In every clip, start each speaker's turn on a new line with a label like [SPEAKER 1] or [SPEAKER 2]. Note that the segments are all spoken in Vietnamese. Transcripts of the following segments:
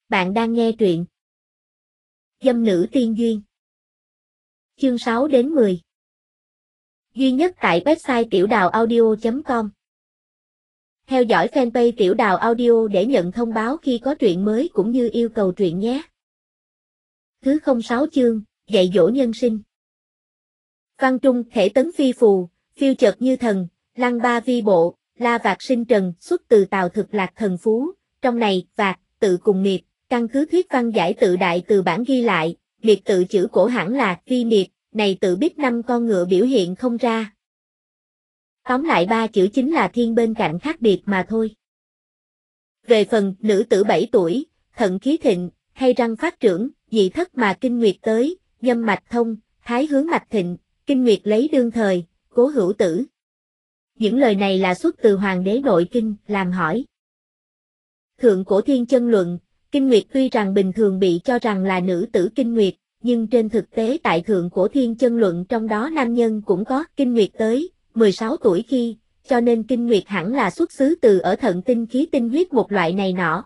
[SPEAKER 1] Bạn đang nghe truyện Dâm nữ tiên duyên. Chương 6 đến 10. Duy nhất tại website tiểuđào audio.com. Theo dõi fanpage Tiểu Đào Audio để nhận thông báo khi có truyện mới cũng như yêu cầu truyện nhé. Thứ 06 chương, dạy dỗ nhân sinh. Văn trung, thể tấn phi phù, phiêu chợt như thần, lăng ba vi bộ, la vạc sinh trần, xuất từ Tào Thực Lạc Thần Phú, trong này, vạc, tự cùng miệt, căn cứ thuyết văn giải tự đại từ bản ghi lại, miệt tự chữ cổ hẳn là, vi miệt, này tự biết 5 con ngựa biểu hiện không ra. Tóm lại 3 chữ chính là thiên bên cạnh khác biệt mà thôi. Về phần, nữ tử 7 tuổi, thận khí thịnh, hay răng phát trưởng, dị thất mà kinh nguyệt tới, nhâm mạch thông, thái hướng mạch thịnh, kinh nguyệt lấy đương thời, cố hữu tử. Những lời này là xuất từ Hoàng đế nội kinh, làm hỏi. Thượng cổ thiên chân luận, kinh nguyệt tuy rằng bình thường bị cho rằng là nữ tử kinh nguyệt, nhưng trên thực tế tại thượng cổ thiên chân luận trong đó nam nhân cũng có kinh nguyệt tới 16 tuổi khi, cho nên kinh nguyệt hẳn là xuất xứ từ ở thận tinh khí tinh huyết một loại này nọ.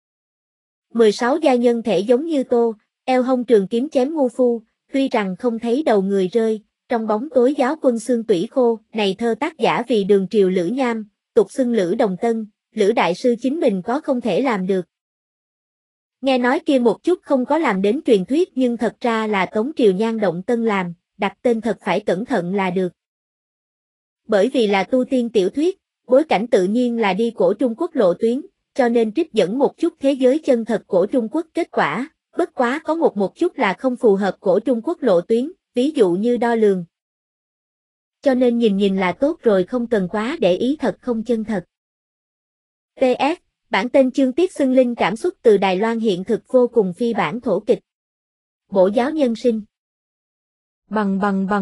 [SPEAKER 1] 16 gia nhân thể giống như tô, eo hông trường kiếm chém ngu phu, tuy rằng không thấy đầu người rơi, trong bóng tối giáo quân xương tủy khô, này thơ tác giả vì đường triều Lữ Nham, tục xưng Lữ Đồng Tân, Lữ Đại Sư chính mình có không thể làm được. Nghe nói kia một chút không có làm đến truyền thuyết nhưng thật ra là Tống Triều Nhan Động Tân làm, đặt tên thật phải cẩn thận là được. Bởi vì là tu tiên tiểu thuyết, bối cảnh tự nhiên là đi cổ Trung Quốc lộ tuyến, cho nên trích dẫn một chút thế giới chân thật cổ Trung Quốc kết quả, bất quá có một chút là không phù hợp cổ Trung Quốc lộ tuyến, ví dụ như đo lường. Cho nên nhìn là tốt rồi không cần quá để ý thật không chân thật. PS, bản tên chương tiết xưng linh cảm xúc từ Đài Loan hiện thực vô cùng phi bản thổ kịch. Bổ giáo nhân sinh. Bằng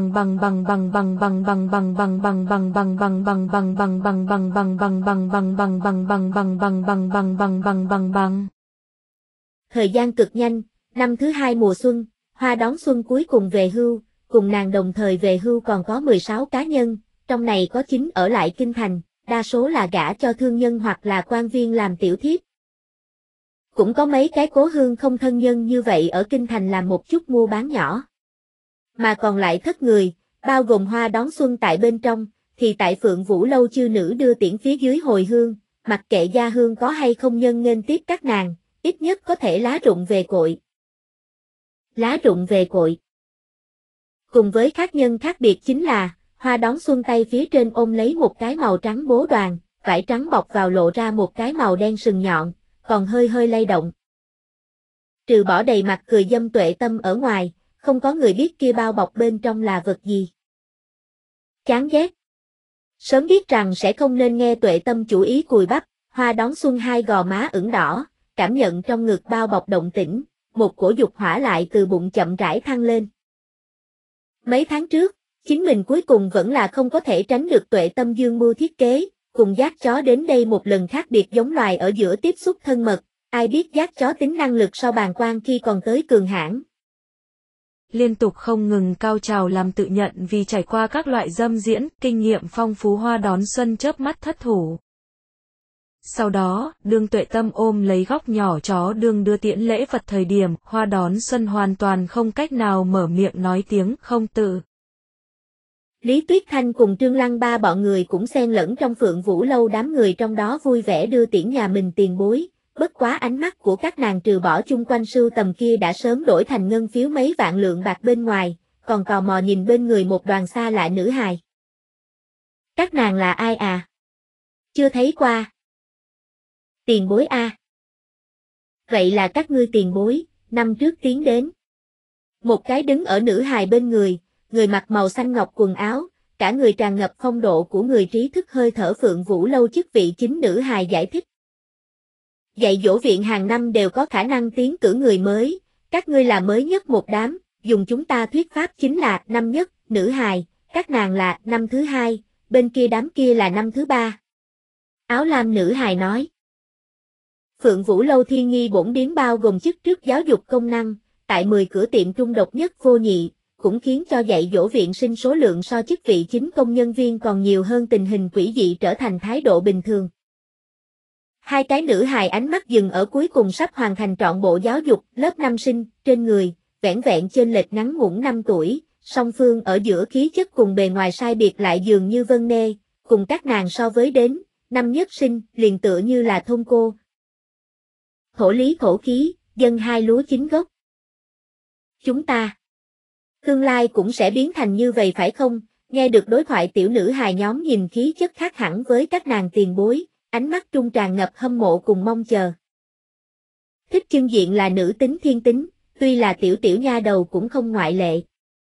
[SPEAKER 1] Thời gian cực nhanh, năm thứ 2 mùa xuân, Hoa đón xuân cuối cùng về hưu, cùng nàng đồng thời về hưu còn có 16 cá nhân, trong này có 9 ở lại kinh thành, đa số là gả cho thương nhân hoặc là quan viên làm tiểu thiếp. Cũng có mấy cái cố hương không thân nhân như vậy ở kinh thành làm một chút mua bán nhỏ. Mà còn lại thất người, bao gồm Hoa đón xuân tại bên trong, thì tại Phượng Vũ Lâu chư nữ đưa tiễn phía dưới hồi hương, mặc kệ gia hương có hay không nhân nghênh tiếp các nàng, ít nhất có thể lá rụng về cội. Lá rụng về cội. Cùng với khác nhân khác biệt chính là, Hoa đón xuân tay phía trên ôm lấy một cái màu trắng bố đoàn, vải trắng bọc vào lộ ra một cái màu đen sừng nhọn, còn hơi lay động. Trừ bỏ đầy mặt cười dâm Tuệ Tâm ở ngoài, không có người biết kia bao bọc bên trong là vật gì. Chán ghét. Sớm biết rằng sẽ không nên nghe Tuệ Tâm chủ ý cùi bắp, Hoa đón xuân hai gò má ửng đỏ, cảm nhận trong ngực bao bọc động tĩnh, một cổ dục hỏa lại từ bụng chậm rãi thăng lên. Mấy tháng trước, chính mình cuối cùng vẫn là không có thể tránh được Tuệ Tâm dương mưu thiết kế, cùng dắt chó đến đây một lần khác biệt giống loài ở giữa tiếp xúc thân mật, ai biết dắt chó tính năng lực sau bàng quang khi còn tới cường hãn.
[SPEAKER 2] Liên tục không ngừng cao trào làm tự nhận vì trải qua các loại dâm diễn, kinh nghiệm phong phú Hoa đón xuân chớp mắt thất thủ. Sau đó, đương Tuệ Tâm ôm lấy góc nhỏ chó đương đưa tiễn lễ vật thời điểm, Hoa đón xuân hoàn toàn không cách nào mở miệng nói tiếng không tự.
[SPEAKER 1] Lý Tuyết Thanh cùng Trương Lăng Ba bọn người cũng xen lẫn trong Phượng Vũ Lâu đám người trong đó vui vẻ đưa tiễn nhà mình tiền bối, bất quá ánh mắt của các nàng trừ bỏ chung quanh sưu tầm kia đã sớm đổi thành ngân phiếu mấy vạn lượng bạc bên ngoài, còn tò mò nhìn bên người một đoàn xa lạ nữ hài. Các nàng là ai à? Chưa thấy qua. Tiền bối a. Vậy là các ngươi tiền bối, năm trước tiến đến. Một cái đứng ở nữ hài bên người mặc màu xanh ngọc quần áo, cả người tràn ngập phong độ của người trí thức hơi thở Phượng Vũ Lâu chức vị chính nữ hài giải thích. Dạy dỗ viện hàng năm đều có khả năng tiến cử người mới, các ngươi là mới nhất một đám, dùng chúng ta thuyết pháp chính là năm nhất, nữ hài, các nàng là năm thứ 2, bên kia đám kia là năm thứ 3. Áo lam nữ hài nói. Phượng Vũ Lâu thiên nghi bổn điếm bao gồm chức trước giáo dục công năng, tại 10 cửa tiệm trung độc nhất vô nhị, cũng khiến cho dạy dỗ viện sinh số lượng so chức vị chính công nhân viên còn nhiều hơn tình hình quỷ dị trở thành thái độ bình thường. Hai cái nữ hài ánh mắt dừng ở cuối cùng sắp hoàn thành trọn bộ giáo dục lớp năm sinh, trên người, vẻn vẹn chênh lệch ngắn ngủn 5 tuổi, song phương ở giữa khí chất cùng bề ngoài sai biệt lại dường như vân nê, cùng các nàng so với đến, năm nhất sinh, liền tựa như là thôn cô. Thổ lý thổ khí, dân hai lúa chín gốc. Chúng ta, tương lai cũng sẽ biến thành như vậy phải không? Nghe được đối thoại tiểu nữ hài nhóm nhìn khí chất khác hẳn với các nàng tiền bối, ánh mắt trung tràn ngập hâm mộ cùng mong chờ. Thích Chưng Diện là nữ tính thiên tính, tuy là tiểu tiểu nha đầu cũng không ngoại lệ.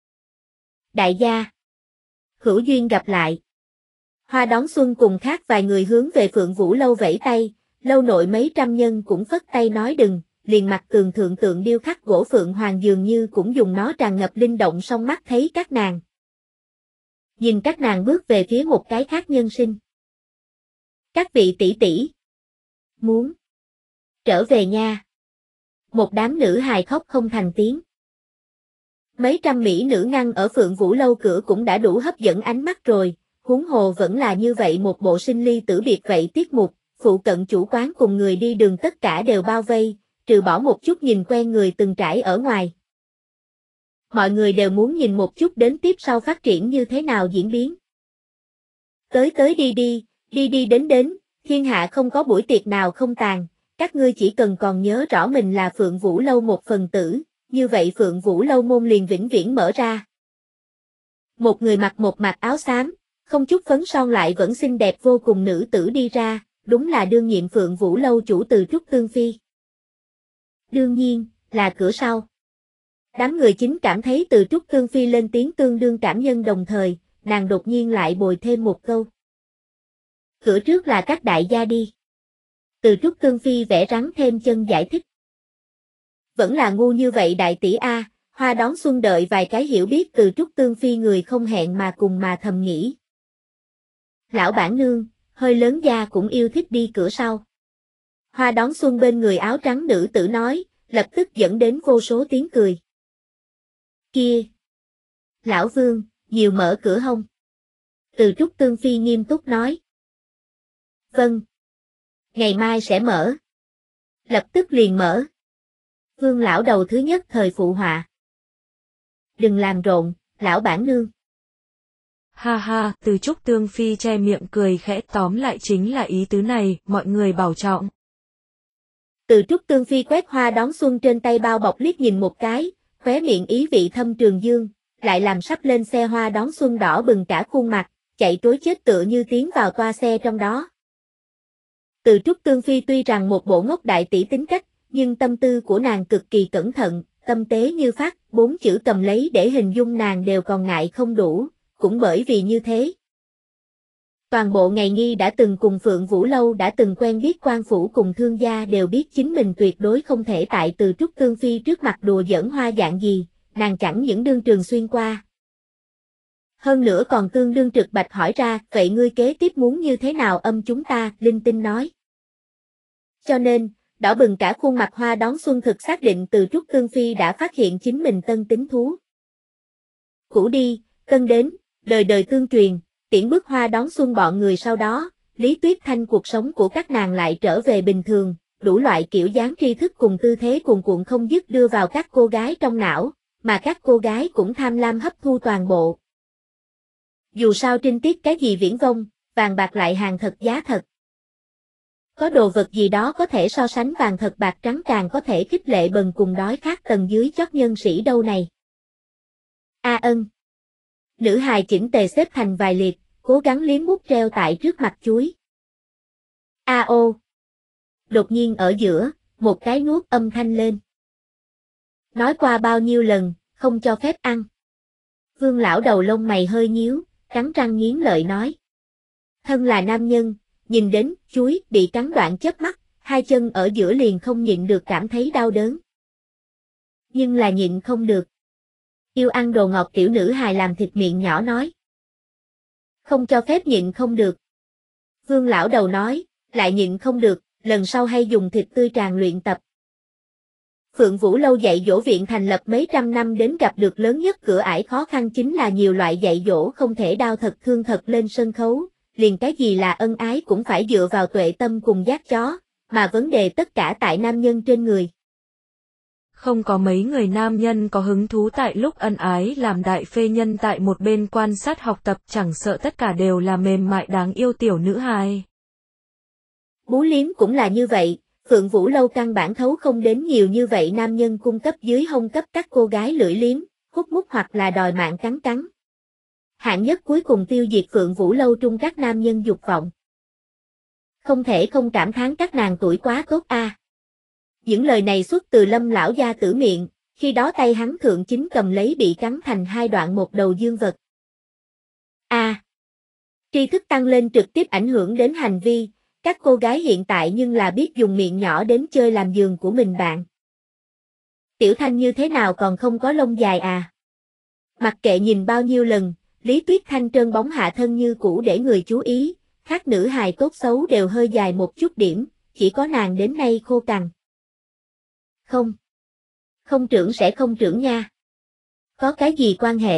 [SPEAKER 1] Đại gia, hữu duyên gặp lại. Hoa Đón Xuân cùng khác vài người hướng về Phượng Vũ Lâu vẫy tay, lâu nội mấy trăm nhân cũng phất tay nói đừng, liền mặt tường thượng tượng điêu khắc gỗ Phượng Hoàng dường như cũng dùng nó tràn ngập linh động song mắt thấy các nàng. Nhìn các nàng bước về phía một cái khác nhân sinh. Các vị tỷ tỷ, muốn trở về nha. Một đám nữ hài khóc không thành tiếng. Mấy trăm mỹ nữ ngăn ở Phượng Vũ Lâu cửa cũng đã đủ hấp dẫn ánh mắt rồi, huống hồ vẫn là như vậy một bộ sinh ly tử biệt vậy tiết mục, phụ cận chủ quán cùng người đi đường tất cả đều bao vây, trừ bỏ một chút nhìn quen người từng trải ở ngoài. Mọi người đều muốn nhìn một chút đến tiếp sau phát triển như thế nào diễn biến. Tới đi đến, thiên hạ không có buổi tiệc nào không tàn, các ngươi chỉ cần còn nhớ rõ mình là Phượng Vũ Lâu một phần tử, như vậy Phượng Vũ Lâu môn liền vĩnh viễn mở ra. Một người mặc một mạc áo xám, không chút phấn son lại vẫn xinh đẹp vô cùng nữ tử đi ra, đúng là đương nhiệm Phượng Vũ Lâu chủ Từ Trúc Tương Phi. Đương nhiên, là cửa sau. Đám người chính cảm thấy Từ Trúc Tương Phi lên tiếng tương đương cảm nhân đồng thời, nàng đột nhiên lại bồi thêm một câu. Cửa trước là các đại gia đi. Từ Trúc Tương Phi vẽ rắn thêm chân giải thích. Vẫn là ngu như vậy đại tỷ A, Hoa Đón Xuân đợi vài cái hiểu biết Từ Trúc Tương Phi người không hẹn mà cùng mà thầm nghĩ. Lão bản nương, hơi lớn da cũng yêu thích đi cửa sau. Hoa Đón Xuân bên người áo trắng nữ tử nói, lập tức dẫn đến vô số tiếng cười. Kia! Lão Vương, nhiều mở cửa hông? Từ Trúc Tương Phi nghiêm túc nói. Vâng. Ngày mai sẽ mở. Lập tức liền mở. Vương lão đầu thứ nhất thời phụ họa. Đừng làm rộn, lão bản nương.
[SPEAKER 2] Ha ha, Từ Trúc Tương Phi che miệng cười khẽ tóm lại chính là ý tứ này, mọi người bảo trọng.
[SPEAKER 1] Từ Trúc Tương Phi quét Hoa Đón Xuân trên tay bao bọc liếc nhìn một cái, khóe miệng ý vị thâm trường dương, lại làm sắp lên xe Hoa Đón Xuân đỏ bừng cả khuôn mặt, chạy trối chết tựa như tiến vào toa xe trong đó. Từ Trúc Tương Phi tuy rằng một bộ ngốc đại tỷ tính cách, nhưng tâm tư của nàng cực kỳ cẩn thận, tâm tế như phát, 4 chữ cầm lấy để hình dung nàng đều còn ngại không đủ, cũng bởi vì như thế. Toàn bộ ngày nghi đã từng cùng Phượng Vũ Lâu đã từng quen biết quan phủ cùng thương gia đều biết chính mình tuyệt đối không thể tại Từ Trúc Tương Phi trước mặt đùa giỡn hoa dạng gì, nàng chẳng những đương trường xuyên qua. Hơn nữa còn tương đương trực bạch hỏi ra, vậy ngươi kế tiếp muốn như thế nào âm chúng ta, linh tinh nói. Cho nên, đỏ bừng cả khuôn mặt Hoa Đón Xuân thực xác định Từ Trúc Tương Phi đã phát hiện chính mình tân tính thú. Cũ đi, tân đến, đời đời tương truyền, tiễn bước Hoa Đón Xuân bọn người sau đó, Lý Tuyết Thanh cuộc sống của các nàng lại trở về bình thường, đủ loại kiểu dáng tri thức cùng tư thế cuồn cuộn không dứt đưa vào các cô gái trong não, mà các cô gái cũng tham lam hấp thu toàn bộ. Dù sao trinh tiết cái gì viễn vông, vàng bạc lại hàng thật giá thật. Có đồ vật gì đó có thể so sánh vàng thật bạc trắng càng có thể khích lệ bần cùng đói khát tầng dưới chót nhân sĩ đâu này. A ân. Nữ hài chỉnh tề xếp thành vài liệt, cố gắng liếm mút treo tại trước mặt chuối. A ô. Đột nhiên ở giữa, một cái nuốt âm thanh lên. Nói qua bao nhiêu lần, không cho phép ăn. Vương lão đầu lông mày hơi nhíu, cắn răng nghiến lợi nói. Thân là nam nhân, nhìn đến chuối bị cắn đoạn chớp mắt, hai chân ở giữa liền không nhịn được cảm thấy đau đớn. Nhưng là nhịn không được. Yêu ăn đồ ngọt tiểu nữ hài làm thịt miệng nhỏ nói. Không cho phép nhịn không được. Vương lão đầu nói, lại nhịn không được, lần sau hay dùng thịt tươi tràn luyện tập. Phượng Vũ Lâu dạy dỗ viện thành lập mấy trăm năm đến gặp được lớn nhất cửa ải khó khăn chính là nhiều loại dạy dỗ không thể đau thật thương thật lên sân khấu, liền cái gì là ân ái cũng phải dựa vào tuệ tâm cùng giác chó, mà vấn đề tất cả tại nam nhân trên người.
[SPEAKER 2] Không có mấy người nam nhân có hứng thú tại lúc ân ái làm đại phê nhân tại một bên quan sát học tập, chẳng sợ tất cả đều là mềm mại đáng yêu tiểu nữ hài.
[SPEAKER 1] Bú liếm cũng là như vậy, Phượng Vũ Lâu căn bản thấu không đến nhiều như vậy nam nhân cung cấp dưới hông cấp các cô gái lưỡi liếm, hút mút hoặc là đòi mạng cắn cắn. Hạng nhất cuối cùng tiêu diệt Phượng Vũ Lâu trung các nam nhân dục vọng. Không thể không cảm thán các nàng tuổi quá tốt a. Những lời này xuất từ Lâm lão gia tử miệng, khi đó tay hắn thượng chính cầm lấy bị cắn thành hai đoạn một đầu dương vật. Tri thức tăng lên trực tiếp ảnh hưởng đến hành vi, các cô gái hiện tại nhưng là biết dùng miệng nhỏ đến chơi làm giường của mình bạn. Tiểu Thanh như thế nào còn không có lông dài à? Mặc kệ nhìn bao nhiêu lần, Lý Tuyết Thanh trơn bóng hạ thân như cũ để người chú ý, khác nữ hài tốt xấu đều hơi dài một chút điểm, chỉ có nàng đến nay khô cằn. Không trưởng sẽ không trưởng nha. Có cái gì quan hệ?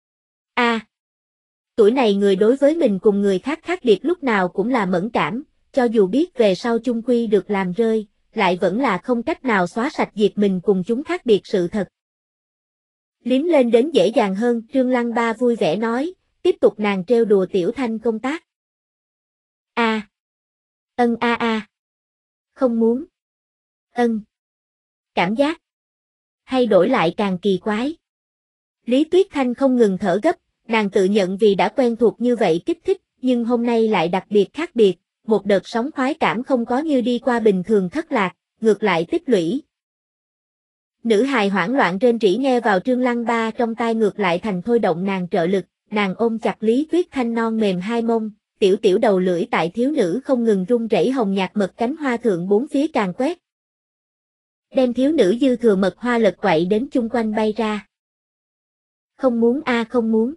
[SPEAKER 1] Tuổi này người đối với mình cùng người khác khác biệt lúc nào cũng là mẫn cảm, cho dù biết về sau chung quy được làm rơi, lại vẫn là không cách nào xóa sạch diệt mình cùng chúng khác biệt sự thật. Liếm lên đến dễ dàng hơn, Trương Lăng Ba vui vẻ nói, tiếp tục nàng trêu đùa Tiểu Thanh công tác. Không muốn. Cảm giác thay đổi lại càng kỳ quái. Lý Tuyết Thanh không ngừng thở gấp, nàng tự nhận vì đã quen thuộc như vậy kích thích, nhưng hôm nay lại đặc biệt khác biệt, một đợt sóng khoái cảm không có như đi qua bình thường thất lạc, ngược lại tích lũy. Nữ hài hoảng loạn rên rỉ nghe vào Trương Lăng Ba trong tai ngược lại thành thôi động nàng trợ lực, nàng ôm chặt Lý Tuyết Thanh non mềm hai mông, tiểu tiểu đầu lưỡi tại thiếu nữ không ngừng rung rẩy hồng nhạt mật cánh hoa thượng bốn phía càng quét. Đem thiếu nữ dư thừa mật hoa lật quậy đến chung quanh bay ra. Không muốn không muốn.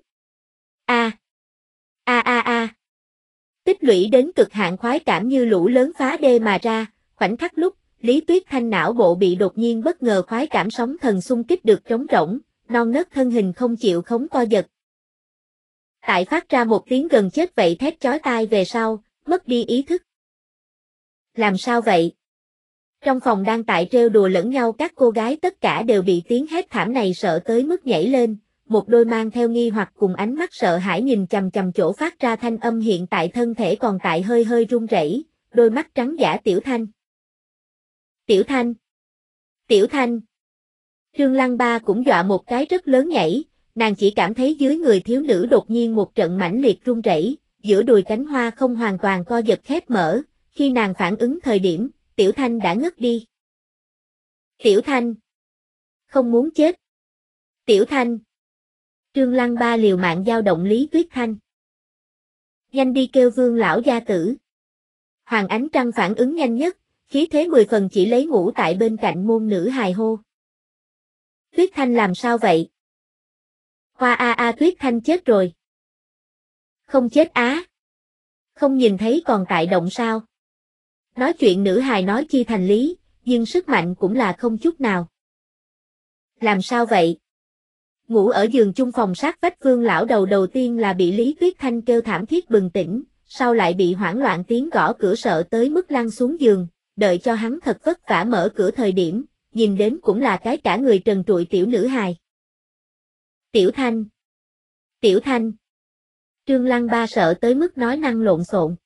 [SPEAKER 1] Tích lũy đến cực hạn khoái cảm như lũ lớn phá đê mà ra, khoảnh khắc lúc, Lý Tuyết Thanh não bộ bị đột nhiên bất ngờ khoái cảm sóng thần xung kích được trống rỗng, non nớt thân hình không chịu khống co giật. Tại phát ra một tiếng gần chết vậy thét chói tai về sau, mất đi ý thức. Làm sao vậy? Trong phòng đang tại trêu đùa lẫn nhau các cô gái tất cả đều bị tiếng hét thảm này sợ tới mức nhảy lên, một đôi mang theo nghi hoặc cùng ánh mắt sợ hãi nhìn chằm chằm chỗ phát ra thanh âm hiện tại thân thể còn tại hơi hơi run rẩy, đôi mắt trắng dã Tiểu Thanh. Tiểu Thanh! Tiểu Thanh! Trương Lăng Ba cũng dọa một cái rất lớn nhảy, nàng chỉ cảm thấy dưới người thiếu nữ đột nhiên một trận mãnh liệt run rẩy, giữa đùi cánh hoa không hoàn toàn co giật khép mở, khi nàng phản ứng thời điểm, Tiểu Thanh đã ngất đi. Tiểu Thanh! Không muốn chết! Tiểu Thanh! Trương Lăng Ba liều mạng dao động Lý Tuyết Thanh. Nhanh đi kêu Vương lão gia tử. Hoàng Ánh Trăng phản ứng nhanh nhất, khí thế 10 phần chỉ lấy ngủ tại bên cạnh môn nữ hài hô. Tuyết Thanh làm sao vậy? Hoa Tuyết Thanh chết rồi. Không chết á. Không nhìn thấy còn tại động sao? Nói chuyện nữ hài nói chi thành lý, nhưng sức mạnh cũng là không chút nào. Làm sao vậy? Ngủ ở giường chung phòng sát vách Vương lão đầu tiên là bị Lý Tuyết Thanh kêu thảm thiết bừng tỉnh, sau lại bị hoảng loạn tiếng gõ cửa sợ tới mức lăn xuống giường, đợi cho hắn thật vất vả mở cửa thời điểm, nhìn đến cũng là cái cả người trần trụi tiểu nữ hài. Tiểu Thanh! Tiểu Thanh! Trương Lăng Ba sợ tới mức nói năng lộn xộn.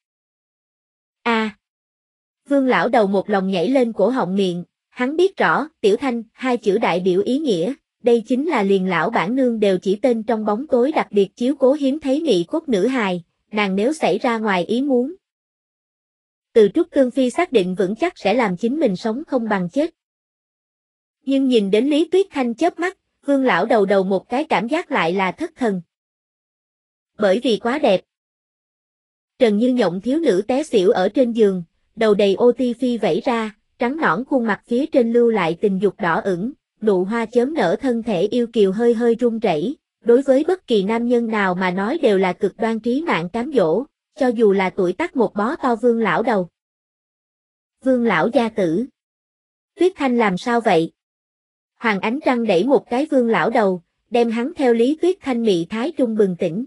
[SPEAKER 1] Vương lão đầu một lòng nhảy lên cổ họng miệng, hắn biết rõ, Tiểu Thanh, hai chữ đại biểu ý nghĩa. Đây chính là liền lão bản nương đều chỉ tên trong bóng tối đặc biệt chiếu cố hiếm thấy mỹ cốt nữ hài, nàng nếu xảy ra ngoài ý muốn. Từ Trúc Cương Phi xác định vững chắc sẽ làm chính mình sống không bằng chết. Nhưng nhìn đến Lý Tuyết Thanh chớp mắt, Vương lão đầu một cái cảm giác lại là thất thần. Bởi vì quá đẹp. Trần Như Nhộng thiếu nữ té xỉu ở trên giường, đầu đầy ô ti phi vẩy ra, trắng nõn khuôn mặt phía trên lưu lại tình dục đỏ ửng. Nụ hoa chớm nở thân thể yêu kiều hơi hơi run rẩy, đối với bất kỳ nam nhân nào mà nói đều là cực đoan trí mạng cám dỗ, cho dù là tuổi tác một bó to Vương lão đầu. Vương lão gia tử. Tuyết Thanh làm sao vậy? Hoàng Ánh Trăng đẩy một cái Vương lão đầu, đem hắn theo Lý Tuyết Thanh mị thái trung bừng tỉnh.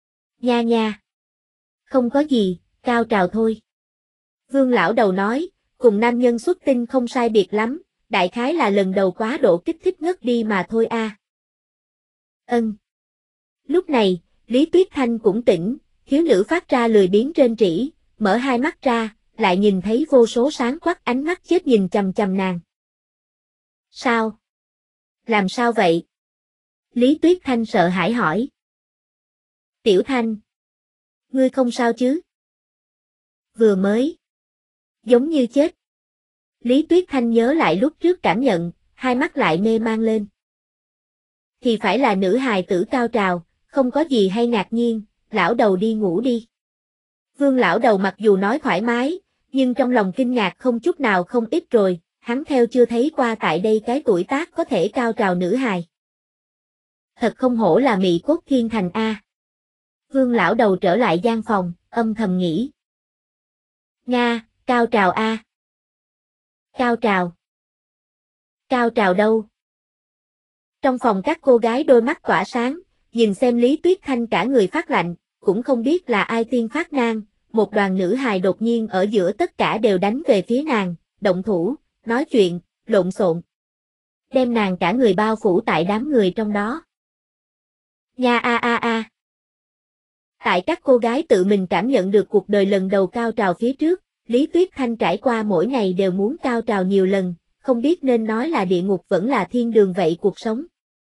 [SPEAKER 1] Nha nha. Không có gì, cao trào thôi. Vương lão đầu nói, cùng nam nhân xuất tinh không sai biệt lắm, đại khái là lần đầu quá độ kích thích ngất đi mà thôi a. Ân. Lúc này, Lý Tuyết Thanh cũng tỉnh, thiếu nữ phát ra lười biếng rên rỉ, mở hai mắt ra, lại nhìn thấy vô số sáng quắc ánh mắt chết nhìn chằm chằm nàng. Sao? Làm sao vậy? Lý Tuyết Thanh sợ hãi hỏi. Tiểu Thanh. Ngươi không sao chứ? Vừa mới. Giống như chết. Lý Tuyết Thanh nhớ lại lúc trước cảm nhận, hai mắt lại mê man lên. Thì phải là nữ hài tử cao trào, không có gì hay ngạc nhiên, lão đầu đi ngủ đi. Vương lão đầu mặc dù nói thoải mái, nhưng trong lòng kinh ngạc không chút nào không ít rồi, hắn theo chưa thấy qua tại đây cái tuổi tác có thể cao trào nữ hài. Thật không hổ là Mị Cốt Thiên Thành a. Vương lão đầu trở lại gian phòng, âm thầm nghĩ. Nga, cao trào a. Cao trào. Cao trào đâu? Trong phòng các cô gái đôi mắt tỏa sáng, nhìn xem Lý Tuyết Thanh cả người phát lạnh, cũng không biết là ai tiên phát nang, một đoàn nữ hài đột nhiên ở giữa tất cả đều đánh về phía nàng, động thủ, nói chuyện, lộn xộn. Đem nàng cả người bao phủ tại đám người trong đó. Nha a a a. Tại các cô gái tự mình cảm nhận được cuộc đời lần đầu cao trào phía trước, Lý Tuyết Thanh trải qua mỗi ngày đều muốn cao trào nhiều lần, không biết nên nói là địa ngục vẫn là thiên đường vậy cuộc sống.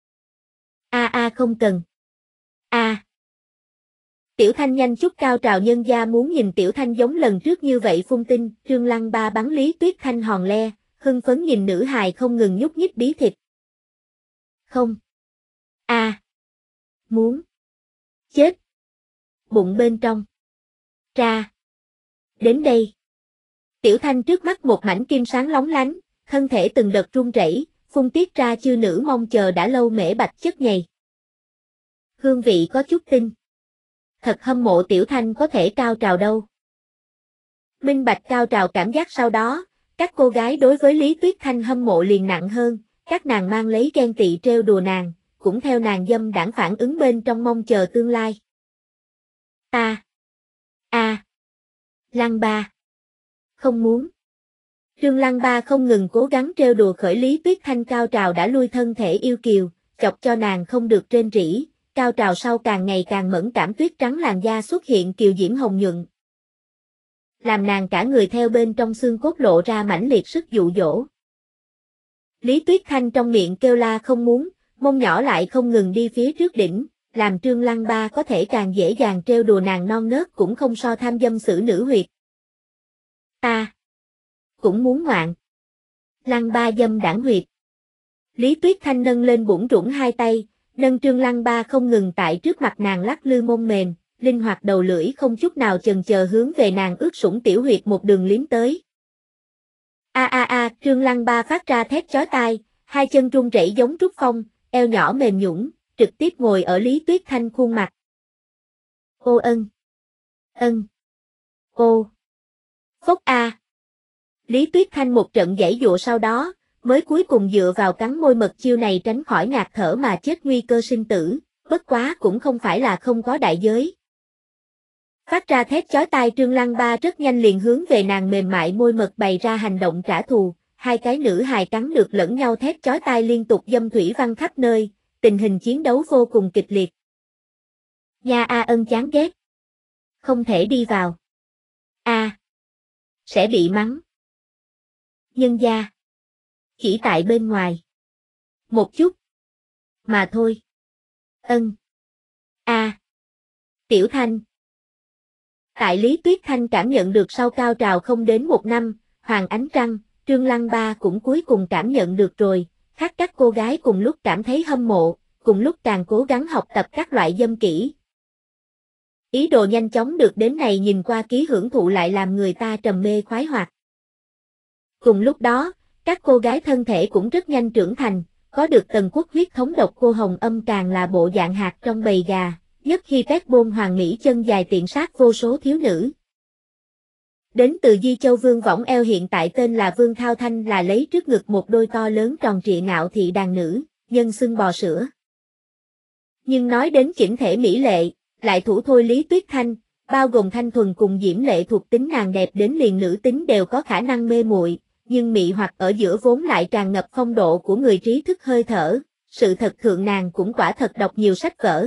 [SPEAKER 1] A a không cần. A. Tiểu Thanh nhanh chút cao trào nhân gia muốn nhìn Tiểu Thanh giống lần trước như vậy phun tinh, Trương Lăng Ba bắn Lý Tuyết Thanh hòn le, hưng phấn nhìn nữ hài không ngừng nhúc nhích bí thịt. Không. A. Muốn. Chết. Bụng bên trong. Ra. Đến đây. Tiểu Thanh trước mắt một mảnh kim sáng lóng lánh, thân thể từng đợt run rẩy, phun tiết ra chư nữ mong chờ đã lâu mễ bạch chất nhầy. Hương vị có chút tinh. Thật hâm mộ Tiểu Thanh có thể cao trào đâu. Minh bạch cao trào cảm giác sau đó, các cô gái đối với Lý Tuyết Thanh hâm mộ liền nặng hơn, các nàng mang lấy ghen tị trêu đùa nàng, cũng theo nàng dâm đãng phản ứng bên trong mong chờ tương lai. Ta. A. Lăng Ba. Không muốn. Trương Lăng Ba không ngừng cố gắng trêu đùa khởi Lý Tuyết Thanh cao trào đã lui thân thể yêu kiều, chọc cho nàng không được rên rỉ, cao trào sau càng ngày càng mẫn cảm tuyết trắng làn da xuất hiện kiều diễm hồng nhuận. Làm nàng cả người theo bên trong xương cốt lộ ra mãnh liệt sức dụ dỗ. Lý Tuyết Thanh trong miệng kêu la không muốn, mông nhỏ lại không ngừng đi phía trước đỉnh, làm Trương Lăng Ba có thể càng dễ dàng trêu đùa nàng non nớt cũng không so tham dâm xử nữ huyệt. Ta. Cũng muốn ngoạn. Lăng Ba dâm đảng huyệt. Lý Tuyết Thanh nâng lên bủng rủng hai tay, nâng Trương Lăng Ba không ngừng tại trước mặt nàng lắc lư mông mềm, linh hoạt đầu lưỡi không chút nào chần chờ hướng về nàng ướt sũng tiểu huyệt một đường liếm tới. A a a, Trương Lăng Ba phát ra thét chói tai, hai chân run rẩy giống trút phong, eo nhỏ mềm nhũn, trực tiếp ngồi ở Lý Tuyết Thanh khuôn mặt. Ô ân. Ân. Ô. Phốc a. Lý Tuyết Thanh một trận giãy giụa sau đó, mới cuối cùng dựa vào cắn môi mật chiêu này tránh khỏi ngạt thở mà chết nguy cơ sinh tử, bất quá cũng không phải là không có đại giới. Phát ra thét chói tai Trương Lăng Ba rất nhanh liền hướng về nàng mềm mại môi mật bày ra hành động trả thù, hai cái nữ hài cắn được lẫn nhau thét chói tai liên tục dâm thủy văng khắp nơi, tình hình chiến đấu vô cùng kịch liệt. Nha a ân chán ghét. Không thể đi vào. A. Sẽ bị mắng. Nhân gia. Chỉ tại bên ngoài. Một chút. Mà thôi. Ân. A. Tiểu Thanh. Tại Lý Tuyết Thanh cảm nhận được sau cao trào không đến một năm, Hoàng Ánh Trăng, Trương Lăng Ba cũng cuối cùng cảm nhận được rồi, khác các cô gái cùng lúc cảm thấy hâm mộ, cùng lúc càng cố gắng học tập các loại dâm kỹ. Ý đồ nhanh chóng được đến này nhìn qua ký hưởng thụ lại làm người ta trầm mê khoái hoạt. Cùng lúc đó, các cô gái thân thể cũng rất nhanh trưởng thành, có được tần quốc huyết thống độc cô Hồng Âm càng là bộ dạng hạt trong bầy gà, nhất khi Pét Bôn hoàng mỹ chân dài tiện sát vô số thiếu nữ. Đến từ Di Châu Vương Võng Eo hiện tại tên là Vương Thao Thanh là lấy trước ngực một đôi to lớn tròn trịa ngạo thị đàn nữ, nhân xưng bò sữa. Nhưng nói đến chỉnh thể mỹ lệ, lại thủ thôi Lý Tuyết Thanh, bao gồm thanh thuần cùng diễm lệ thuộc tính nàng đẹp đến liền nữ tính đều có khả năng mê muội, nhưng mị hoặc ở giữa vốn lại tràn ngập phong độ của người trí thức hơi thở, sự thật thượng nàng cũng quả thật đọc nhiều sách vở.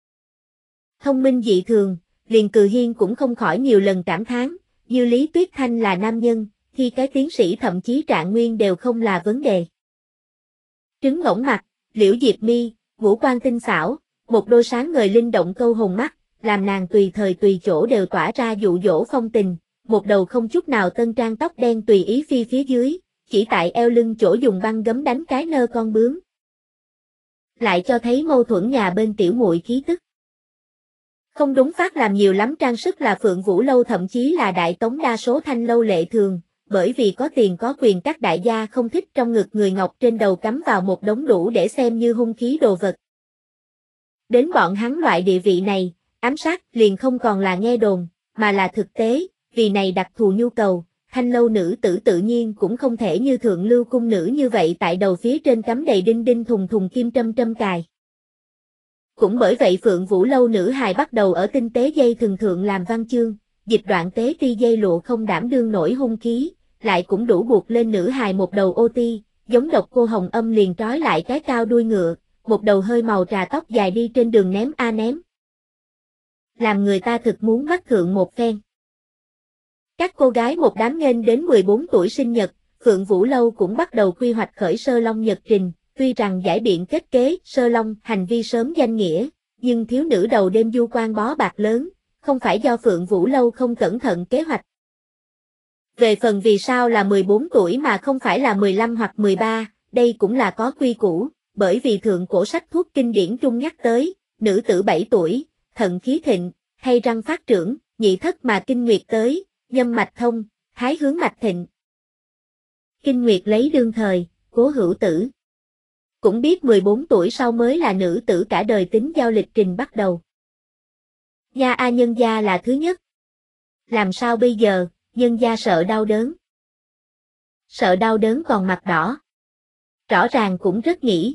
[SPEAKER 1] Thông minh dị thường, liền Cừ Hiên cũng không khỏi nhiều lần cảm thán, như Lý Tuyết Thanh là nam nhân, thì cái tiến sĩ thậm chí trạng nguyên đều không là vấn đề. Trứng ngỗng mặt, liễu diệp mi, ngũ quan tinh xảo, một đôi sáng ngời linh động câu hồn mắt, làm nàng tùy thời tùy chỗ đều tỏa ra dụ dỗ phong tình, một đầu không chút nào tân trang tóc đen tùy ý phi phía dưới, chỉ tại eo lưng chỗ dùng băng gấm đánh cái nơ con bướm. Lại cho thấy mâu thuẫn nhà bên tiểu muội khí tức. Không đúng phát làm nhiều lắm trang sức là Phượng Vũ Lâu thậm chí là Đại Tống đa số thanh lâu lệ thường, bởi vì có tiền có quyền các đại gia không thích trong ngực người ngọc trên đầu cắm vào một đống đủ để xem như hung khí đồ vật. Đến bọn hắn loại địa vị này, ám sát liền không còn là nghe đồn, mà là thực tế, vì này đặc thù nhu cầu, thanh lâu nữ tử tự nhiên cũng không thể như thượng lưu cung nữ như vậy tại đầu phía trên cắm đầy đinh đinh thùng thùng kim trâm trâm cài. Cũng bởi vậy Phượng Vũ Lâu nữ hài bắt đầu ở tinh tế dây thường thượng làm văn chương, dịch đoạn tế ti dây lụa không đảm đương nổi hung khí, lại cũng đủ buộc lên nữ hài một đầu ô ti, giống Độc Cô Hồng Âm liền trói lại cái cao đuôi ngựa, một đầu hơi màu trà tóc dài đi trên đường ném a ném. Làm người ta thực muốn bắt thượng một phen. Các cô gái một đám nghênh đến 14 tuổi sinh nhật, Phượng Vũ Lâu cũng bắt đầu quy hoạch khởi sơ long nhật trình, tuy rằng giải biện kết kế sơ long hành vi sớm danh nghĩa, nhưng thiếu nữ đầu đêm du quan bó bạc lớn, không phải do Phượng Vũ Lâu không cẩn thận kế hoạch. Về phần vì sao là 14 tuổi mà không phải là 15 hoặc 13, đây cũng là có quy củ, bởi vì thượng cổ sách thuốc kinh điển trung nhắc tới, nữ tử 7 tuổi, thận khí thịnh, hay răng phát trưởng, nhị thất mà kinh nguyệt tới, nhâm mạch thông, thái hướng mạch thịnh. Kinh nguyệt lấy đương thời, Cố Hữu Tử. Cũng biết 14 tuổi sau mới là nữ tử cả đời tính giao lịch trình bắt đầu. Nha a nhân gia là thứ nhất. Làm sao bây giờ, nhân gia sợ đau đớn. Sợ đau đớn còn mặt đỏ. Rõ ràng cũng rất nghĩ.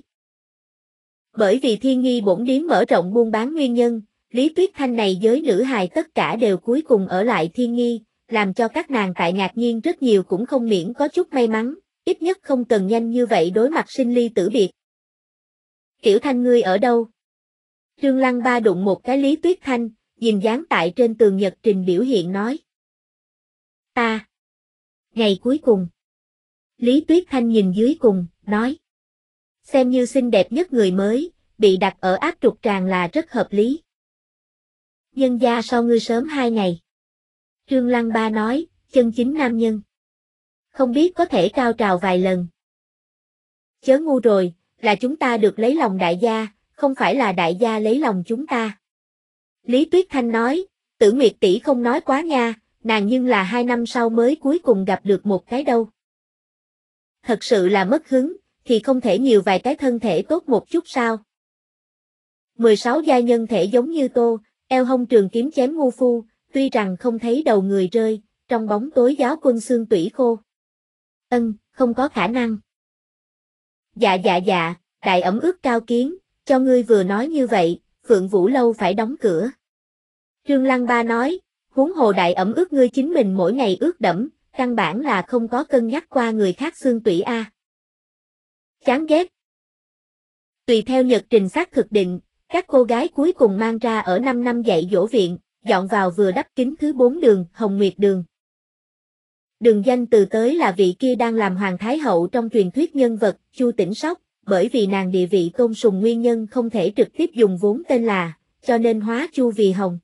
[SPEAKER 1] Bởi vì Thiên Nghi bổn điếm mở rộng buôn bán nguyên nhân, Lý Tuyết Thanh này giới nữ hài tất cả đều cuối cùng ở lại Thiên Nghi, làm cho các nàng tại ngạc nhiên rất nhiều cũng không miễn có chút may mắn, ít nhất không cần nhanh như vậy đối mặt sinh ly tử biệt. Tiểu Thanh ngươi ở đâu? Trương Lăng Ba đụng một cái Lý Tuyết Thanh, nhìn dáng tại trên tường nhật trình biểu hiện nói. Ta. Ngày cuối cùng. Lý Tuyết Thanh nhìn dưới cùng, nói. Xem như xinh đẹp nhất người mới, bị đặt ở áp trục tràng là rất hợp lý. Nhân gia so ngươi sớm 2 ngày. Trương Lăng Ba nói, chân chính nam nhân. Không biết có thể cao trào vài lần. Chớ ngu rồi, là chúng ta được lấy lòng đại gia, không phải là đại gia lấy lòng chúng ta. Lý Tuyết Thanh nói, Tử Nguyệt tỷ không nói quá nha, nàng nhưng là 2 năm sau mới cuối cùng gặp được một cái đâu. Thật sự là mất hứng, thì không thể nhiều vài cái thân thể tốt một chút sao. 16 giai nhân thể giống như Tô, eo hông trường kiếm chém ngu phu, tuy rằng không thấy đầu người rơi, trong bóng tối giáo quân xương tủy khô. Không có khả năng. Dạ, đại ẩm ước cao kiến, cho ngươi vừa nói như vậy, Phượng Vũ Lâu phải đóng cửa. Trương Lăng Ba nói, huống hồ đại ẩm ước ngươi chính mình mỗi ngày ước đẫm, căn bản là không có cân nhắc qua người khác xương tủy a. Chán ghét. Tùy theo nhật trình xác thực định, các cô gái cuối cùng mang ra ở 5 năm dạy dỗ viện, dọn vào vừa đắp kính thứ 4 đường, Hồng Nguyệt Đường. Đường danh từ tới là vị kia đang làm Hoàng Thái Hậu trong truyền thuyết nhân vật, Chu Tĩnh Sóc, bởi vì nàng địa vị tôn sùng nguyên nhân không thể trực tiếp dùng vốn tên là, cho nên hóa Chu vì Hồng.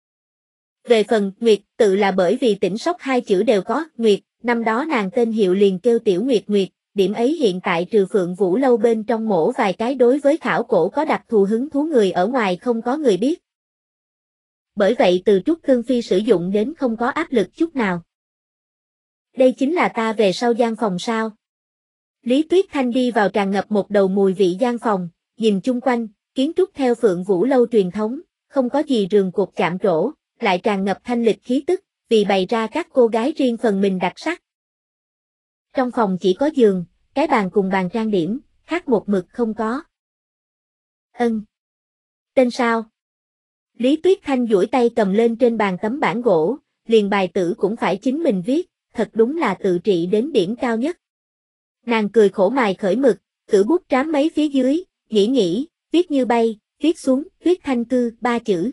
[SPEAKER 1] Về phần Nguyệt, tự là bởi vì Tĩnh Sóc 2 chữ đều có, Nguyệt, năm đó nàng tên hiệu liền kêu Tiểu Nguyệt Nguyệt, điểm ấy hiện tại trừ Phượng Vũ Lâu bên trong mổ vài cái đối với khảo cổ có đặc thù hứng thú người ở ngoài không có người biết. Bởi vậy từ Trúc Tương Phi sử dụng đến không có áp lực chút nào. Đây chính là ta về sau gian phòng sao. Lý Tuyết Thanh đi vào tràn ngập một đầu mùi vị gian phòng, nhìn chung quanh, kiến trúc theo Phượng Vũ Lâu truyền thống, không có gì rường cột chạm trổ, lại tràn ngập thanh lịch khí tức, vì bày ra các cô gái riêng phần mình đặc sắc. Trong phòng chỉ có giường, cái bàn cùng bàn trang điểm, khác một mực không có. Tên sao? Lý Tuyết Thanh duỗi tay cầm lên trên bàn tấm bảng gỗ, liền bài tử cũng phải chính mình viết, thật đúng là tự trị đến điểm cao nhất. Nàng cười khổ mài khởi mực, cử bút trám mấy phía dưới, nghĩ, viết như bay, viết xuống, Tuyết Thanh cư, 3 chữ.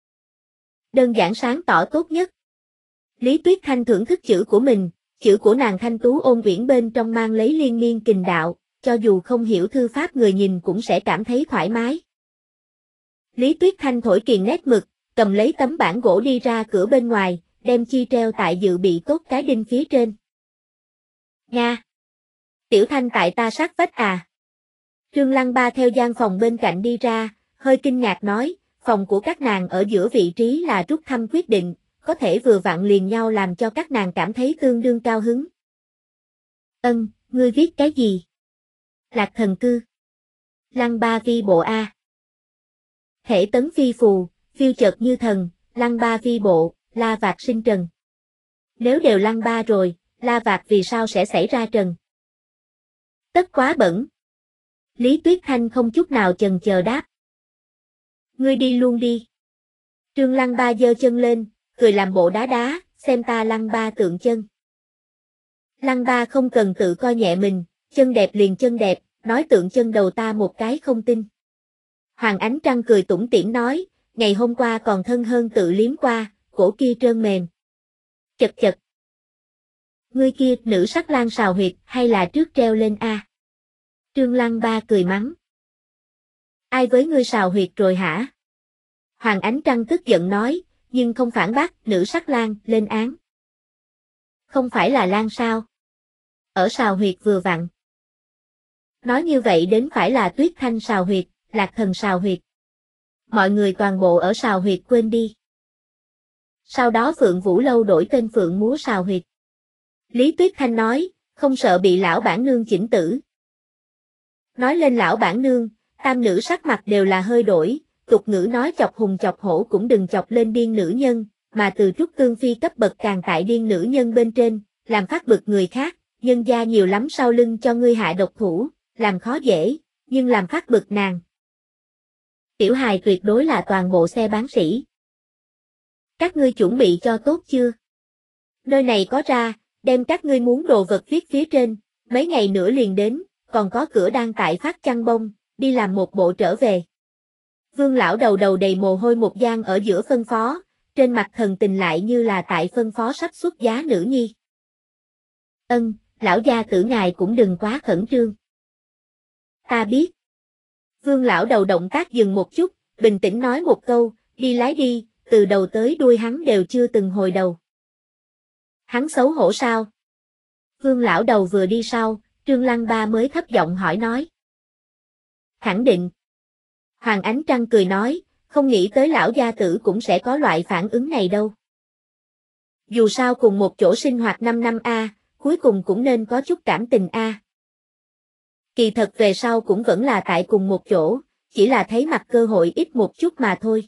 [SPEAKER 1] Đơn giản sáng tỏ tốt nhất. Lý Tuyết Thanh thưởng thức chữ của mình, chữ của nàng thanh tú ôn uyển bên trong mang lấy liên miên kình đạo, cho dù không hiểu thư pháp người nhìn cũng sẽ cảm thấy thoải mái. Lý Tuyết Thanh thổi kiền nét mực, cầm lấy tấm bảng gỗ đi ra cửa bên ngoài, đem chi treo tại dự bị tốt cái đinh phía trên. Nga! Tiểu Thanh tại ta sát vách à? Trương Lăng Ba theo gian phòng bên cạnh đi ra, hơi kinh ngạc nói, phòng của các nàng ở giữa vị trí là rút thăm quyết định, có thể vừa vặn liền nhau làm cho các nàng cảm thấy tương đương cao hứng. Ngươi viết cái gì? Lạc thần cư. Lăng Ba vi bộ a. Thể tấn phi phù, phiêu chợt như thần, Lăng Ba vi bộ, La Vạc sinh trần. Nếu đều Lăng Ba rồi, La Vạc vì sao sẽ xảy ra trần? Tất quá bẩn. Lý Tuyết Thanh không chút nào chần chờ đáp. Ngươi đi luôn đi. Trương Lăng Ba giơ chân lên, cười làm bộ đá, xem ta Lăng Ba tượng chân. Lăng Ba không cần tự coi nhẹ mình, chân đẹp liền chân đẹp, nói tượng chân đầu ta một cái không tin. Hoàng Ánh Trăng cười tủm tỉm nói, ngày hôm qua còn thân hơn tự liếm qua, cổ kia trơn mềm. Chật. Ngươi kia nữ sắc lang sào huyệt hay là trước treo lên a? Trương Lăng Ba cười mắng. Ai với ngươi sào huyệt rồi hả? Hoàng Ánh Trăng tức giận nói, nhưng không phản bác, nữ sắc lang, lên án. Không phải là lang sao? Ở sào huyệt vừa vặn. Nói như vậy đến phải là Tuyết Thanh sào huyệt, Lạc Thần sào huyệt. Mọi người toàn bộ ở sào huyệt quên đi. Sau đó Phượng Vũ Lâu đổi tên Phượng Múa sào huyệt. Lý Tuyết Thanh nói, không sợ bị lão bản nương chỉnh tử. Nói lên lão bản nương, tam nữ sắc mặt đều là hơi đổi, tục ngữ nói chọc hùng chọc hổ cũng đừng chọc lên điên nữ nhân, mà từ trúc tương phi cấp bậc càng tại điên nữ nhân bên trên, làm phát bực người khác, nhân gia nhiều lắm sau lưng cho ngươi hạ độc thủ, làm khó dễ, nhưng làm phát bực nàng. Tiểu hài tuyệt đối là toàn bộ xe bán sỉ. Các ngươi chuẩn bị cho tốt chưa? Nơi này có ra, đem các ngươi muốn đồ vật viết phía trên, mấy ngày nữa liền đến, còn có cửa đang tại phát chăn bông, đi làm một bộ trở về. Vương lão đầu đầy mồ hôi một gian ở giữa phân phó, trên mặt thần tình lại như là tại phân phó sắp xuất giá nữ nhi. Lão gia tử ngài cũng đừng quá khẩn trương. Ta biết. Vương lão đầu động tác dừng một chút, bình tĩnh nói một câu, đi lái đi, từ đầu tới đuôi hắn đều chưa từng hồi đầu. Hắn xấu hổ sao? Vương lão đầu vừa đi sau, Trương Lăng Ba mới thấp giọng hỏi nói. Khẳng định. Hoàng Ánh Trăng cười nói, không nghĩ tới lão gia tử cũng sẽ có loại phản ứng này đâu. Dù sao cùng một chỗ sinh hoạt 5 năm a, cuối cùng cũng nên có chút cảm tình a. Kỳ thật về sau cũng vẫn là tại cùng một chỗ, chỉ là thấy mặt cơ hội ít một chút mà thôi.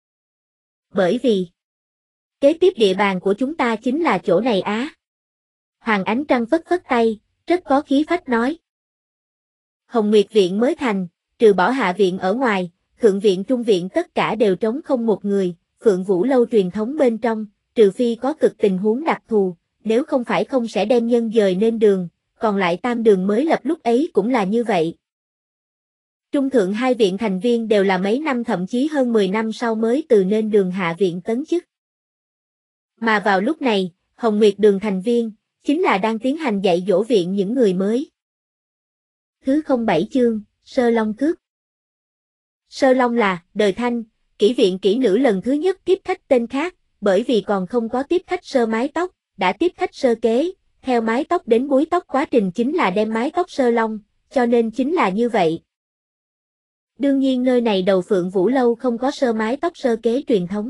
[SPEAKER 1] Bởi vì, kế tiếp địa bàn của chúng ta chính là chỗ này á. Hoàng Ánh Trăng phất tay, rất có khí phách nói. Hồng Nguyệt Viện mới thành, trừ bỏ Hạ Viện ở ngoài, Thượng Viện Trung Viện tất cả đều trống không một người, Phượng Vũ Lâu truyền thống bên trong, trừ phi có cực tình huống đặc thù, nếu không phải không sẽ đem nhân dời nên đường, còn lại tam đường mới lập lúc ấy cũng là như vậy. Trung thượng hai viện thành viên đều là mấy năm thậm chí hơn 10 năm sau mới từ nên đường Hạ Viện tấn chức. Mà vào lúc này, Hồng Nguyệt Đường thành viên, chính là đang tiến hành dạy dỗ viện những người mới. Thứ 07 chương, Sơ Long Cước. Sơ Long là, đời Thanh, kỷ viện kỹ nữ lần thứ nhất tiếp khách tên khác, bởi vì còn không có tiếp khách sơ mái tóc, đã tiếp khách sơ kế, theo mái tóc đến búi tóc quá trình chính là đem mái tóc Sơ Long, cho nên chính là như vậy. Đương nhiên nơi này đầu Phượng Vũ Lâu không có sơ mái tóc sơ kế truyền thống.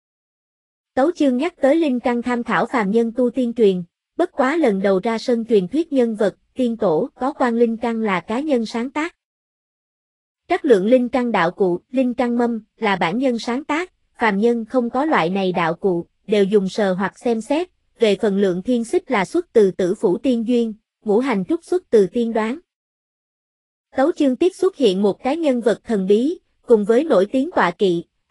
[SPEAKER 1] Tấu chương nhắc tới linh căn tham khảo phàm nhân tu tiên truyền, bất quá lần đầu ra sân truyền thuyết nhân vật, tiên tổ, có quan linh căn là cá nhân sáng tác. Trắc lượng linh căn đạo cụ, linh căn mâm, là bản nhân sáng tác, phàm nhân không có loại này đạo cụ, đều dùng sờ hoặc xem xét, về phần lượng thiên xích là xuất từ Tử Phủ Tiên Duyên, ngũ hành trúc xuất từ tiên đoán. Tấu chương tiếp xuất hiện một cái nhân vật thần bí, cùng với nổi tiếng tọa kỵ,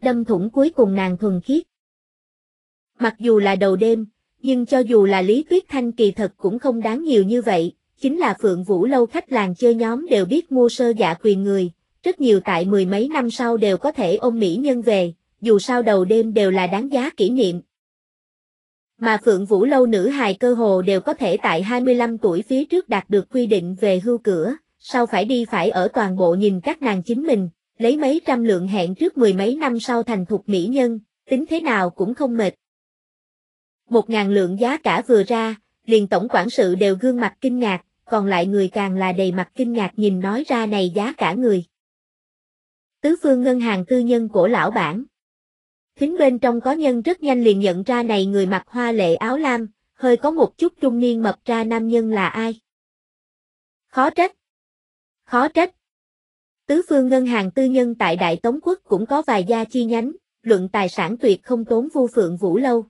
[SPEAKER 1] đâm thủng cuối cùng nàng thuần khiết. Mặc dù là đầu đêm, nhưng cho dù là Lý Tuyết Thanh kỳ thật cũng không đáng nhiều như vậy, chính là Phượng Vũ Lâu khách làng chơi nhóm đều biết mua sơ dạ quyền người, rất nhiều tại mười mấy năm sau đều có thể ôm mỹ nhân về, dù sao đầu đêm đều là đáng giá kỷ niệm. Mà Phượng Vũ Lâu nữ hài cơ hồ đều có thể tại 25 tuổi phía trước đạt được quy định về hưu cửa, sau phải ở toàn bộ nhìn các nàng chính mình, lấy mấy trăm lượng hẹn trước mười mấy năm sau thành thục mỹ nhân, tính thế nào cũng không mệt. 1.000 lượng giá cả vừa ra, liền tổng quản sự đều gương mặt kinh ngạc, còn lại người càng là đầy mặt kinh ngạc nhìn nói ra này giá cả người. Tứ phương ngân hàng tư nhân của lão bản. Thính bên trong có nhân rất nhanh liền nhận ra này người mặc hoa lệ áo lam, hơi có một chút trung niên mập ra nam nhân là ai. Khó trách. Khó trách. Tứ phương ngân hàng tư nhân tại Đại Tống Quốc cũng có vài gia chi nhánh, luận tài sản tuyệt không tốn vu Phượng Vũ Lâu.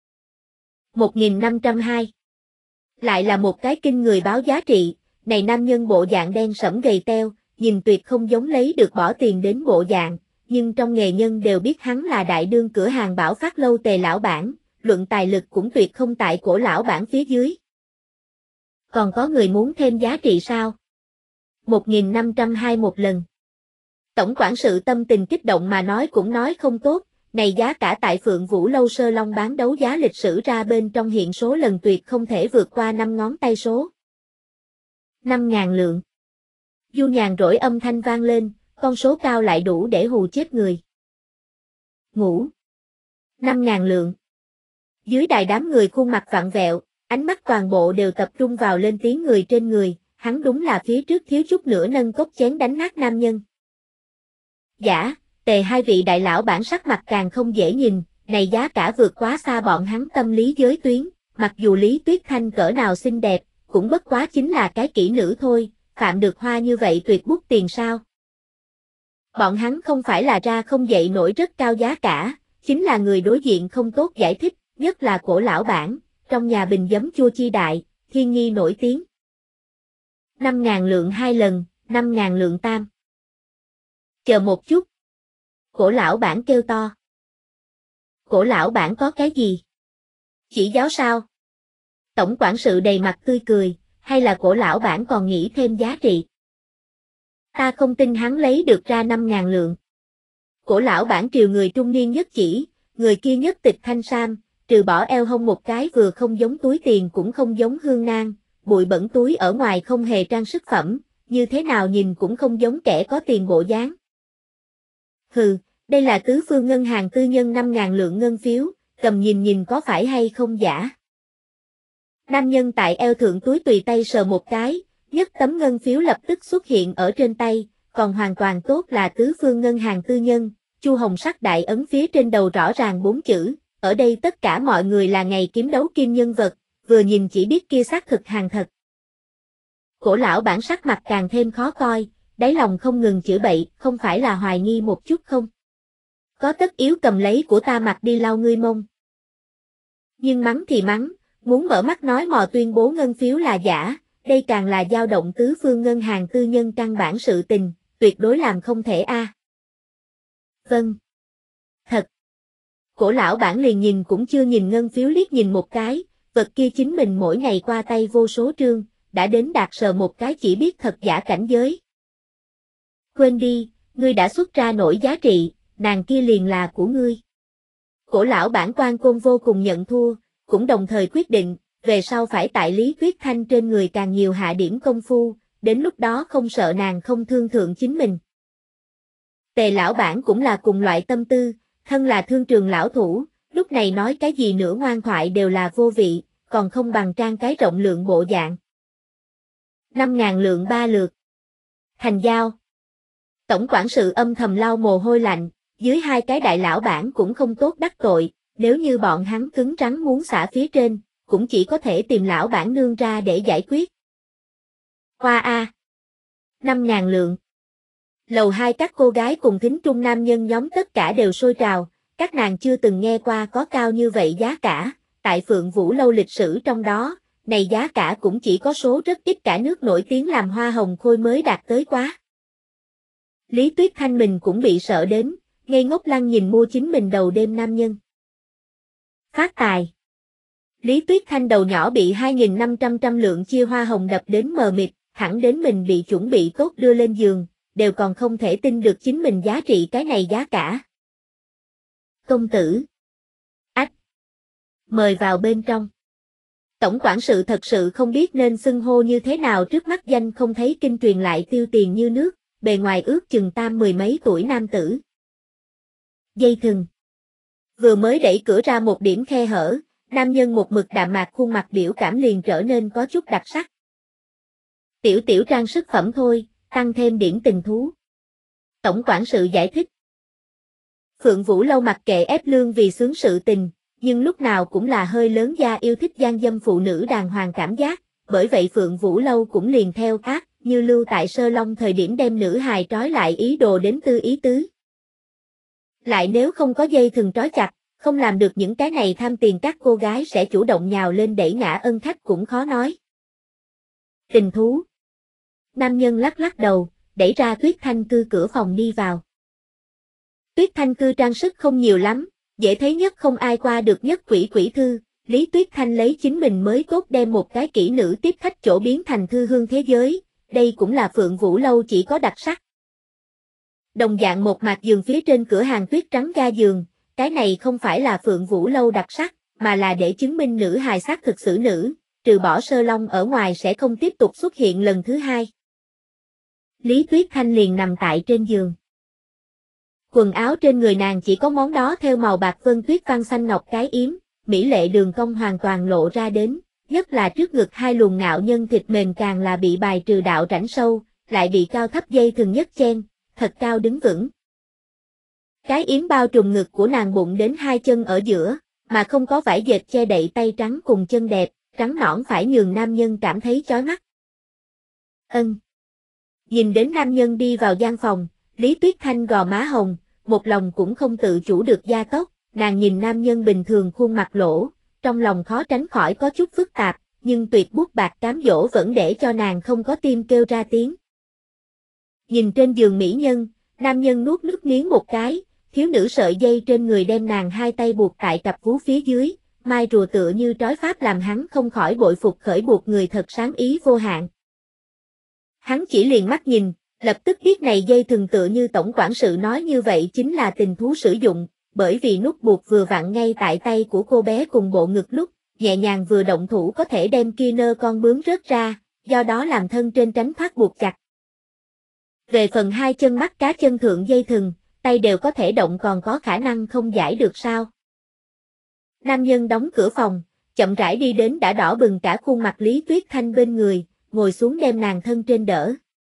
[SPEAKER 1] 1502. Lại là một cái kinh người báo giá trị, này nam nhân bộ dạng đen sẫm gầy teo, nhìn tuyệt không giống lấy được bỏ tiền đến bộ dạng, nhưng trong nghề nhân đều biết hắn là đại đương cửa hàng Bảo Phát Lâu Tề lão bản, luận tài lực cũng tuyệt không tại cổ lão bản phía dưới. Còn có người muốn thêm giá trị sao? 1502 một lần. Tổng quản sự tâm tình kích động mà nói cũng nói không tốt, này giá cả tại Phượng Vũ Lâu sơ long bán đấu giá lịch sử ra bên trong hiện số lần tuyệt không thể vượt qua 5 ngón tay số. 5.000 lượng. Du nhàn rỗi âm thanh vang lên, con số cao lại đủ để hù chết người. Ngủ. 5.000 lượng. Dưới đài đám người khuôn mặt vặn vẹo, ánh mắt toàn bộ đều tập trung vào lên tiếng người trên người, hắn đúng là phía trước thiếu chút nữa nâng cốc chén đánh nát nam nhân. Giả, Tề hai vị đại lão bản sắc mặt càng không dễ nhìn, này giá cả vượt quá xa bọn hắn tâm lý giới tuyến, mặc dù Lý Tuyết Thanh cỡ nào xinh đẹp, cũng bất quá chính là cái kỹ nữ thôi, phạm được hoa như vậy tuyệt bút tiền sao. Bọn hắn không phải là ra không dậy nổi rất cao giá cả, chính là người đối diện không tốt giải thích, nhất là cổ lão bản, trong nhà bình giấm chua chi đại, thiên nghi nổi tiếng. 5.000 lượng 2 lần, 5.000 lượng tam. Chờ một chút. Cổ lão bản kêu to. Cổ lão bản có cái gì? Chỉ giáo sao? Tổng quản sự đầy mặt tươi cười, hay là cổ lão bản còn nghĩ thêm giá trị? Ta không tin hắn lấy được ra 5.000 lượng. Cổ lão bản triều người trung niên nhất chỉ, người kia nhất tịch thanh sam, trừ bỏ eo hông một cái vừa không giống túi tiền cũng không giống hương nang, bụi bẩn túi ở ngoài không hề trang sức phẩm, như thế nào nhìn cũng không giống kẻ có tiền bộ dáng. Hừ, đây là tứ phương ngân hàng tư nhân 5.000 lượng ngân phiếu, cầm nhìn có phải hay không giả. Nam nhân tại eo thượng túi tùy tay sờ một cái, nhất tấm ngân phiếu lập tức xuất hiện ở trên tay, còn hoàn toàn tốt là tứ phương ngân hàng tư nhân, chu hồng sắc đại ấn phía trên đầu rõ ràng 4 chữ, ở đây tất cả mọi người là ngày kiếm đấu kim nhân vật, vừa nhìn chỉ biết kia xác thực hàng thật. Cổ lão bản sắc mặt càng thêm khó coi, đáy lòng không ngừng chửi bậy, không phải là hoài nghi một chút không? Có tất yếu cầm lấy của ta mặc đi lau ngươi mông. Nhưng mắng thì mắng, muốn mở mắt nói mò tuyên bố ngân phiếu là giả, đây càng là dao động tứ phương ngân hàng tư nhân căn bản sự tình, tuyệt đối làm không thể a. Vâng. Thật. Cổ lão bản liền nhìn cũng chưa nhìn ngân phiếu liếc nhìn một cái, vật kia chính mình mỗi ngày qua tay vô số trương, đã đến đạt sờ một cái chỉ biết thật giả cảnh giới. Quên đi, ngươi đã xuất ra nổi giá trị, nàng kia liền là của ngươi. Cổ lão bản quan côn vô cùng nhận thua, cũng đồng thời quyết định, về sau phải tại Lý Tuyết Thanh trên người càng nhiều hạ điểm công phu, đến lúc đó không sợ nàng không thương thượng chính mình. Tề lão bản cũng là cùng loại tâm tư, thân là thương trường lão thủ, lúc này nói cái gì nữa ngoan thoại đều là vô vị, còn không bằng trang cái rộng lượng bộ dạng. 5.000 lượng 3 lượt. Thành giao. Tổng quản sự âm thầm lau mồ hôi lạnh, dưới hai cái đại lão bản cũng không tốt đắc tội, nếu như bọn hắn cứng rắn muốn xả phía trên, cũng chỉ có thể tìm lão bản nương ra để giải quyết. Hoa a. 5.000 lượng. Lầu 2 các cô gái cùng thính trung nam nhân nhóm tất cả đều sôi trào, các nàng chưa từng nghe qua có cao như vậy giá cả, tại Phượng Vũ Lâu lịch sử trong đó, này giá cả cũng chỉ có số rất ít cả nước nổi tiếng làm hoa hồng khôi mới đạt tới quá. Lý Tuyết Thanh mình cũng bị sợ đến, ngây ngốc lăng nhìn mua chính mình đầu đêm nam nhân. Phát tài. Lý Tuyết Thanh đầu nhỏ bị 2.500 lượng chia hoa hồng đập đến mờ mịt, thẳng đến mình bị chuẩn bị tốt đưa lên giường, đều còn không thể tin được chính mình giá trị cái này giá cả. Công tử. Ách. Mời vào bên trong. Tổng quản sự thật sự không biết nên xưng hô như thế nào trước mắt danh không thấy kinh truyền lại tiêu tiền như nước, bề ngoài ước chừng tam mười mấy tuổi nam tử. Dây thừng. Vừa mới đẩy cửa ra một điểm khe hở, nam nhân một mực đạm mạc khuôn mặt biểu cảm liền trở nên có chút đặc sắc. Tiểu trang sức phẩm thôi, tăng thêm điểm tình thú. Tổng quản sự giải thích. Phượng Vũ Lâu mặc kệ ép lương vì sướng sự tình, nhưng lúc nào cũng là hơi lớn da yêu thích gian dâm phụ nữ đàng hoàng cảm giác, bởi vậy Phượng Vũ Lâu cũng liền theo các, như lưu tại Sơ Long thời điểm đem nữ hài trói lại ý đồ đến tư ý tứ. Lại nếu không có dây thừng trói chặt, không làm được những cái này tham tiền các cô gái sẽ chủ động nhào lên đẩy ngã ân khách cũng khó nói. Tình thú. Nam nhân lắc lắc đầu, đẩy ra Tuyết Thanh Cư cửa phòng đi vào. Tuyết Thanh Cư trang sức không nhiều lắm, dễ thấy nhất không ai qua được nhất quỷ thư, Lý Tuyết Thanh lấy chính mình mới tốt đem một cái kỹ nữ tiếp khách chỗ biến thành thư hương thế giới, đây cũng là Phượng Vũ Lâu chỉ có đặc sắc. Đồng dạng một mặt giường phía trên cửa hàng tuyết trắng ga giường, cái này không phải là Phượng Vũ Lâu đặc sắc, mà là để chứng minh nữ hài xác thực xử nữ, trừ bỏ Sơ Long ở ngoài sẽ không tiếp tục xuất hiện lần thứ hai. Lý Tuyết Thanh liền nằm tại trên giường. Quần áo trên người nàng chỉ có món đó theo màu bạc vân tuyết văn xanh ngọc cái yếm, mỹ lệ đường cong hoàn toàn lộ ra đến, nhất là trước ngực hai luồng ngạo nhân thịt mềm càng là bị bài trừ đạo rãnh sâu, lại bị cao thấp dây thừng nhất chen, thật cao đứng vững. Cái yếm bao trùm ngực của nàng bụng đến hai chân ở giữa, mà không có vải dệt che đậy tay trắng cùng chân đẹp, trắng nõn phải nhường nam nhân cảm thấy chói mắt. Nhìn đến nam nhân đi vào gian phòng, Lý Tuyết Thanh gò má hồng, một lòng cũng không tự chủ được gia tốc, nàng nhìn nam nhân bình thường khuôn mặt lỗ, trong lòng khó tránh khỏi có chút phức tạp, nhưng tuyệt bút bạc cám dỗ vẫn để cho nàng không có tim kêu ra tiếng. Nhìn trên giường mỹ nhân, nam nhân nuốt nước miếng một cái, thiếu nữ sợi dây trên người đem nàng hai tay buộc tại cặp vú phía dưới, mai rùa tựa như trói pháp làm hắn không khỏi bội phục khởi buộc người thật sáng ý vô hạn. Hắn chỉ liền mắt nhìn, lập tức biết này dây thừng tựa như tổng quản sự nói như vậy chính là tình thú sử dụng, bởi vì nút buộc vừa vặn ngay tại tay của cô bé cùng bộ ngực lúc, nhẹ nhàng vừa động thủ có thể đem kia nơ con bướm rớt ra, do đó làm thân trên tránh thoát buộc chặt. Về phần hai chân mắt cá chân thượng dây thừng, tay đều có thể động còn có khả năng không giải được sao. Nam nhân đóng cửa phòng, chậm rãi đi đến đã đỏ bừng cả khuôn mặt Lý Tuyết Thanh bên người, ngồi xuống đem nàng thân trên đỡ.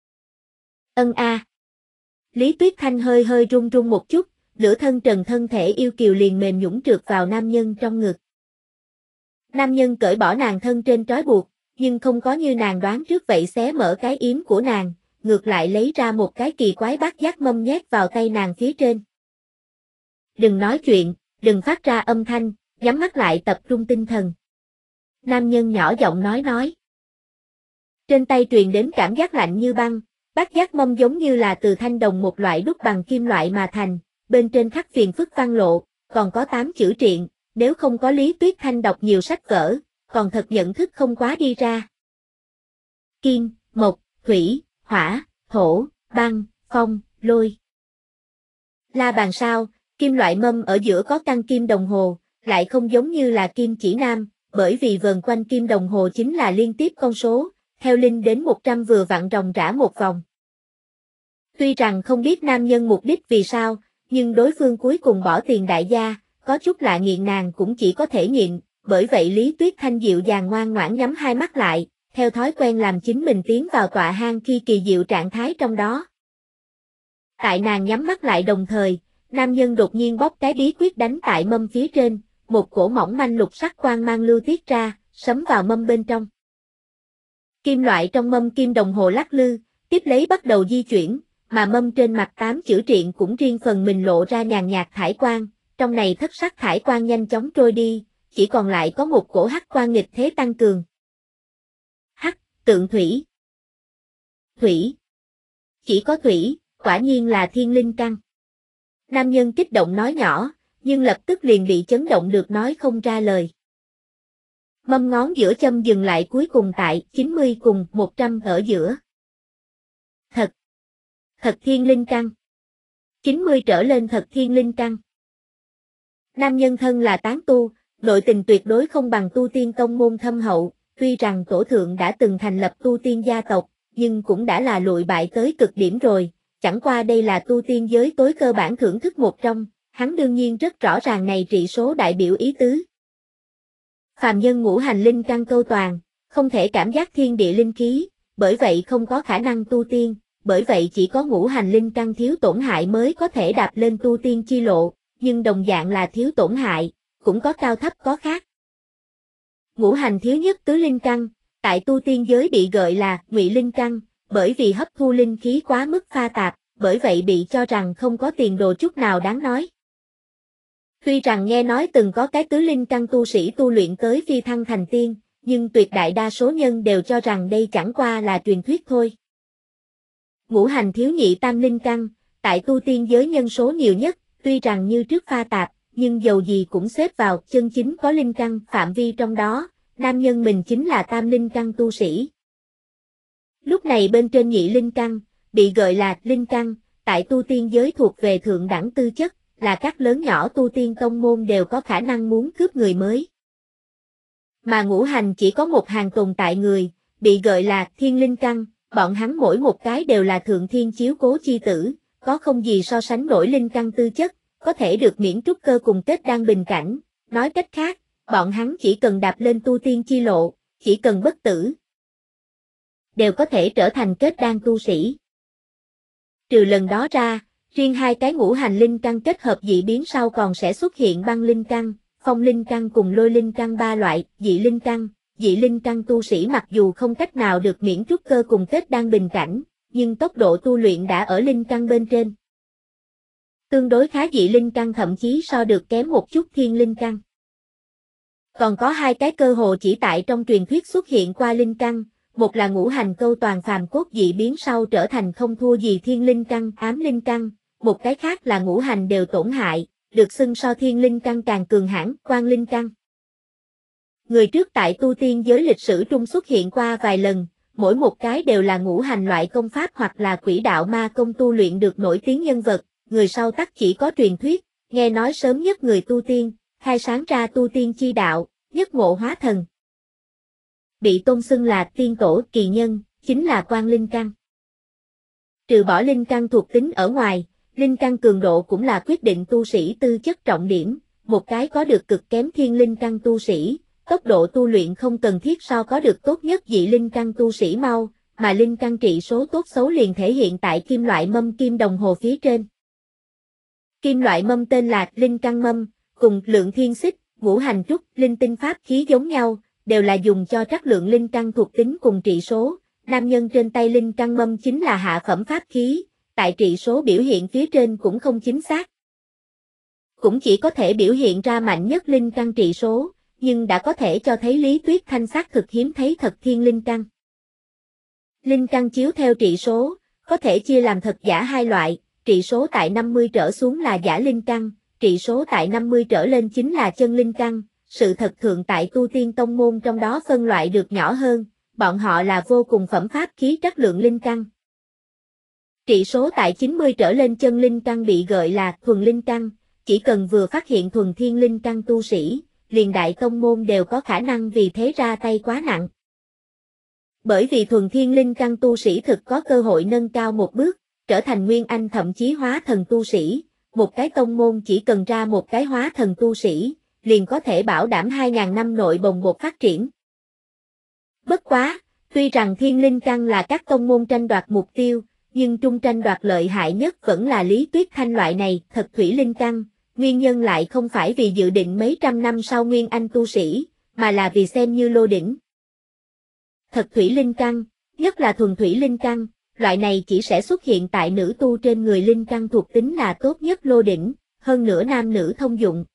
[SPEAKER 1] Lý Tuyết Thanh hơi hơi run run một chút, nửa thân trần thân thể yêu kiều liền mềm nhũn trượt vào nam nhân trong ngực. Nam nhân cởi bỏ nàng thân trên trói buộc, nhưng không có như nàng đoán trước vậy xé mở cái yếm của nàng, ngược lại lấy ra một cái kỳ quái bát giác mâm nhét vào tay nàng phía trên. Đừng nói chuyện, đừng phát ra âm thanh, nhắm mắt lại tập trung tinh thần. Nam nhân nhỏ giọng nói. Trên tay truyền đến cảm giác lạnh như băng, bát giác mâm giống như là từ thanh đồng một loại đúc bằng kim loại mà thành, bên trên khắc phiền phức văn lộ, còn có 8 chữ triện, nếu không có Lý Tuyết Thanh đọc nhiều sách vở, còn thật nhận thức không quá đi ra. Kim, mộc, thủy, hỏa, thổ, băng, phong, lôi. La bàn sao, kim loại mâm ở giữa có căn kim đồng hồ, lại không giống như là kim chỉ nam, bởi vì vờn quanh kim đồng hồ chính là liên tiếp con số, theo linh đến 100 vừa vặn ròng rã một vòng. Tuy rằng không biết nam nhân mục đích vì sao, nhưng đối phương cuối cùng bỏ tiền đại gia, có chút lạ nghiện nàng cũng chỉ có thể nhịn, bởi vậy Lý Tuyết Thanh dịu dàng ngoan ngoãn nhắm hai mắt lại, theo thói quen làm chính mình tiến vào tọa hang khi kỳ diệu trạng thái trong đó. Tại nàng nhắm mắt lại đồng thời, nam nhân đột nhiên bóp cái bí quyết đánh tại mâm phía trên, một cổ mỏng manh lục sắc quang mang lưu tiết ra, sấm vào mâm bên trong. Kim loại trong mâm kim đồng hồ lắc lư, tiếp lấy bắt đầu di chuyển, mà mâm trên mặt 8 chữ triện cũng riêng phần mình lộ ra nhàn nhạt thải quang, trong này thất sắc thải quang nhanh chóng trôi đi, chỉ còn lại có một cổ hắc quang nghịch thế tăng cường. Hắc, tượng thủy. Thủy. Chỉ có thủy, quả nhiên là thiên linh căn. Nam nhân kích động nói nhỏ, nhưng lập tức liền bị chấn động được nói không ra lời. Mâm ngón giữa châm dừng lại cuối cùng tại 90 cùng 100 ở giữa. Thật thiên linh căn. 90 trở lên thật thiên linh căn. Nam nhân thân là tán tu, nội tình tuyệt đối không bằng tu tiên tông môn thâm hậu, tuy rằng tổ thượng đã từng thành lập tu tiên gia tộc, nhưng cũng đã là lụi bại tới cực điểm rồi, chẳng qua đây là tu tiên giới tối cơ bản thưởng thức một trong, hắn đương nhiên rất rõ ràng này trị số đại biểu ý tứ. Phàm nhân ngũ hành linh căn câu toàn, không thể cảm giác thiên địa linh khí, bởi vậy không có khả năng tu tiên, bởi vậy chỉ có ngũ hành linh căn thiếu tổn hại mới có thể đạp lên tu tiên chi lộ, nhưng đồng dạng là thiếu tổn hại, cũng có cao thấp có khác. Ngũ hành thiếu nhất tứ linh căn, tại tu tiên giới bị gọi là ngụy linh căn, bởi vì hấp thu linh khí quá mức pha tạp, bởi vậy bị cho rằng không có tiền đồ chút nào đáng nói. Tuy rằng nghe nói từng có cái tứ linh căn tu sĩ tu luyện tới phi thăng thành tiên, nhưng tuyệt đại đa số nhân đều cho rằng đây chẳng qua là truyền thuyết thôi. Ngũ hành thiếu nhị tam linh căn, tại tu tiên giới nhân số nhiều nhất, tuy rằng như trước pha tạp, nhưng dầu gì cũng xếp vào chân chính có linh căn phạm vi trong đó, nam nhân mình chính là tam linh căn tu sĩ. Lúc này bên trên nhị linh căn, bị gọi là linh căn, tại tu tiên giới thuộc về thượng đẳng tư chất, là các lớn nhỏ tu tiên tông môn đều có khả năng muốn cướp người mới. Mà ngũ hành chỉ có một hàng tồn tại người, bị gọi là thiên linh căn, bọn hắn mỗi một cái đều là thượng thiên chiếu cố chi tử, có không gì so sánh nổi linh căn tư chất, có thể được miễn trúc cơ cùng kết đan bình cảnh, nói cách khác, bọn hắn chỉ cần đạp lên tu tiên chi lộ, chỉ cần bất tử, đều có thể trở thành kết đan tu sĩ. Trừ lần đó ra, riêng hai cái ngũ hành linh căn kết hợp dị biến sau còn sẽ xuất hiện băng linh căn, phong linh căn cùng lôi linh căn ba loại dị linh căn tu sĩ mặc dù không cách nào được miễn trúc cơ cùng kết đan bình cảnh, nhưng tốc độ tu luyện đã ở linh căn bên trên. Tương đối khá dị linh căn thậm chí so được kém một chút thiên linh căn. Còn có hai cái cơ hồ chỉ tại trong truyền thuyết xuất hiện qua linh căn, một là ngũ hành câu toàn phàm cốt dị biến sau trở thành không thua gì thiên linh căn, ám linh căn, một cái khác là ngũ hành đều tổn hại, được xưng so thiên linh căn càng cường hãn, quan linh căn. Người trước tại tu tiên giới lịch sử trung xuất hiện qua vài lần, mỗi một cái đều là ngũ hành loại công pháp hoặc là quỷ đạo ma công tu luyện được nổi tiếng nhân vật, người sau tắc chỉ có truyền thuyết, nghe nói sớm nhất người tu tiên, khai sáng ra tu tiên chi đạo, nhất ngộ hóa thần. Bị tôn xưng là tiên tổ kỳ nhân, chính là quan linh căn. Trừ bỏ linh căn thuộc tính ở ngoài, linh căn cường độ cũng là quyết định tu sĩ tư chất trọng điểm, một cái có được cực kém thiên linh căn tu sĩ, tốc độ tu luyện không cần thiết so có được tốt nhất dị linh căn tu sĩ mau, mà linh căn trị số tốt xấu liền thể hiện tại kim loại mâm kim đồng hồ phía trên. Kim loại mâm tên là linh căn mâm, cùng lượng thiên xích, ngũ hành trúc, linh tinh pháp khí giống nhau, đều là dùng cho trắc lượng linh căn thuộc tính cùng trị số. Nam nhân trên tay linh căn mâm chính là hạ phẩm pháp khí, tại trị số biểu hiện phía trên cũng không chính xác. Cũng chỉ có thể biểu hiện ra mạnh nhất linh căn trị số, nhưng đã có thể cho thấy Lý Tuyết Thanh xác thực hiếm thấy thật thiên linh căn. Linh căn chiếu theo trị số, có thể chia làm thật giả hai loại, trị số tại 50 trở xuống là giả linh căn, trị số tại 50 trở lên chính là chân linh căn, sự thật thượng tại tu tiên tông môn trong đó phân loại được nhỏ hơn, bọn họ là vô cùng phẩm pháp khí trắc lượng linh căn. Trị số tại 90 trở lên chân linh căn bị gọi là thuần linh căn, chỉ cần vừa phát hiện thuần thiên linh căn tu sĩ, liền đại tông môn đều có khả năng vì thế ra tay quá nặng. Bởi vì thuần thiên linh căn tu sĩ thực có cơ hội nâng cao một bước, trở thành nguyên anh thậm chí hóa thần tu sĩ, một cái tông môn chỉ cần ra một cái hóa thần tu sĩ, liền có thể bảo đảm 2.000 năm nội bồng bột phát triển. Bất quá, tuy rằng thiên linh căn là các tông môn tranh đoạt mục tiêu, nhưng trung tranh đoạt lợi hại nhất vẫn là Lý Tuyết Thanh loại này thật thủy linh căn, nguyên nhân lại không phải vì dự định mấy trăm năm sau nguyên anh tu sĩ, mà là vì xem như lô đỉnh. Thật thủy linh căn, nhất là thuần thủy linh căn, loại này chỉ sẽ xuất hiện tại nữ tu trên người linh căn thuộc tính là tốt nhất lô đỉnh, hơn nữa nam nữ thông dụng.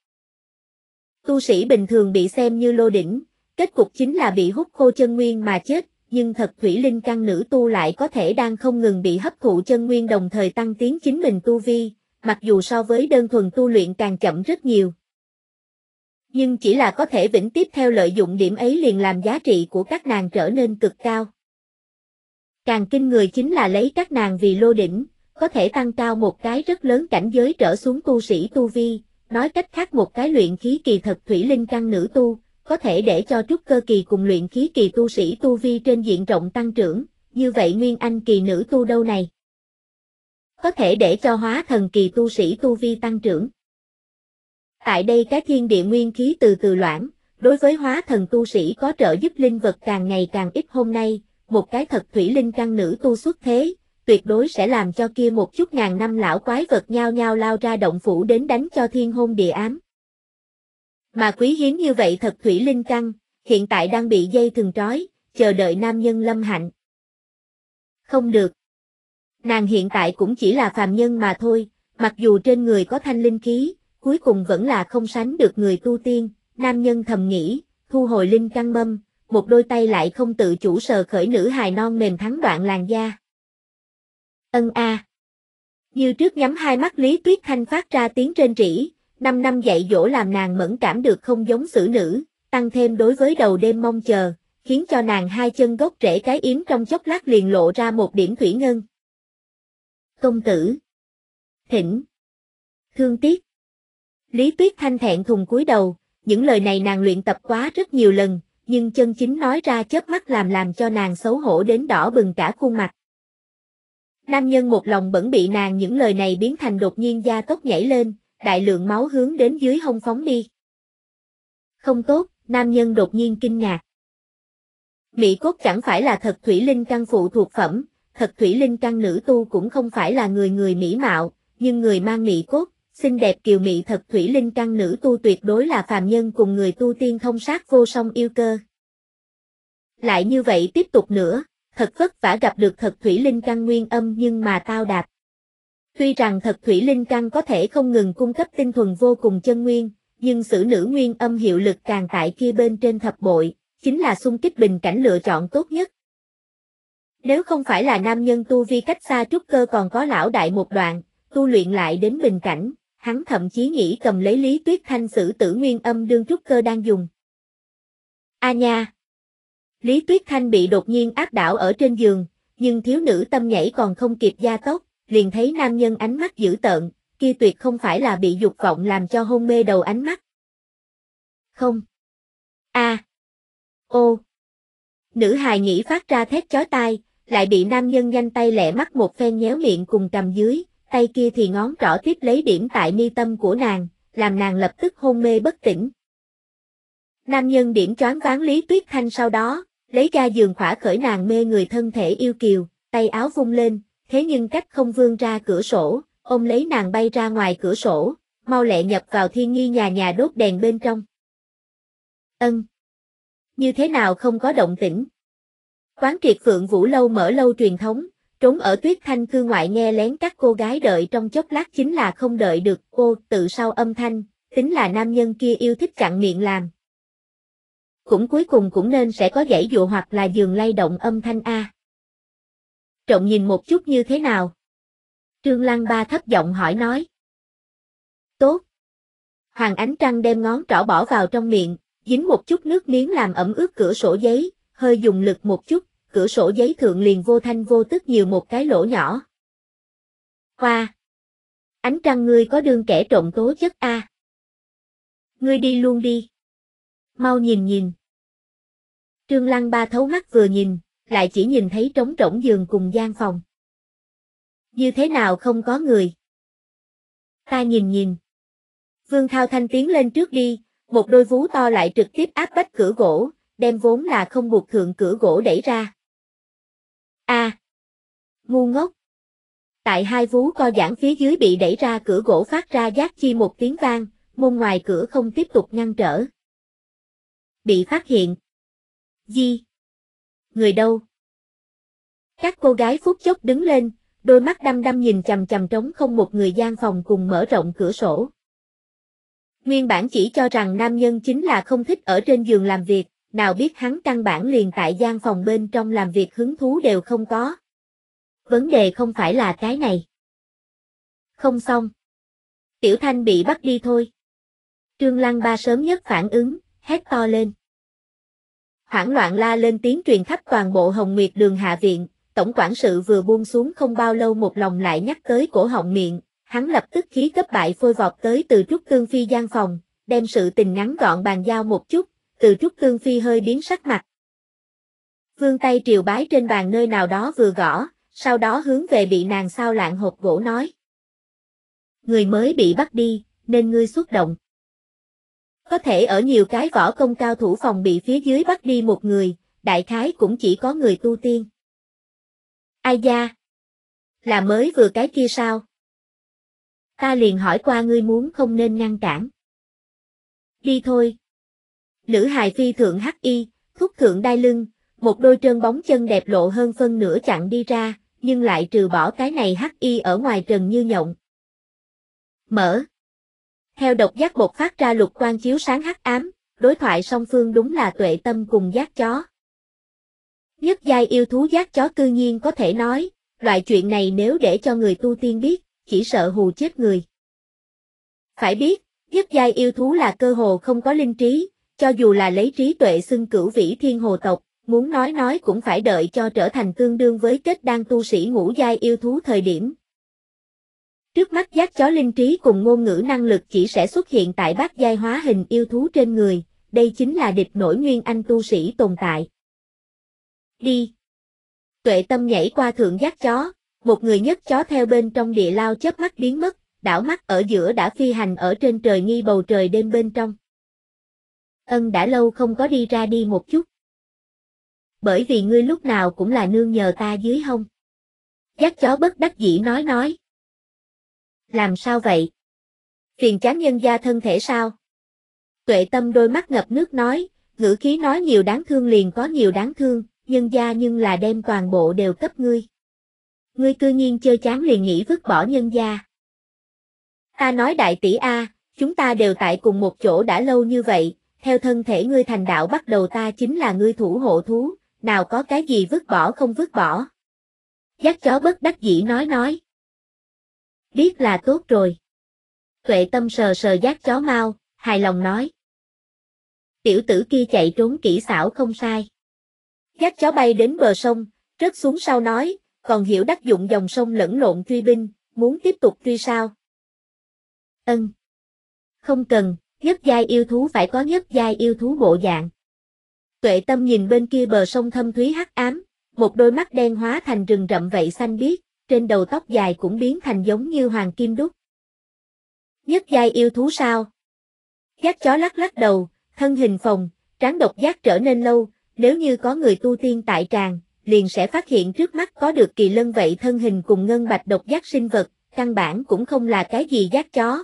[SPEAKER 1] Tu sĩ bình thường bị xem như lô đỉnh, kết cục chính là bị hút khô chân nguyên mà chết, nhưng thật thủy linh căn nữ tu lại có thể đang không ngừng bị hấp thụ chân nguyên đồng thời tăng tiến chính mình tu vi, mặc dù so với đơn thuần tu luyện càng chậm rất nhiều. Nhưng chỉ là có thể vĩnh tiếp theo lợi dụng điểm ấy liền làm giá trị của các nàng trở nên cực cao. Càng kinh người chính là lấy các nàng vì lô đỉnh, có thể tăng cao một cái rất lớn cảnh giới trở xuống tu sĩ tu vi, nói cách khác một cái luyện khí kỳ thật thủy linh căn nữ tu, có thể để cho trúc cơ kỳ cùng luyện khí kỳ tu sĩ tu vi trên diện rộng tăng trưởng, như vậy nguyên anh kỳ nữ tu đâu này? Có thể để cho hóa thần kỳ tu sĩ tu vi tăng trưởng. Tại đây cái thiên địa nguyên khí từ từ loãng, đối với hóa thần tu sĩ có trợ giúp linh vật càng ngày càng ít hôm nay, một cái thật thủy linh căn nữ tu xuất thế, tuyệt đối sẽ làm cho kia một chút ngàn năm lão quái vật nhao nhao lao ra động phủ đến đánh cho thiên hôn địa ám. Mà quý hiếm như vậy thật thủy linh căn, hiện tại đang bị dây thừng trói, chờ đợi nam nhân lâm hạnh. Không được. Nàng hiện tại cũng chỉ là phàm nhân mà thôi, mặc dù trên người có thanh linh khí, cuối cùng vẫn là không sánh được người tu tiên, nam nhân thầm nghĩ, thu hồi linh căn mâm, một đôi tay lại không tự chủ sờ khởi nữ hài non mềm thắng đoạn làn da. Ân a. Như trước nhắm hai mắt Lý Tuyết Thanh phát ra tiếng rên rỉ, 5 năm dạy dỗ làm nàng mẫn cảm được không giống xử nữ, tăng thêm đối với đầu đêm mong chờ, khiến cho nàng hai chân gốc rễ cái yếm trong chốc lát liền lộ ra một điểm thủy ngân. Công tử. Thỉnh. Thương tiếc. Lý Tuyết Thanh thẹn thùng cúi đầu, những lời này nàng luyện tập quá rất nhiều lần, nhưng chân chính nói ra chớp mắt làm cho nàng xấu hổ đến đỏ bừng cả khuôn mặt. Nam nhân một lòng bẩn bị nàng những lời này biến thành đột nhiên da tóc nhảy lên, đại lượng máu hướng đến dưới hông phóng đi. Không tốt, nam nhân đột nhiên kinh ngạc. Mỹ cốt chẳng phải là thật thủy linh căn phụ thuộc phẩm, thật thủy linh căn nữ tu cũng không phải là người mỹ mạo, nhưng người mang mỹ cốt, xinh đẹp kiều mị thật thủy linh căn nữ tu tuyệt đối là phàm nhân cùng người tu tiên thông sát vô song yêu cơ. Lại như vậy tiếp tục nữa, thật vất vả gặp được thật thủy linh căn nguyên âm nhưng mà tao đạp. Tuy rằng thật thủy linh căn có thể không ngừng cung cấp tinh thuần vô cùng chân nguyên, nhưng xử nữ nguyên âm hiệu lực càng tại kia bên trên thập bội, chính là xung kích bình cảnh lựa chọn tốt nhất. Nếu không phải là nam nhân tu vi cách xa trúc cơ còn có lão đại một đoạn, tu luyện lại đến bình cảnh, hắn thậm chí nghĩ cầm lấy Lý Tuyết Thanh xử tử nguyên âm đương trúc cơ đang dùng. A nha! Lý Tuyết Thanh bị đột nhiên áp đảo ở trên giường, nhưng thiếu nữ tâm nhảy còn không kịp gia tốc, liền thấy nam nhân ánh mắt dữ tợn, kia tuyệt không phải là bị dục vọng làm cho hôn mê đầu ánh mắt. Không. A. Ô. Nữ hài nghĩ phát ra thét chói tai, lại bị nam nhân nhanh tay lẹ mắt một phen nhéo miệng cùng cầm dưới, tay kia thì ngón trỏ tiếp lấy điểm tại mi tâm của nàng, làm nàng lập tức hôn mê bất tỉnh. Nam nhân điểm choáng váng Lý Tuyết Thanh sau đó, lấy ga giường khỏa khởi nàng mê người thân thể yêu kiều, tay áo vung lên, thế nhưng cách không vươn ra cửa sổ, ôm lấy nàng bay ra ngoài cửa sổ, mau lẹ nhập vào thiên nghi nhà đốt đèn bên trong. Ân. Như thế nào không có động tĩnh? Quán triệt Phượng Vũ lâu mở lâu truyền thống, trốn ở Tuyết Thanh cư ngoại nghe lén các cô gái đợi trong chốc lát chính là không đợi được cô tự sau âm thanh, tính là nam nhân kia yêu thích chặn miệng làm. Cũng cuối cùng cũng nên sẽ có giãy dụa hoặc là giường lay động âm thanh A. Trộm nhìn một chút như thế nào? Trương Lăng Ba thấp giọng hỏi nói. Tốt. Hoàng Ánh Trăng đem ngón trỏ bỏ vào trong miệng, dính một chút nước miếng làm ẩm ướt cửa sổ giấy, hơi dùng lực một chút, cửa sổ giấy thượng liền vô thanh vô tức nhiều một cái lỗ nhỏ. Hoa! Ánh Trăng ngươi có đương kẻ trộm tố chất A. Ngươi đi luôn đi. Mau nhìn nhìn. Trương Lăng Ba thấu mắt vừa nhìn, lại chỉ nhìn thấy trống rỗng giường cùng gian phòng. Như thế nào không có người? Ta nhìn nhìn. Vương Thao Thanh tiến lên trước đi, một đôi vú to lại trực tiếp áp bách cửa gỗ, đem vốn là không buộc thượng cửa gỗ đẩy ra. A, ngu ngốc. Tại hai vú co giãn phía dưới bị đẩy ra cửa gỗ phát ra giác chi một tiếng vang, môn ngoài cửa không tiếp tục ngăn trở. Bị phát hiện. Di. Người đâu? Các cô gái phút chốc đứng lên, đôi mắt đăm đăm nhìn chằm chằm trống không một người gian phòng cùng mở rộng cửa sổ. Nguyên bản chỉ cho rằng nam nhân chính là không thích ở trên giường làm việc, nào biết hắn căn bản liền tại gian phòng bên trong làm việc hứng thú đều không có. Vấn đề không phải là cái này. Không xong. Tiểu Thanh bị bắt đi thôi. Trương Lăng Ba sớm nhất phản ứng, hét to lên. Hoảng loạn la lên tiếng truyền khắp toàn bộ Hồng Nguyệt Đường hạ viện, tổng quản sự vừa buông xuống không bao lâu một lòng lại nhắc tới cổ họng miệng, hắn lập tức khí cấp bại phôi vọt tới Từ Trúc Tương Phi gian phòng, đem sự tình ngắn gọn bàn giao một chút, Từ Trúc Tương Phi hơi biến sắc mặt. Vươn tay triều bái trên bàn nơi nào đó vừa gõ, sau đó hướng về bị nàng sao lạng hộp gỗ nói. Người mới bị bắt đi, nên ngươi xuất động. Có thể ở nhiều cái võ công cao thủ phòng bị phía dưới bắt đi một người, đại khái cũng chỉ có người tu tiên. Ai da? Là mới vừa cái kia sao? Ta liền hỏi qua ngươi muốn không nên ngăn cản. Đi thôi. Nữ hài phi thượng hắc y, thúc thượng đai lưng, một đôi trơn bóng chân đẹp lộ hơn phân nửa chặng đi ra, nhưng lại trừ bỏ cái này hắc y ở ngoài trần như nhộng. Mở. Theo độc giác bộc phát ra lục quang chiếu sáng hắc ám, đối thoại song phương đúng là Tuệ Tâm cùng giác chó. Nhất giai yêu thú giác chó cư nhiên có thể nói, loại chuyện này nếu để cho người tu tiên biết, chỉ sợ hù chết người. Phải biết, nhất giai yêu thú là cơ hồ không có linh trí, cho dù là lấy trí tuệ xưng cửu vĩ thiên hồ tộc, muốn nói cũng phải đợi cho trở thành tương đương với kết đan tu sĩ ngũ giai yêu thú thời điểm. Trước mắt giác chó linh trí cùng ngôn ngữ năng lực chỉ sẽ xuất hiện tại bát giai hóa hình yêu thú trên người, đây chính là địch nổi nguyên anh tu sĩ tồn tại. Đi. Tuệ Tâm nhảy qua thượng giác chó, một người nhất chó theo bên trong địa lao chớp mắt biến mất, đảo mắt ở giữa đã phi hành ở trên trời nghi bầu trời đêm bên trong. Đã lâu không có đi ra đi một chút. Bởi vì ngươi lúc nào cũng là nương nhờ ta dưới hông. Giác chó bất đắc dĩ nói. Làm sao vậy? Phiền chán nhân gia thân thể sao? Tuệ Tâm đôi mắt ngập nước nói, ngữ khí nói nhiều đáng thương liền có nhiều đáng thương, nhân gia nhưng là đem toàn bộ đều cấp ngươi. Ngươi cư nhiên chơi chán liền nghĩ vứt bỏ nhân gia. Ta nói đại tỷ a, chúng ta đều tại cùng một chỗ đã lâu như vậy, theo thân thể ngươi thành đạo bắt đầu ta chính là ngươi thủ hộ thú, nào có cái gì vứt bỏ không vứt bỏ. Giác chó bất đắc dĩ nói. Biết là tốt rồi. Tuệ Tâm sờ sờ giác chó mau, hài lòng nói. Tiểu tử kia chạy trốn kỹ xảo không sai. Giác chó bay đến bờ sông, rớt xuống sau nói, còn hiểu đắc dụng dòng sông lẫn lộn truy binh, muốn tiếp tục truy sao? Không cần, nhất giai yêu thú phải có nhất giai yêu thú bộ dạng. Tuệ Tâm nhìn bên kia bờ sông thâm thúy hắc ám, một đôi mắt đen hóa thành rừng rậm vậy xanh biếc, trên đầu tóc dài cũng biến thành giống như hoàng kim đúc. Nhất giai yêu thú sao? Giác chó lắc đầu, thân hình phồng, trán độc giác trở nên lâu, nếu như có người tu tiên tại tràng, liền sẽ phát hiện trước mắt có được kỳ lân vậy thân hình cùng ngân bạch độc giác sinh vật, căn bản cũng không là cái gì giác chó.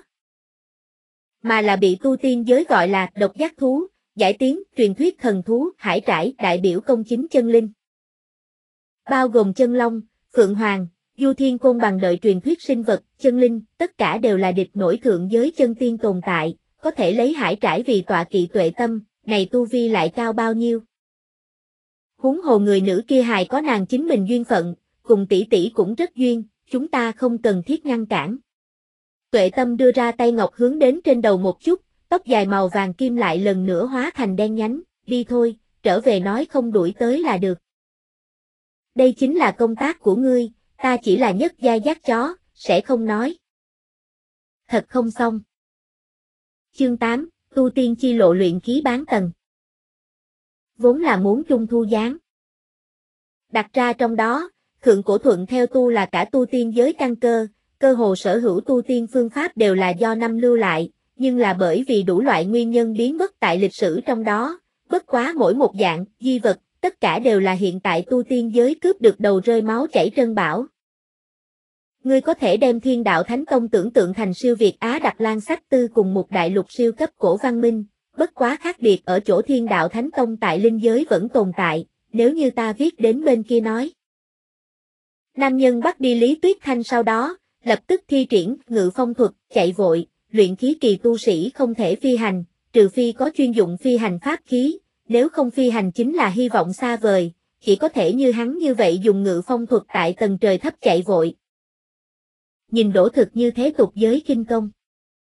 [SPEAKER 1] Mà là bị tu tiên giới gọi là độc giác thú, giải tiếng, truyền thuyết thần thú, hải trải, đại biểu công chính chân linh. Bao gồm chân long, phượng hoàng, du thiên côn bằng đợi truyền thuyết sinh vật, chân linh, tất cả đều là địch nổi thượng giới chân tiên tồn tại, có thể lấy hải trải vì tọa kỵ Tuệ Tâm, này tu vi lại cao bao nhiêu. Huống hồ người nữ kia hài có nàng chính mình duyên phận, cùng tỷ tỷ cũng rất duyên, chúng ta không cần thiết ngăn cản. Tuệ Tâm đưa ra tay ngọc hướng đến trên đầu một chút, tóc dài màu vàng kim lại lần nữa hóa thành đen nhánh, đi thôi, trở về nói không đuổi tới là được. Đây chính là công tác của ngươi, ta chỉ là nhất giai giác chó, sẽ không nói. Thật không xong. Chương 8, tu tiên chi lộ luyện khí bán tầng. Vốn là muốn trung thu giáng. Đặt ra trong đó, Thượng Cổ Thuận theo tu là cả tu tiên giới căn cơ, cơ hồ sở hữu tu tiên phương pháp đều là do năm lưu lại, nhưng là bởi vì đủ loại nguyên nhân biến mất tại lịch sử trong đó, bất quá mỗi một dạng, di vật, tất cả đều là hiện tại tu tiên giới cướp được đầu rơi máu chảy trân bảo. Ngươi có thể đem Thiên Đạo Thánh Tông tưởng tượng thành siêu Việt Á Đặc Lan Sách Tư cùng một đại lục siêu cấp cổ văn minh, bất quá khác biệt ở chỗ Thiên Đạo Thánh Tông tại linh giới vẫn tồn tại, nếu như ta viết đến bên kia nói. Nam nhân bắt đi Lý Tuyết Thanh sau đó, lập tức thi triển ngự phong thuật, chạy vội, luyện khí kỳ tu sĩ không thể phi hành, trừ phi có chuyên dụng phi hành pháp khí, nếu không phi hành chính là hy vọng xa vời, chỉ có thể như hắn như vậy dùng ngự phong thuật tại tầng trời thấp chạy vội. Nhìn đổ thực như thế tục giới kinh công.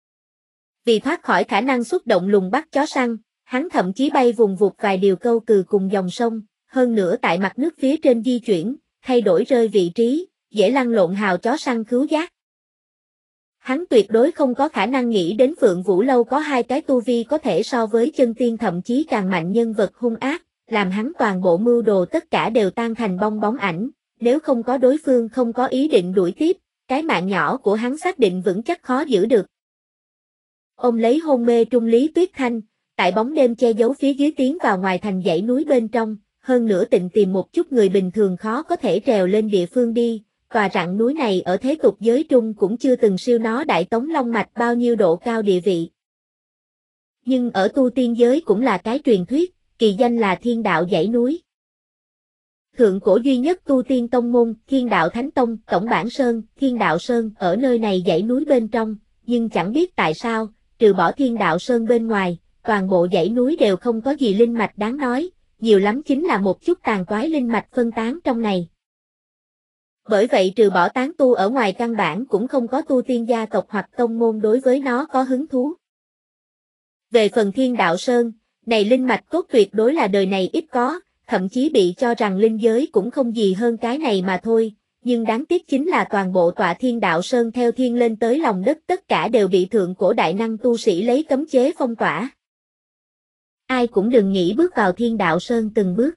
[SPEAKER 1] Vì thoát khỏi khả năng xuất động lùng bắt chó săn, hắn thậm chí bay vùng vụt vài điều câu cừ cùng dòng sông, hơn nữa tại mặt nước phía trên di chuyển, thay đổi rơi vị trí, dễ lăn lộn hào chó săn khứu giác. Hắn tuyệt đối không có khả năng nghĩ đến Phượng Vũ Lâu có hai cái tu vi có thể so với chân tiên thậm chí càng mạnh nhân vật hung ác, làm hắn toàn bộ mưu đồ tất cả đều tan thành bong bóng ảnh, nếu không có đối phương không có ý định đuổi tiếp, cái mạng nhỏ của hắn xác định vững chắc khó giữ được. Ôm lấy hôn mê trung Lý Tuyết Thanh, tại bóng đêm che giấu phía dưới tiến vào ngoài thành dãy núi bên trong, hơn nữa tịnh tìm một chút người bình thường khó có thể trèo lên địa phương đi, tòa rặng núi này ở thế tục giới trung cũng chưa từng siêu nó Đại Tống Long Mạch bao nhiêu độ cao địa vị. Nhưng ở tu tiên giới cũng là cái truyền thuyết, kỳ danh là Thiên Đạo dãy núi. Thượng cổ duy nhất tu tiên tông môn, Thiên Đạo Thánh Tông, Tổng Bản Sơn, Thiên Đạo Sơn ở nơi này dãy núi bên trong, nhưng chẳng biết tại sao, trừ bỏ Thiên Đạo Sơn bên ngoài, toàn bộ dãy núi đều không có gì linh mạch đáng nói, nhiều lắm chính là một chút tàn toái linh mạch phân tán trong này. Bởi vậy trừ bỏ tán tu ở ngoài căn bản cũng không có tu tiên gia tộc hoặc tông môn đối với nó có hứng thú. Về phần Thiên Đạo Sơn, này linh mạch cốt tuyệt đối là đời này ít có, thậm chí bị cho rằng linh giới cũng không gì hơn cái này mà thôi, nhưng đáng tiếc chính là toàn bộ tọa Thiên Đạo Sơn theo thiên lên tới lòng đất tất cả đều bị thượng cổ đại năng tu sĩ lấy cấm chế phong tỏa. Ai cũng đừng nghĩ bước vào Thiên Đạo Sơn từng bước.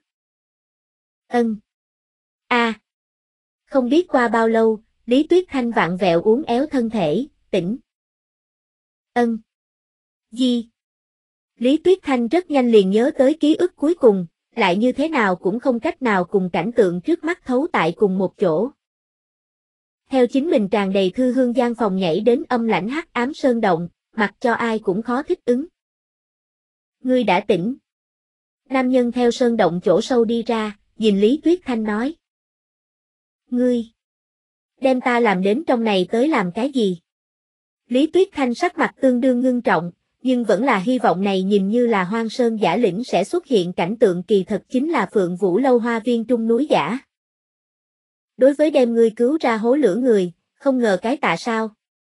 [SPEAKER 1] Không biết qua bao lâu, Lý Tuyết Thanh vặn vẹo uốn éo thân thể, tỉnh. Lý Tuyết Thanh rất nhanh liền nhớ tới ký ức cuối cùng, lại như thế nào cũng không cách nào cùng cảnh tượng trước mắt thấu tại cùng một chỗ. Theo chính mình tràn đầy thư hương gian phòng nhảy đến âm lãnh hắc ám sơn động, mặc cho ai cũng khó thích ứng. Ngươi đã tỉnh. Nam nhân theo sơn động chỗ sâu đi ra, nhìn Lý Tuyết Thanh nói. Ngươi đem ta làm đến trong này tới làm cái gì? Lý Tuyết Thanh sắc mặt tương đương ngưng trọng, nhưng vẫn là hy vọng này nhìn như là hoang sơn giả lĩnh sẽ xuất hiện cảnh tượng kỳ thật chính là Phượng Vũ Lâu hoa viên trung núi giả. Đối với đem ngươi cứu ra hố lửa người, không ngờ cái tạ sao?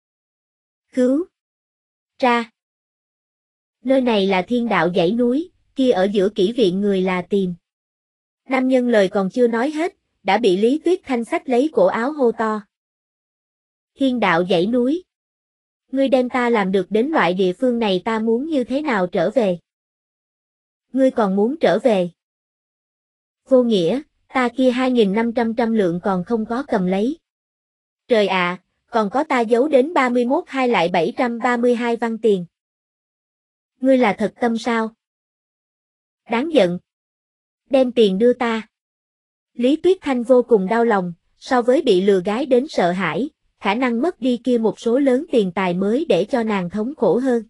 [SPEAKER 1] Cứu ra. Nơi này là Thiên Đạo dãy núi, kia ở giữa kỹ viện người là tìm. Nam nhân lời còn chưa nói hết, đã bị Lý Tuyết Thanh xách lấy cổ áo hô to. Thiên Đạo dãy núi. Ngươi đem ta làm được đến loại địa phương này ta muốn như thế nào trở về? Ngươi còn muốn trở về? Vô nghĩa, ta kia 2.500 lượng còn không có cầm lấy. Trời ạ, còn có ta giấu đến 31 hai lại 732 văn tiền. Ngươi là thật tâm sao? Đáng giận. Đem tiền đưa ta. Lý Tuyết Thanh vô cùng đau lòng, so với bị lừa gái đến sợ hãi, khả năng mất đi kia một số lớn tiền tài mới để cho nàng thống khổ hơn.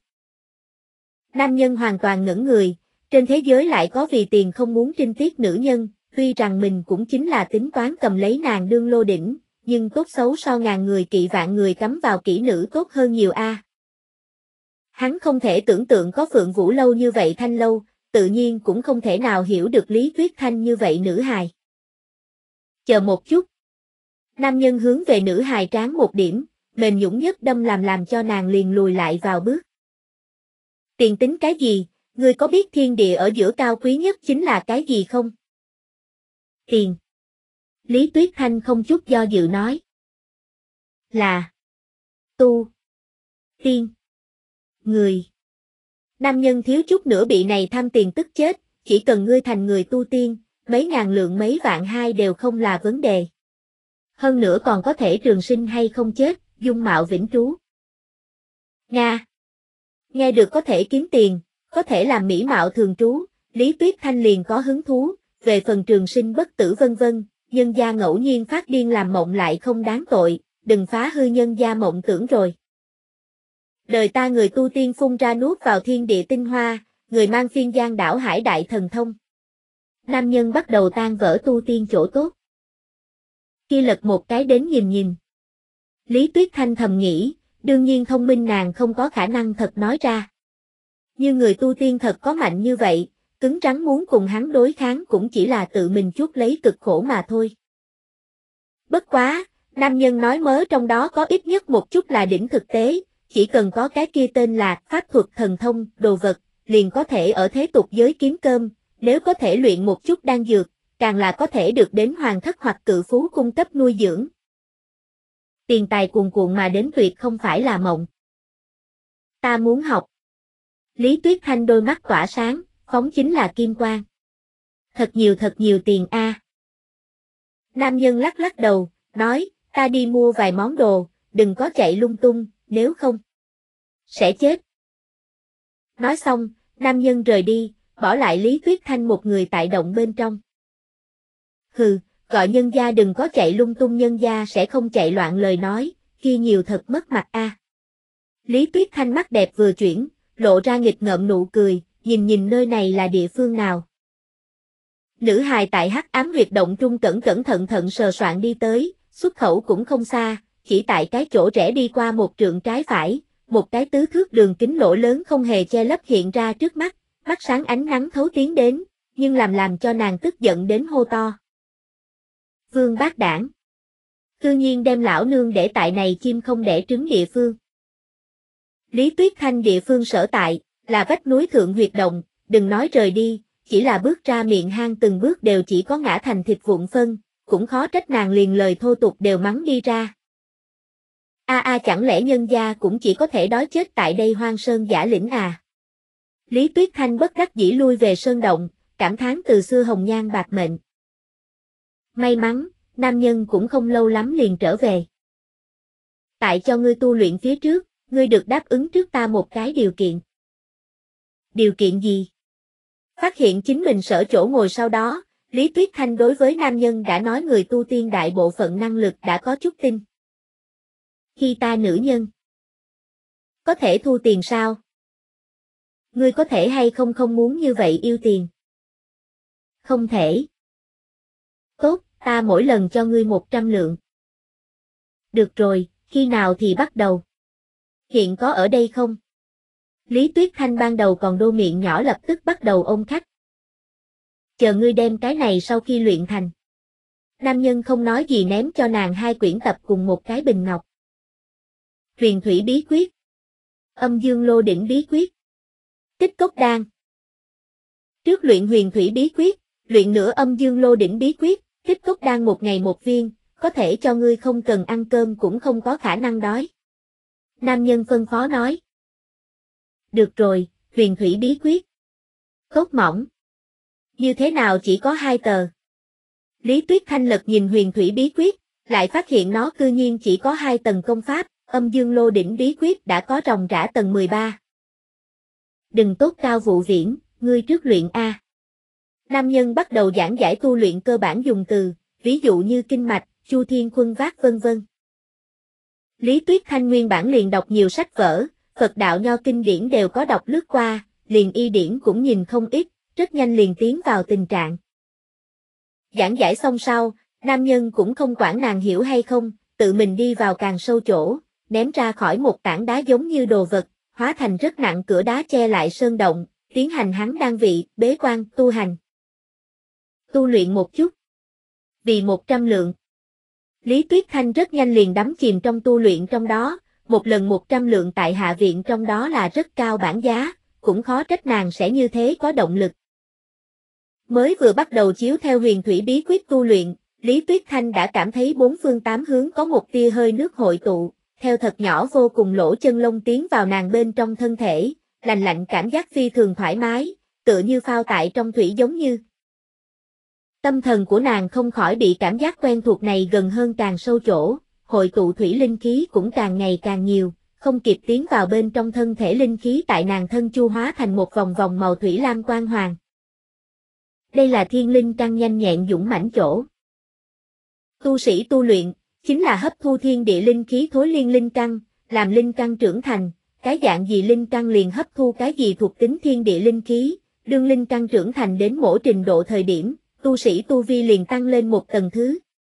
[SPEAKER 1] Nam nhân hoàn toàn ngẩn người, trên thế giới lại có vì tiền không muốn trinh tiết nữ nhân, tuy rằng mình cũng chính là tính toán cầm lấy nàng đương lô đỉnh, nhưng tốt xấu so ngàn người kỵ vạn người cắm vào kỹ nữ tốt hơn nhiều a. Hắn không thể tưởng tượng có Phượng Vũ Lâu như vậy thanh lâu, tự nhiên cũng không thể nào hiểu được Lý Tuyết Thanh như vậy nữ hài. Chờ một chút. Nam nhân hướng về nữ hài tráng một điểm, mềm nhũn nhất đâm làm cho nàng liền lùi lại vào bước. Tiền tính cái gì, ngươi có biết thiên địa ở giữa cao quý nhất chính là cái gì không? Tiền. Lý Tuyết Thanh không chút do dự nói. Là. Tu. Tiên. Người. Nam nhân thiếu chút nữa bị này tham tiền tức chết, chỉ cần ngươi thành người tu tiên, mấy ngàn lượng mấy vạn hai đều không là vấn đề. Hơn nữa còn có thể trường sinh hay không chết, dung mạo vĩnh trú. Nga. Nghe được có thể kiếm tiền, có thể làm mỹ mạo thường trú, Lý Tuyết Thanh liền có hứng thú, về phần trường sinh bất tử vân vân, nhân gia ngẫu nhiên phát điên làm mộng lại không đáng tội, đừng phá hư nhân gia mộng tưởng rồi. Đời ta người tu tiên phun ra nuốt vào thiên địa tinh hoa, người mang phiên giang đảo hải đại thần thông. Nam nhân bắt đầu tan vỡ tu tiên chỗ tốt. Kia lật một cái đến nhìn. Lý Tuyết Thanh thầm nghĩ, đương nhiên thông minh nàng không có khả năng thật nói ra. Như người tu tiên thật có mạnh như vậy, cứng rắn muốn cùng hắn đối kháng cũng chỉ là tự mình chuốc lấy cực khổ mà thôi. Bất quá, nam nhân nói mớ trong đó có ít nhất một chút là đỉnh thực tế, chỉ cần có cái kia tên là pháp thuật thần thông, đồ vật, liền có thể ở thế tục giới kiếm cơm, nếu có thể luyện một chút đan dược, càng là có thể được đến hoàng thất hoặc cự phú cung cấp nuôi dưỡng. Tiền tài cuồn cuộn mà đến tuyệt không phải là mộng. Ta muốn học. Lý Tuyết Thanh đôi mắt tỏa sáng, phóng chính là kim quang. Thật nhiều tiền a. Nam nhân lắc lắc đầu, nói, ta đi mua vài món đồ, đừng có chạy lung tung, nếu không sẽ chết. Nói xong, nam nhân rời đi, bỏ lại Lý Tuyết Thanh một người tại động bên trong. Hừ, gọi nhân gia đừng có chạy lung tung, nhân gia sẽ không chạy loạn, lời nói, kia nhiều thật mất mặt a. Lý Tuyết Thanh mắt đẹp vừa chuyển, lộ ra nghịch ngợm nụ cười, nhìn nơi này là địa phương nào. Nữ hài tại hắc ám huyệt động trung cẩn thận sờ soạn đi tới, xuất khẩu cũng không xa, chỉ tại cái chỗ rẽ đi qua một trượng trái phải, một cái tứ thước đường kính lỗ lớn không hề che lấp hiện ra trước mắt, mắt sáng ánh nắng thấu tiến đến, nhưng làm cho nàng tức giận đến hô to. Vương bác đảng! Cư nhiên đem lão nương để tại này chim không đẻ trứng địa phương. Lý Tuyết Thanh địa phương sở tại, là vách núi thượng huyệt động, đừng nói rời đi, chỉ là bước ra miệng hang từng bước đều chỉ có ngã thành thịt vụn phân, cũng khó trách nàng liền lời thô tục đều mắng đi ra. Chẳng lẽ nhân gia cũng chỉ có thể đói chết tại đây hoang sơn giả lĩnh à? Lý Tuyết Thanh bất đắc dĩ lui về sơn động, cảm thán từ xưa hồng nhan bạc mệnh. May mắn, nam nhân cũng không lâu lắm liền trở về. Tại cho ngươi tu luyện phía trước, ngươi được đáp ứng trước ta một cái điều kiện. Điều kiện gì? Phát hiện chính mình sở chỗ ngồi sau đó, Lý Tuyết Thanh đối với nam nhân đã nói người tu tiên đại bộ phận năng lực đã có chút tin. Khi ta nữ nhân, có thể thu tiền sao? Ngươi có thể hay không muốn như vậy yêu tiền? Không thể. Tốt, ta mỗi lần cho ngươi 100 lượng. Được rồi, khi nào thì bắt đầu? Hiện có ở đây không? Lý Tuyết Thanh ban đầu còn đô miệng nhỏ lập tức bắt đầu ôm khách. Chờ ngươi đem cái này sau khi luyện thành. Nam nhân không nói gì ném cho nàng 2 quyển tập cùng một cái bình ngọc. Huyền thủy bí quyết. Âm dương lô đỉnh bí quyết. Tích cốc đan. Trước luyện huyền thủy bí quyết, luyện nửa âm dương lô đỉnh bí quyết, tích cốc đan 1 ngày 1 viên, có thể cho ngươi không cần ăn cơm cũng không có khả năng đói. Nam nhân phân phó nói. Được rồi, huyền thủy bí quyết. Cốt mỏng. Như thế nào chỉ có 2 tờ? Lý Tuyết Thanh lật nhìn huyền thủy bí quyết, lại phát hiện nó cư nhiên chỉ có 2 tầng công pháp, âm dương lô đỉnh bí quyết đã có ròng rã tầng 13. Đừng tốt cao vụ viễn, ngươi trước luyện A. Nam nhân bắt đầu giảng giải tu luyện cơ bản dùng từ, ví dụ như kinh mạch, chu thiên khuân vác vân vân. Lý Tuyết Thanh nguyên bản liền đọc nhiều sách vở, Phật đạo nho kinh điển đều có đọc lướt qua, liền y điển cũng nhìn không ít, rất nhanh liền tiến vào tình trạng. Giảng giải xong sau, nam nhân cũng không quản nàng hiểu hay không, tự mình đi vào càng sâu chỗ, ném ra khỏi một tảng đá giống như đồ vật, hóa thành rất nặng cửa đá che lại sơn động, tiến hành hắn đan vị, bế quan, tu hành. Tu luyện một chút. Vì 100 lượng. Lý Tuyết Thanh rất nhanh liền đắm chìm trong tu luyện trong đó, một lần 100 lượng tại hạ viện trong đó là rất cao bản giá, cũng khó trách nàng sẽ như thế có động lực. Mới vừa bắt đầu chiếu theo huyền thủy bí quyết tu luyện, Lý Tuyết Thanh đã cảm thấy 4 phương 8 hướng có một tia hơi nước hội tụ, theo thật nhỏ vô cùng lỗ chân lông tiến vào nàng bên trong thân thể, lành lạnh cảm giác phi thường thoải mái, tựa như phao tại trong thủy giống như. Tâm thần của nàng không khỏi bị cảm giác quen thuộc này gần hơn càng sâu chỗ, hội tụ thủy linh khí cũng càng ngày càng nhiều, không kịp tiến vào bên trong thân thể linh khí tại nàng thân chu hóa thành một vòng vòng màu thủy lam quang hoàng. Đây là thiên linh căn nhanh nhẹn dũng mãnh chỗ. Tu sĩ tu luyện, chính là hấp thu thiên địa linh khí thối liên linh căn, làm linh căn trưởng thành, cái dạng gì linh căn liền hấp thu cái gì thuộc tính thiên địa linh khí, đương linh căn trưởng thành đến mỗi trình độ thời điểm, tu sĩ tu vi liền tăng lên một tầng thứ.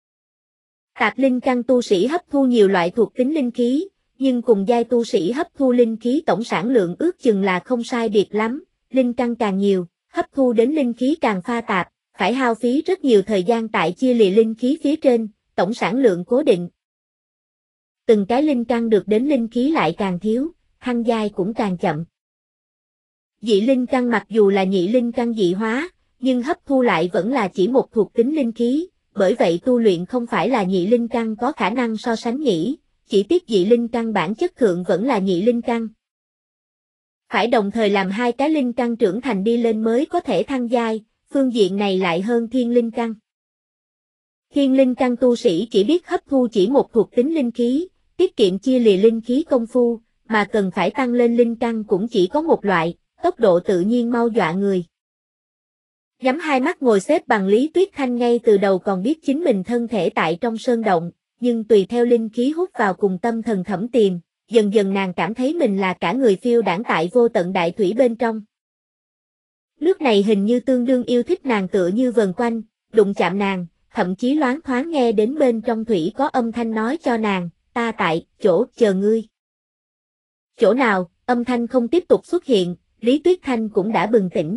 [SPEAKER 1] Tạp linh căn tu sĩ hấp thu nhiều loại thuộc tính linh khí, nhưng cùng giai tu sĩ hấp thu linh khí tổng sản lượng ước chừng là không sai biệt lắm, linh căn càng nhiều, hấp thu đến linh khí càng pha tạp, phải hao phí rất nhiều thời gian tại chia lìa linh khí phía trên, tổng sản lượng cố định. từng cái linh căn được đến linh khí lại càng thiếu, thăng giai cũng càng chậm. Dị linh căn mặc dù là nhị linh căn dị hóa, nhưng hấp thu lại vẫn là chỉ một thuộc tính linh khí, bởi vậy tu luyện không phải là nhị linh căn có khả năng so sánh nhỉ, chỉ tiếc dị linh căn bản chất thượng vẫn là nhị linh căn. Phải đồng thời làm hai cái linh căn trưởng thành đi lên mới có thể thăng giai, phương diện này lại hơn thiên linh căn. Thiên linh căn tu sĩ chỉ biết hấp thu chỉ một thuộc tính linh khí, tiết kiệm chia lìa linh khí công phu, mà cần phải tăng lên linh căn cũng chỉ có một loại, tốc độ tự nhiên mau dọa người. Nhắm hai mắt ngồi xếp bằng Lý Tuyết Thanh ngay từ đầu còn biết chính mình thân thể tại trong sơn động, nhưng tùy theo linh khí hút vào cùng tâm thần thẩm tìm, dần dần nàng cảm thấy mình là cả người phiêu đãng tại vô tận đại thủy bên trong. Nước này hình như tương đương yêu thích nàng tựa như vần quanh, đụng chạm nàng, thậm chí loáng thoáng nghe đến bên trong thủy có âm thanh nói cho nàng, ta tại chỗ chờ ngươi. Chỗ nào, âm thanh không tiếp tục xuất hiện, Lý Tuyết Thanh cũng đã bừng tỉnh.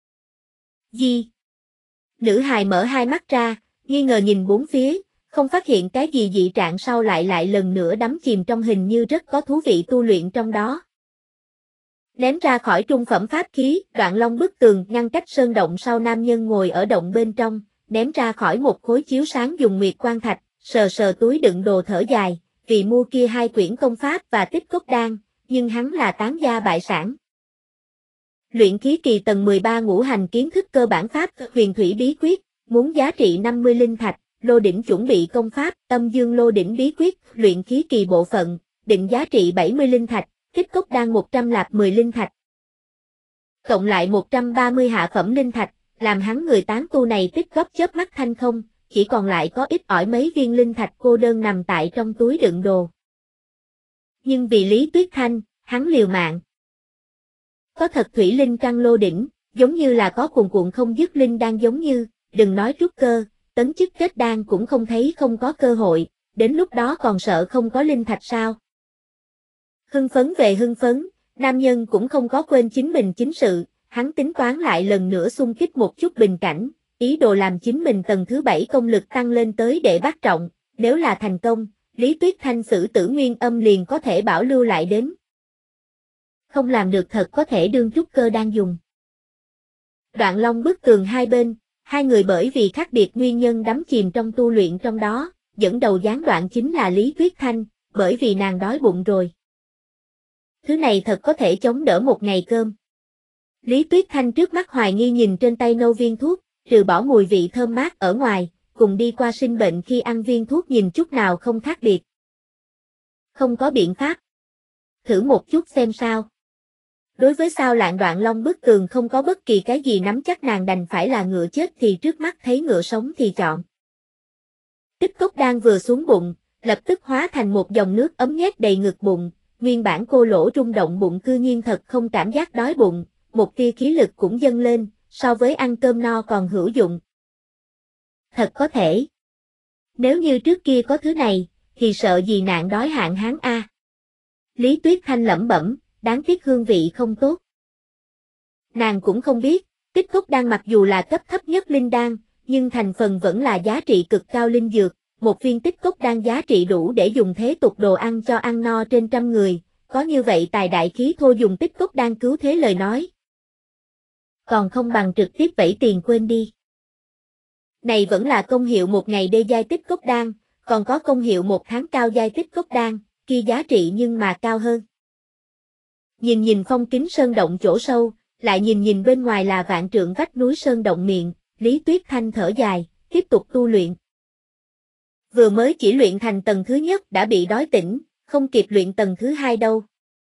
[SPEAKER 1] Gì? Nữ hài mở hai mắt ra, nghi ngờ nhìn bốn phía, không phát hiện cái gì dị trạng sau lại lần nữa đắm chìm trong hình như rất có thú vị tu luyện trong đó. Ném ra khỏi trung phẩm pháp khí, Đoạn Long bức tường ngăn cách sơn động sau nam nhân ngồi ở động bên trong, ném ra khỏi một khối chiếu sáng dùng nguyệt quan thạch, sờ sờ túi đựng đồ thở dài, vì mua kia hai quyển công pháp và tích cốc đan, nhưng hắn là tán gia bại sản. Luyện khí kỳ tầng 13 ngũ hành kiến thức cơ bản pháp huyền thủy bí quyết, muốn giá trị 50 linh thạch, lô đỉnh chuẩn bị công pháp, âm dương lô đỉnh bí quyết, luyện khí kỳ bộ phận, định giá trị 70 linh thạch, tích cốc đan 100 lạp 10 linh thạch. Cộng lại 130 hạ phẩm linh thạch, làm hắn người tán tu này tích góp chớp mắt thanh không, chỉ còn lại có ít ỏi mấy viên linh thạch cô đơn nằm tại trong túi đựng đồ. Nhưng vì Lý Tuyết Thanh, hắn liều mạng. Có thật thủy linh căn lô đỉnh, giống như là có cuồn cuộn không dứt linh đan giống như, đừng nói trúc cơ, tấn chức kết đan cũng không thấy không có cơ hội, đến lúc đó còn sợ không có linh thạch sao. Hưng phấn về hưng phấn, nam nhân cũng không có quên chính mình chính sự, hắn tính toán lại lần nữa xung kích một chút bình cảnh, ý đồ làm chính mình tầng thứ 7 công lực tăng lên tới đệ bát trọng, nếu là thành công, Lý Tuyết Thanh sử tử nguyên âm liền có thể bảo lưu lại đến. Không làm được thật có thể đương trúc cơ đang dùng. Đoạn Long bức tường hai bên, hai người bởi vì khác biệt nguyên nhân đắm chìm trong tu luyện trong đó, dẫn đầu gián đoạn chính là Lý Tuyết Thanh, bởi vì nàng đói bụng rồi. Thứ này thật có thể chống đỡ một ngày cơm. Lý Tuyết Thanh trước mắt hoài nghi nhìn trên tay nâu viên thuốc, trừ bỏ mùi vị thơm mát ở ngoài, cùng đi qua sinh bệnh khi ăn viên thuốc nhìn chút nào không khác biệt. Không có biện pháp. Thử một chút xem sao. Đối với sao lạng Đoạn Long bức tường không có bất kỳ cái gì nắm chắc nàng đành phải là ngựa chết thì trước mắt thấy ngựa sống thì chọn. Tích cốc đan vừa xuống bụng, lập tức hóa thành một dòng nước ấm nhét đầy ngực bụng, nguyên bản cô lỗ rung động bụng cư nhiên thật không cảm giác đói bụng, một tia khí lực cũng dâng lên, so với ăn cơm no còn hữu dụng. Thật có thể. Nếu như trước kia có thứ này, thì sợ gì nạn đói hạn hán a. Lý Tuyết Thanh lẩm bẩm, đáng tiếc hương vị không tốt. Nàng cũng không biết, tích cốc đan mặc dù là cấp thấp nhất linh đan, nhưng thành phần vẫn là giá trị cực cao linh dược, một viên tích cốc đan giá trị đủ để dùng thế tục đồ ăn cho ăn no trên 100 người, có như vậy tài đại khí thô dùng tích cốc đan cứu thế lời nói. Còn không bằng trực tiếp vẩy tiền quên đi. Này vẫn là công hiệu một ngày đê giai tích cốc đan, còn có công hiệu một tháng cao giai tích cốc đan, kia giá trị nhưng mà cao hơn. Nhìn phong kính sơn động chỗ sâu, lại nhìn bên ngoài là vạn trượng vách núi sơn động miệng, Lý Tuyết Thanh thở dài, tiếp tục tu luyện. Vừa mới chỉ luyện thành tầng thứ nhất đã bị đói tỉnh, không kịp luyện tầng thứ hai đâu.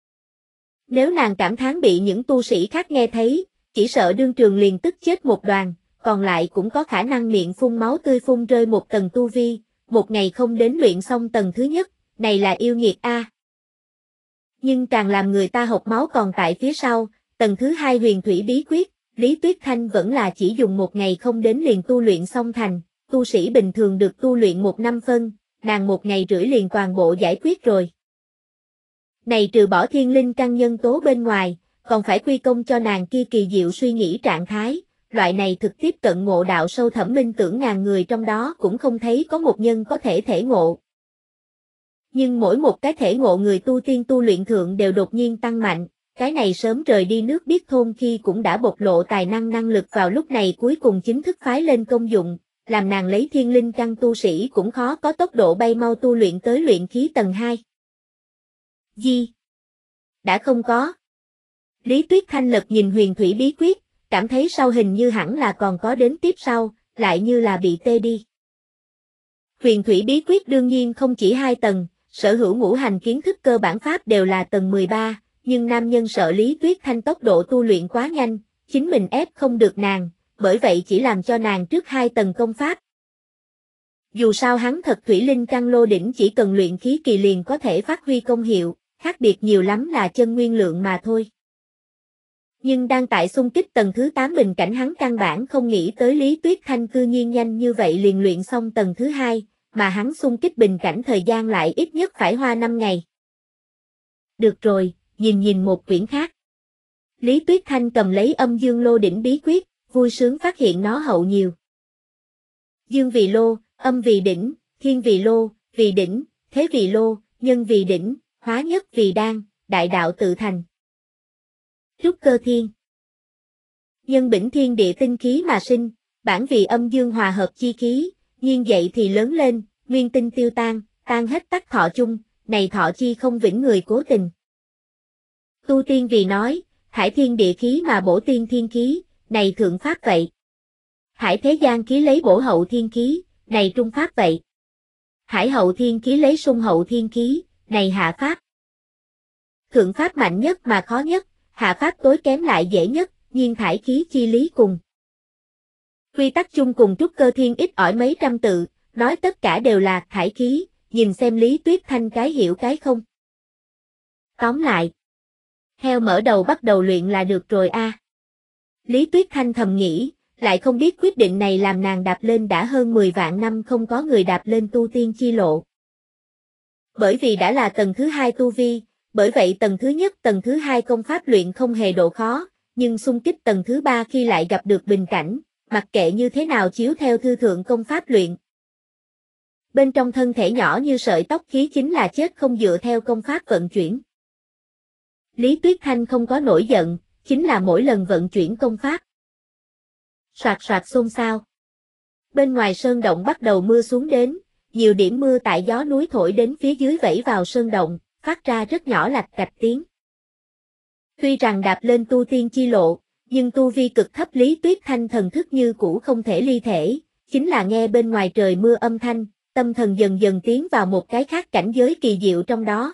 [SPEAKER 1] Nếu nàng cảm thán bị những tu sĩ khác nghe thấy, chỉ sợ đương trường liền tức chết một đoàn, còn lại cũng có khả năng miệng phun máu tươi phun rơi một tầng tu vi, một ngày không đến luyện xong tầng thứ nhất, này là yêu nghiệt a. Nhưng càng làm người ta hộc máu còn tại phía sau, tầng thứ hai huyền thủy bí quyết, Lý Tuyết Thanh vẫn là chỉ dùng một ngày không đến liền tu luyện xong thành, tu sĩ bình thường được tu luyện 1 năm phân, nàng 1 ngày rưỡi liền toàn bộ giải quyết rồi. Này trừ bỏ thiên linh căn nhân tố bên ngoài, còn phải quy công cho nàng kia kỳ diệu suy nghĩ trạng thái, loại này thực tiếp cận ngộ đạo sâu thẳm minh tưởng ngàn người trong đó cũng không thấy có một nhân có thể thể ngộ. Nhưng mỗi một cái thể ngộ người tu tiên tu luyện thượng đều đột nhiên tăng mạnh, cái này sớm rời đi nước biết thôn khi cũng đã bộc lộ tài năng lực vào lúc này cuối cùng chính thức phái lên công dụng, làm nàng lấy thiên linh căn tu sĩ cũng khó có tốc độ bay mau tu luyện tới luyện khí tầng 2. Đã không có. Lý Tuyết Thanh lật nhìn huyền thủy bí quyết, cảm thấy sau hình như hẳn là còn có đến tiếp sau, lại như là bị tê đi. Huyền thủy bí quyết đương nhiên không chỉ 2 tầng, sở hữu ngũ hành kiến thức cơ bản pháp đều là tầng 13, nhưng nam nhân sợ Lý Tuyết Thanh tốc độ tu luyện quá nhanh, chính mình ép không được nàng, bởi vậy chỉ làm cho nàng trước 2 tầng công pháp. Dù sao hắn thật thủy linh căn lô đỉnh chỉ cần luyện khí kỳ liền có thể phát huy công hiệu, khác biệt nhiều lắm là chân nguyên lượng mà thôi. Nhưng đang tại xung kích tầng thứ 8 bình cảnh hắn căn bản không nghĩ tới Lý Tuyết Thanh cư nhiên nhanh như vậy liền luyện xong tầng thứ 2, mà hắn xung kích bình cảnh thời gian lại ít nhất phải hoa 5 ngày. Được rồi, nhìn một quyển khác. Lý Tuyết Thanh cầm lấy âm dương lô đỉnh bí quyết, vui sướng phát hiện nó hậu nhiều. Dương vì lô, âm vì đỉnh, thiên vì lô, vì đỉnh, thế vì lô, nhân vì đỉnh, hóa nhất vì đan, đại đạo tự thành. Trúc cơ thiên. Nhân bỉnh thiên địa tinh khí mà sinh, bản vì âm dương hòa hợp chi khí, nhiên dậy thì lớn lên, nguyên tinh tiêu tan, tan hết tắc thọ chung, này thọ chi không vĩnh người cố tình. Tu tiên vì nói, thải thiên địa khí mà bổ tiên thiên khí, này thượng pháp vậy. Thải thế gian khí lấy bổ hậu thiên khí, này trung pháp vậy. Thải hậu thiên khí lấy sung hậu thiên khí, này hạ pháp. Thượng pháp mạnh nhất mà khó nhất, hạ pháp tối kém lại dễ nhất, nhiên thải khí chi lý cùng. Quy tắc chung cùng trúc cơ thiên ít ỏi mấy trăm tự, nói tất cả đều là thải khí, nhìn xem Lý Tuyết Thanh cái hiểu cái không. Tóm lại, heo mở đầu bắt đầu luyện là được rồi a. Lý Tuyết Thanh thầm nghĩ, lại không biết quyết định này làm nàng đạp lên đã hơn 10 vạn năm không có người đạp lên tu tiên chi lộ. Bởi vì đã là tầng thứ 2 tu vi, bởi vậy tầng thứ nhất tầng thứ 2 công pháp luyện không hề độ khó, nhưng xung kích tầng thứ 3 khi lại gặp được bình cảnh, mặc kệ như thế nào chiếu theo thư thượng công pháp luyện. Bên trong thân thể nhỏ như sợi tóc khí chính là chết không dựa theo công pháp vận chuyển. Lý Tuyết Thanh không có nổi giận, chính là mỗi lần vận chuyển công pháp. Soạt soạt xôn xao. Bên ngoài sơn động bắt đầu mưa xuống đến, nhiều điểm mưa tại gió núi thổi đến phía dưới vẩy vào sơn động, phát ra rất nhỏ lạch cạch tiếng. Tuy rằng đạp lên tu tiên chi lộ, nhưng tu vi cực thấp Lý Tuyết Thanh thần thức như cũ không thể ly thể, chính là nghe bên ngoài trời mưa âm thanh, tâm thần dần dần tiến vào một cái khác cảnh giới kỳ diệu trong đó.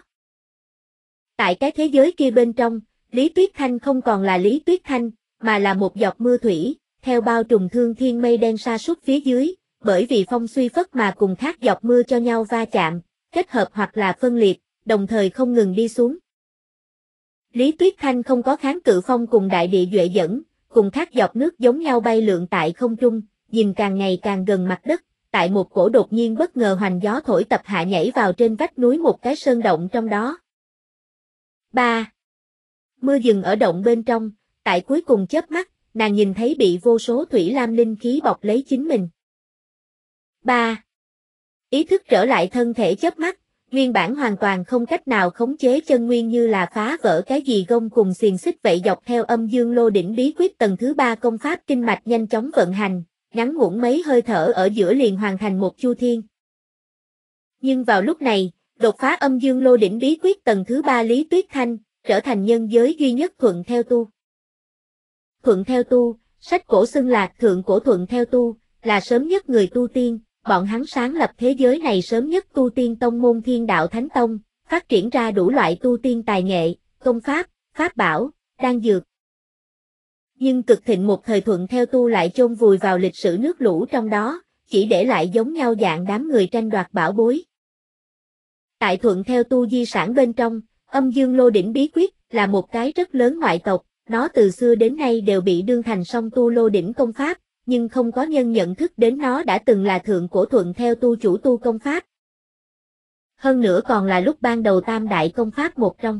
[SPEAKER 1] Tại cái thế giới kia bên trong, Lý Tuyết Thanh không còn là Lý Tuyết Thanh, mà là một giọt mưa thủy, theo bao trùm thương thiên mây đen sa sút phía dưới, bởi vì phong suy phất mà cùng khác giọt mưa cho nhau va chạm, kết hợp hoặc là phân liệt, đồng thời không ngừng đi xuống. Lý Tuyết Thanh không có kháng cự phong cùng đại địa duệ dẫn, cùng khác giọt nước giống nhau bay lượn tại không trung, nhìn càng ngày càng gần mặt đất, tại một cổ đột nhiên bất ngờ hoành gió thổi tập hạ nhảy vào trên vách núi một cái sơn động trong đó. 3. Mưa dừng ở động bên trong, tại cuối cùng chớp mắt, nàng nhìn thấy bị vô số thủy lam linh khí bọc lấy chính mình. 3. Ý thức trở lại thân thể chớp mắt, nguyên bản hoàn toàn không cách nào khống chế chân nguyên như là phá vỡ cái gì gông cùng xiềng xích vậy dọc theo âm dương lô đỉnh bí quyết tầng thứ 3 công pháp kinh mạch nhanh chóng vận hành, ngắn ngủn mấy hơi thở ở giữa liền hoàn thành một chu thiên. Nhưng vào lúc này, đột phá âm dương lô đỉnh bí quyết tầng thứ 3 Lý Tuyết Thanh, trở thành nhân giới duy nhất thuận theo tu. Thuận theo tu, sách cổ xưng là thượng cổ thuận theo tu, là sớm nhất người tu tiên, bọn hắn sáng lập thế giới này sớm nhất tu tiên tông môn Thiên Đạo Thánh Tông, phát triển ra đủ loại tu tiên tài nghệ, công pháp, pháp bảo, đan dược. Nhưng cực thịnh một thời thuận theo tu lại chôn vùi vào lịch sử nước lũ trong đó, chỉ để lại giống nhau dạng đám người tranh đoạt bảo bối. Tại thuận theo tu di sản bên trong, âm dương lô đỉnh bí quyết là một cái rất lớn ngoại tộc, nó từ xưa đến nay đều bị đương thành song tu lô đỉnh công pháp, nhưng không có nhân nhận thức đến nó đã từng là thượng cổ thuận theo tu chủ tu công pháp. Hơn nữa còn là lúc ban đầu tam đại công pháp một trong.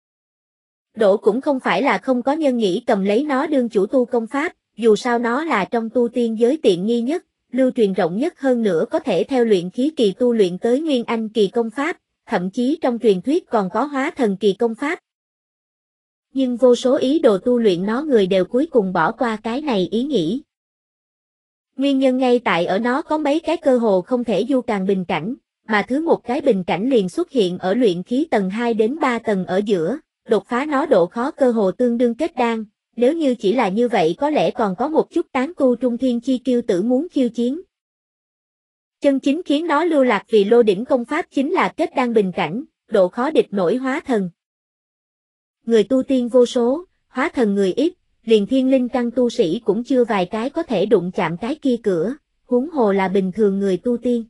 [SPEAKER 1] Độ cũng không phải là không có nhân nghĩ cầm lấy nó đương chủ tu công pháp, dù sao nó là trong tu tiên giới tiện nghi nhất, lưu truyền rộng nhất hơn nữa có thể theo luyện khí kỳ tu luyện tới nguyên anh kỳ công pháp, thậm chí trong truyền thuyết còn có hóa thần kỳ công pháp. Nhưng vô số ý đồ tu luyện nó người đều cuối cùng bỏ qua cái này ý nghĩ. Nguyên nhân ngay tại ở nó có mấy cái cơ hồ không thể du càng bình cảnh, mà thứ một cái bình cảnh liền xuất hiện ở luyện khí tầng 2 đến 3 tầng ở giữa, đột phá nó độ khó cơ hồ tương đương kết đan, nếu như chỉ là như vậy có lẽ còn có một chút tán tu trung thiên chi kiêu tử muốn khiêu chiến. Chân chính khiến nó lưu lạc vì lô đỉnh công pháp chính là kết đan bình cảnh, độ khó địch nổi hóa thần. Người tu tiên vô số, hóa thần người ít, liền thiên linh căn tu sĩ cũng chưa vài cái có thể đụng chạm cái kia cửa, huống hồ là bình thường người tu tiên.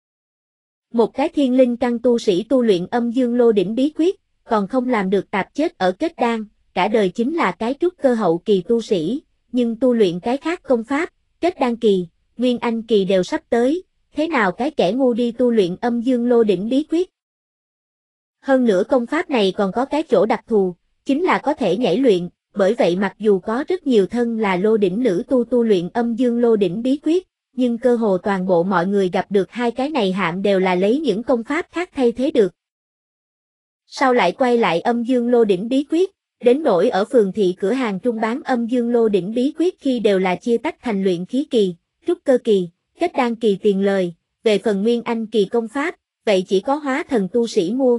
[SPEAKER 1] Một cái thiên linh căn tu sĩ tu luyện âm dương lô đỉnh bí quyết, còn không làm được tạp chết ở kết đan, cả đời chính là cái trúc cơ hậu kỳ tu sĩ, nhưng tu luyện cái khác công pháp, kết đan kỳ, nguyên anh kỳ đều sắp tới, thế nào cái kẻ ngu đi tu luyện âm dương lô đỉnh bí quyết. Hơn nữa công pháp này còn có cái chỗ đặc thù, chính là có thể nhảy luyện, bởi vậy mặc dù có rất nhiều thân là lô đỉnh nữ tu luyện âm dương lô đỉnh bí quyết, nhưng cơ hồ toàn bộ mọi người gặp được hai cái này hạng đều là lấy những công pháp khác thay thế được. Sau lại quay lại âm dương lô đỉnh bí quyết, đến nỗi ở phường thị cửa hàng trung bán âm dương lô đỉnh bí quyết khi đều là chia tách thành luyện khí kỳ, trúc cơ kỳ, kết đan kỳ tiền lời, về phần nguyên anh kỳ công pháp, vậy chỉ có hóa thần tu sĩ mua.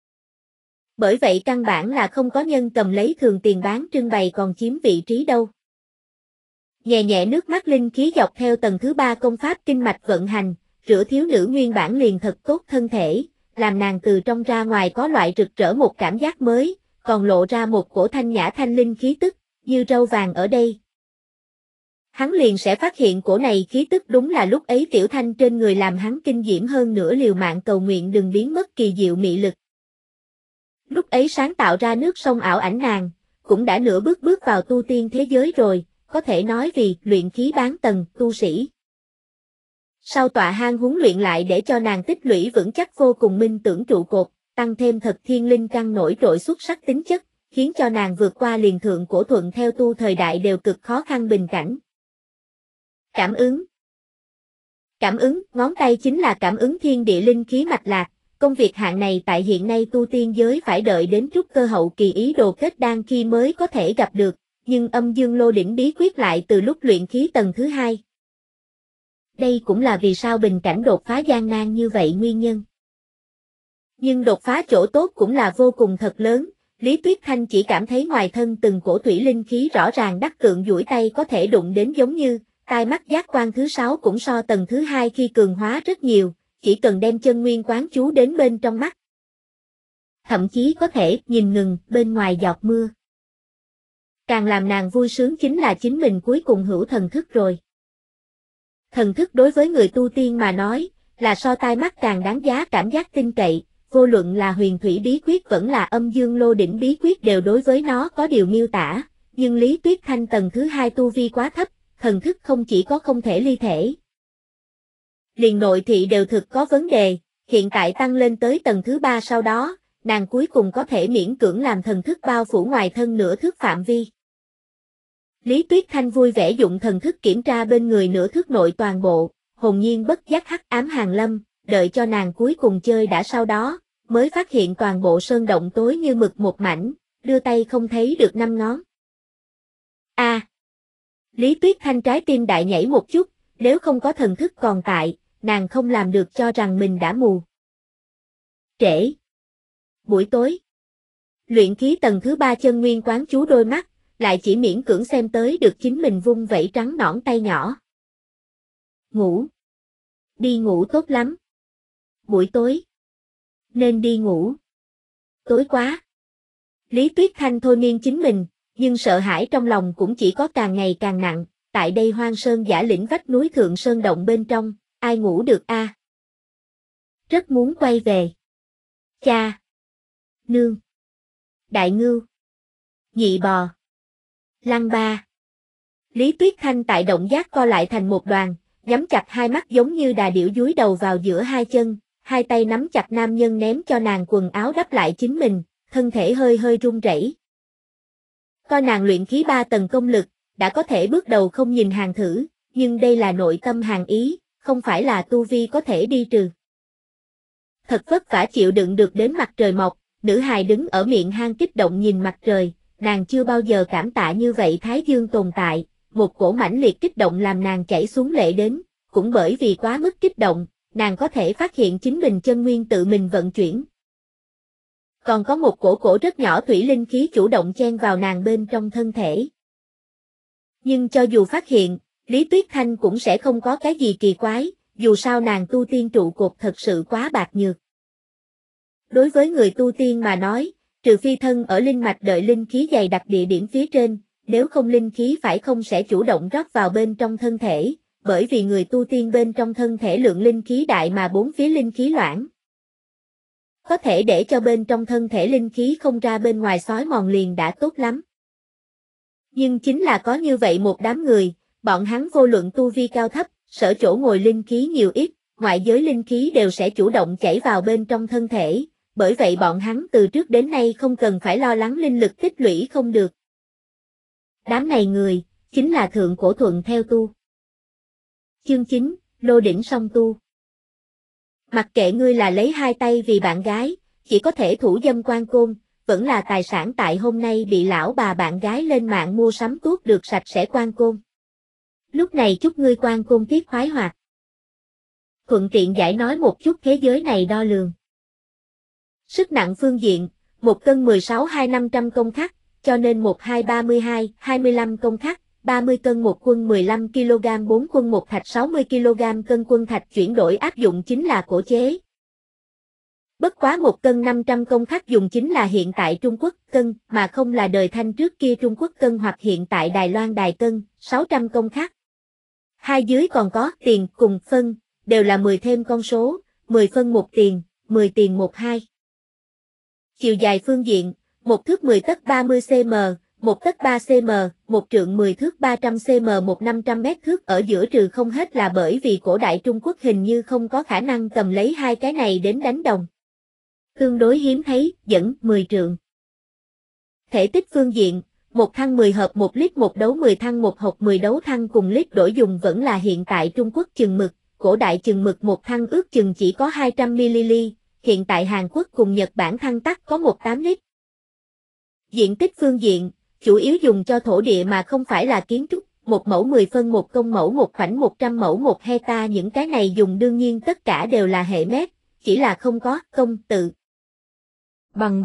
[SPEAKER 1] Bởi vậy căn bản là không có nhân cầm lấy thường tiền bán trưng bày còn chiếm vị trí đâu. Nhẹ nhẹ nước mắt linh khí dọc theo tầng thứ 3 công pháp kinh mạch vận hành, rửa thiếu nữ nguyên bản liền thật tốt thân thể, làm nàng từ trong ra ngoài có loại rực rỡ một cảm giác mới, còn lộ ra một cổ thanh nhã thanh linh khí tức, như râu vàng ở đây. Hắn liền sẽ phát hiện cổ này khí tức đúng là lúc ấy tiểu thanh trên người làm hắn kinh diễm hơn nữa liều mạng cầu nguyện đừng biến mất kỳ diệu mị lực. Lúc ấy sáng tạo ra nước sông ảo ảnh nàng, cũng đã nửa bước vào tu tiên thế giới rồi, có thể nói vì luyện khí bán tầng tu sĩ. Sau tọa hang huấn luyện lại để cho nàng tích lũy vững chắc vô cùng minh tưởng trụ cột, tăng thêm thật thiên linh căn nổi trội xuất sắc tính chất, khiến cho nàng vượt qua liền thượng cổ thuận theo tu thời đại đều cực khó khăn bình cảnh. Cảm ứng. Cảm ứng, ngón tay chính là cảm ứng thiên địa linh khí mạch lạc, công việc hạng này tại hiện nay tu tiên giới phải đợi đến trúc cơ hậu kỳ ý đồ kết đan khi mới có thể gặp được, nhưng âm dương lô đỉnh bí quyết lại từ lúc luyện khí tầng thứ 2. Đây cũng là vì sao bình cảnh đột phá gian nan như vậy nguyên nhân. Nhưng đột phá chỗ tốt cũng là vô cùng thật lớn, Lý Tuyết Thanh chỉ cảm thấy ngoài thân từng cổ thủy linh khí rõ ràng đắc tượng duỗi tay có thể đụng đến giống như, tai mắt giác quan thứ 6 cũng so tầng thứ 2 khi cường hóa rất nhiều, chỉ cần đem chân nguyên quán chú đến bên trong mắt. Thậm chí có thể nhìn ngừng bên ngoài giọt mưa. Càng làm nàng vui sướng chính là chính mình cuối cùng hữu thần thức rồi. Thần thức đối với người tu tiên mà nói, là so tai mắt càng đáng giá cảm giác tin cậy, vô luận là huyền thủy bí quyết vẫn là âm dương lô đỉnh bí quyết đều đối với nó có điều miêu tả, nhưng Lý Tuyết Thanh tầng thứ 2 tu vi quá thấp, thần thức không chỉ có không thể ly thể. Liền nội thị đều thực có vấn đề, hiện tại tăng lên tới tầng thứ 3 sau đó, nàng cuối cùng có thể miễn cưỡng làm thần thức bao phủ ngoài thân nửa thước phạm vi. Lý Tuyết Thanh vui vẻ dụng thần thức kiểm tra bên người nửa thước nội toàn bộ, hồn nhiên bất giác hắc ám hàng lâm, đợi cho nàng cuối cùng chơi đã sau đó, mới phát hiện toàn bộ sơn động tối như mực một mảnh, đưa tay không thấy được 5 ngón. Lý Tuyết Thanh trái tim đại nhảy một chút, nếu không có thần thức còn tại, nàng không làm được cho rằng mình đã mù. Trễ. Buổi tối. Luyện khí tầng thứ 3 chân nguyên quán chú đôi mắt, lại chỉ miễn cưỡng xem tới được chính mình vung vẩy trắng nõn tay nhỏ. Ngủ. Đi ngủ tốt lắm. Buổi tối. Nên đi ngủ. Tối quá. Lý Tuyết Thanh thôi miên chính mình, nhưng sợ hãi trong lòng cũng chỉ có càng ngày càng nặng, tại đây hoang sơn giả lĩnh vách núi thượng sơn động bên trong, ai ngủ được a? Rất muốn quay về. Cha. Nương. Đại ngưu. Nhị bò. Lăng ba. Lý Tuyết Thanh tại động giác co lại thành một đoàn, nhắm chặt hai mắt giống như đà điểu dúi đầu vào giữa hai chân, hai tay nắm chặt nam nhân ném cho nàng quần áo đắp lại chính mình, thân thể hơi hơi run rẩy. Coi nàng luyện khí 3 tầng công lực, đã có thể bước đầu không nhìn hàng thử, nhưng đây là nội tâm hàng ý, không phải là tu vi có thể đi trừ. thật vất vả chịu đựng được đến mặt trời mọc, nữ hài đứng ở miệng hang kích động nhìn mặt trời, nàng chưa bao giờ cảm tạ như vậy Thái Dương tồn tại, một cổ mãnh liệt kích động làm nàng chảy xuống lệ đến, cũng bởi vì quá mức kích động, nàng có thể phát hiện chính mình chân nguyên tự mình vận chuyển. Còn có một cổ rất nhỏ thủy linh khí chủ động chen vào nàng bên trong thân thể. Nhưng cho dù phát hiện, Lý Tuyết Thanh cũng sẽ không có cái gì kỳ quái, dù sao nàng tu tiên trụ cột thật sự quá bạc nhược. Đối với người tu tiên mà nói, trừ phi thân ở linh mạch đợi linh khí dày đặc địa điểm phía trên, nếu không linh khí phải không sẽ chủ động rót vào bên trong thân thể, bởi vì người tu tiên bên trong thân thể lượng linh khí đại mà bốn phía linh khí loãng. Có thể để cho bên trong thân thể linh khí không ra bên ngoài xói mòn liền đã tốt lắm. Nhưng chính là có như vậy một đám người, bọn hắn vô luận tu vi cao thấp, sở chỗ ngồi linh khí nhiều ít, ngoại giới linh khí đều sẽ chủ động chảy vào bên trong thân thể, bởi vậy bọn hắn từ trước đến nay không cần phải lo lắng linh lực tích lũy không được. Đám này người, chính là thượng cổ thuận theo tu. Chương 9, Lô đỉnh song tu. Mặc kệ ngươi là lấy hai tay vì bạn gái, chỉ có thể thủ dâm quan côn, vẫn là tài sản tại hôm nay bị lão bà bạn gái lên mạng mua sắm tuốt được sạch sẽ quan côn. Lúc này chúc ngươi quan côn tiết khoái hoạt. Thuận tiện giải nói một chút thế giới này đo lường. Sức nặng phương diện, 1 cân 16-500 công khắc, cho nên 12-32-25 công khắc, 30 cân 1 quân 15 kg 4 quân 1 thạch 60 kg cân quân thạch chuyển đổi áp dụng chính là cổ chế. Bất quá 1 cân 500 công khắc dùng chính là hiện tại Trung Quốc cân, mà không là đời Thanh trước kia Trung Quốc cân hoặc hiện tại Đài Loan đài cân, 600 công khắc. Hai dưới còn có tiền cùng phân, đều là 10 thêm con số, 10 phân 1 tiền, 10 tiền 1 2. Chiều dài phương diện, 1 thước 10 tấc 30 cm, 1 tấc 3 cm, 1 trượng 10 thước 300 cm 1 500 mét thước ở giữa trừ không hết là bởi vì cổ đại Trung Quốc hình như không có khả năng cầm lấy hai cái này đến đánh đồng. Tương đối hiếm thấy, dẫn 10 trượng. Thể tích phương diện, một thăng 10 hộp 1 lít một đấu 10 thăng một hộp 10 đấu thăng cùng lít đổi dùng vẫn là hiện tại Trung Quốc chừng mực, cổ đại chừng mực một thăng ước chừng chỉ có 200ml, hiện tại Hàn Quốc cùng Nhật Bản thăng tắc có 18 lít. Diện tích phương diện, chủ yếu dùng cho thổ địa mà không phải là kiến trúc, một mẫu 10 phân một công mẫu một khoảnh 100 mẫu 1 hecta những cái này dùng đương nhiên tất cả đều là hệ mét, chỉ là không có công tự. Bằng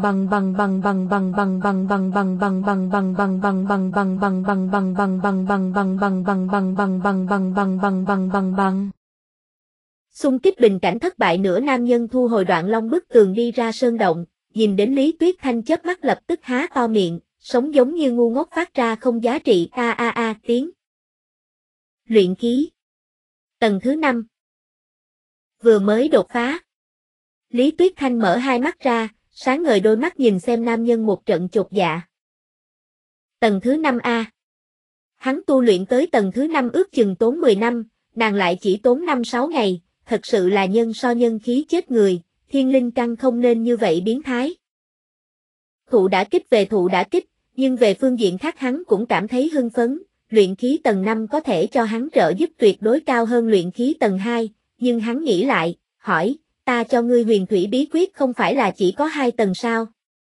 [SPEAKER 1] xung kích bình cảnh thất bại nữa nam nhân thu hồi đoạn long bức tường đi ra sơn động, nhìn đến Lý Tuyết Thanh chớp mắt lập tức há to miệng, sống giống như ngu ngốc phát ra không giá trị tiếng. Luyện khí. Tầng thứ 5. Vừa mới đột phá. Lý Tuyết Thanh mở hai mắt ra, sáng ngời đôi mắt nhìn xem nam nhân một trận chột dạ. Tầng thứ 5A. Hắn tu luyện tới tầng thứ 5 ước chừng tốn 10 năm, nàng lại chỉ tốn 5-6 ngày, thật sự là nhân so nhân khí chết người, thiên linh căn không nên như vậy biến thái. Thụ đả kích về thụ đả kích, nhưng về phương diện khác hắn cũng cảm thấy hưng phấn, luyện khí tầng 5 có thể cho hắn trợ giúp tuyệt đối cao hơn luyện khí tầng 2, nhưng hắn nghĩ lại, hỏi, ta cho ngươi huyền thủy bí quyết không phải là chỉ có 2 tầng sao?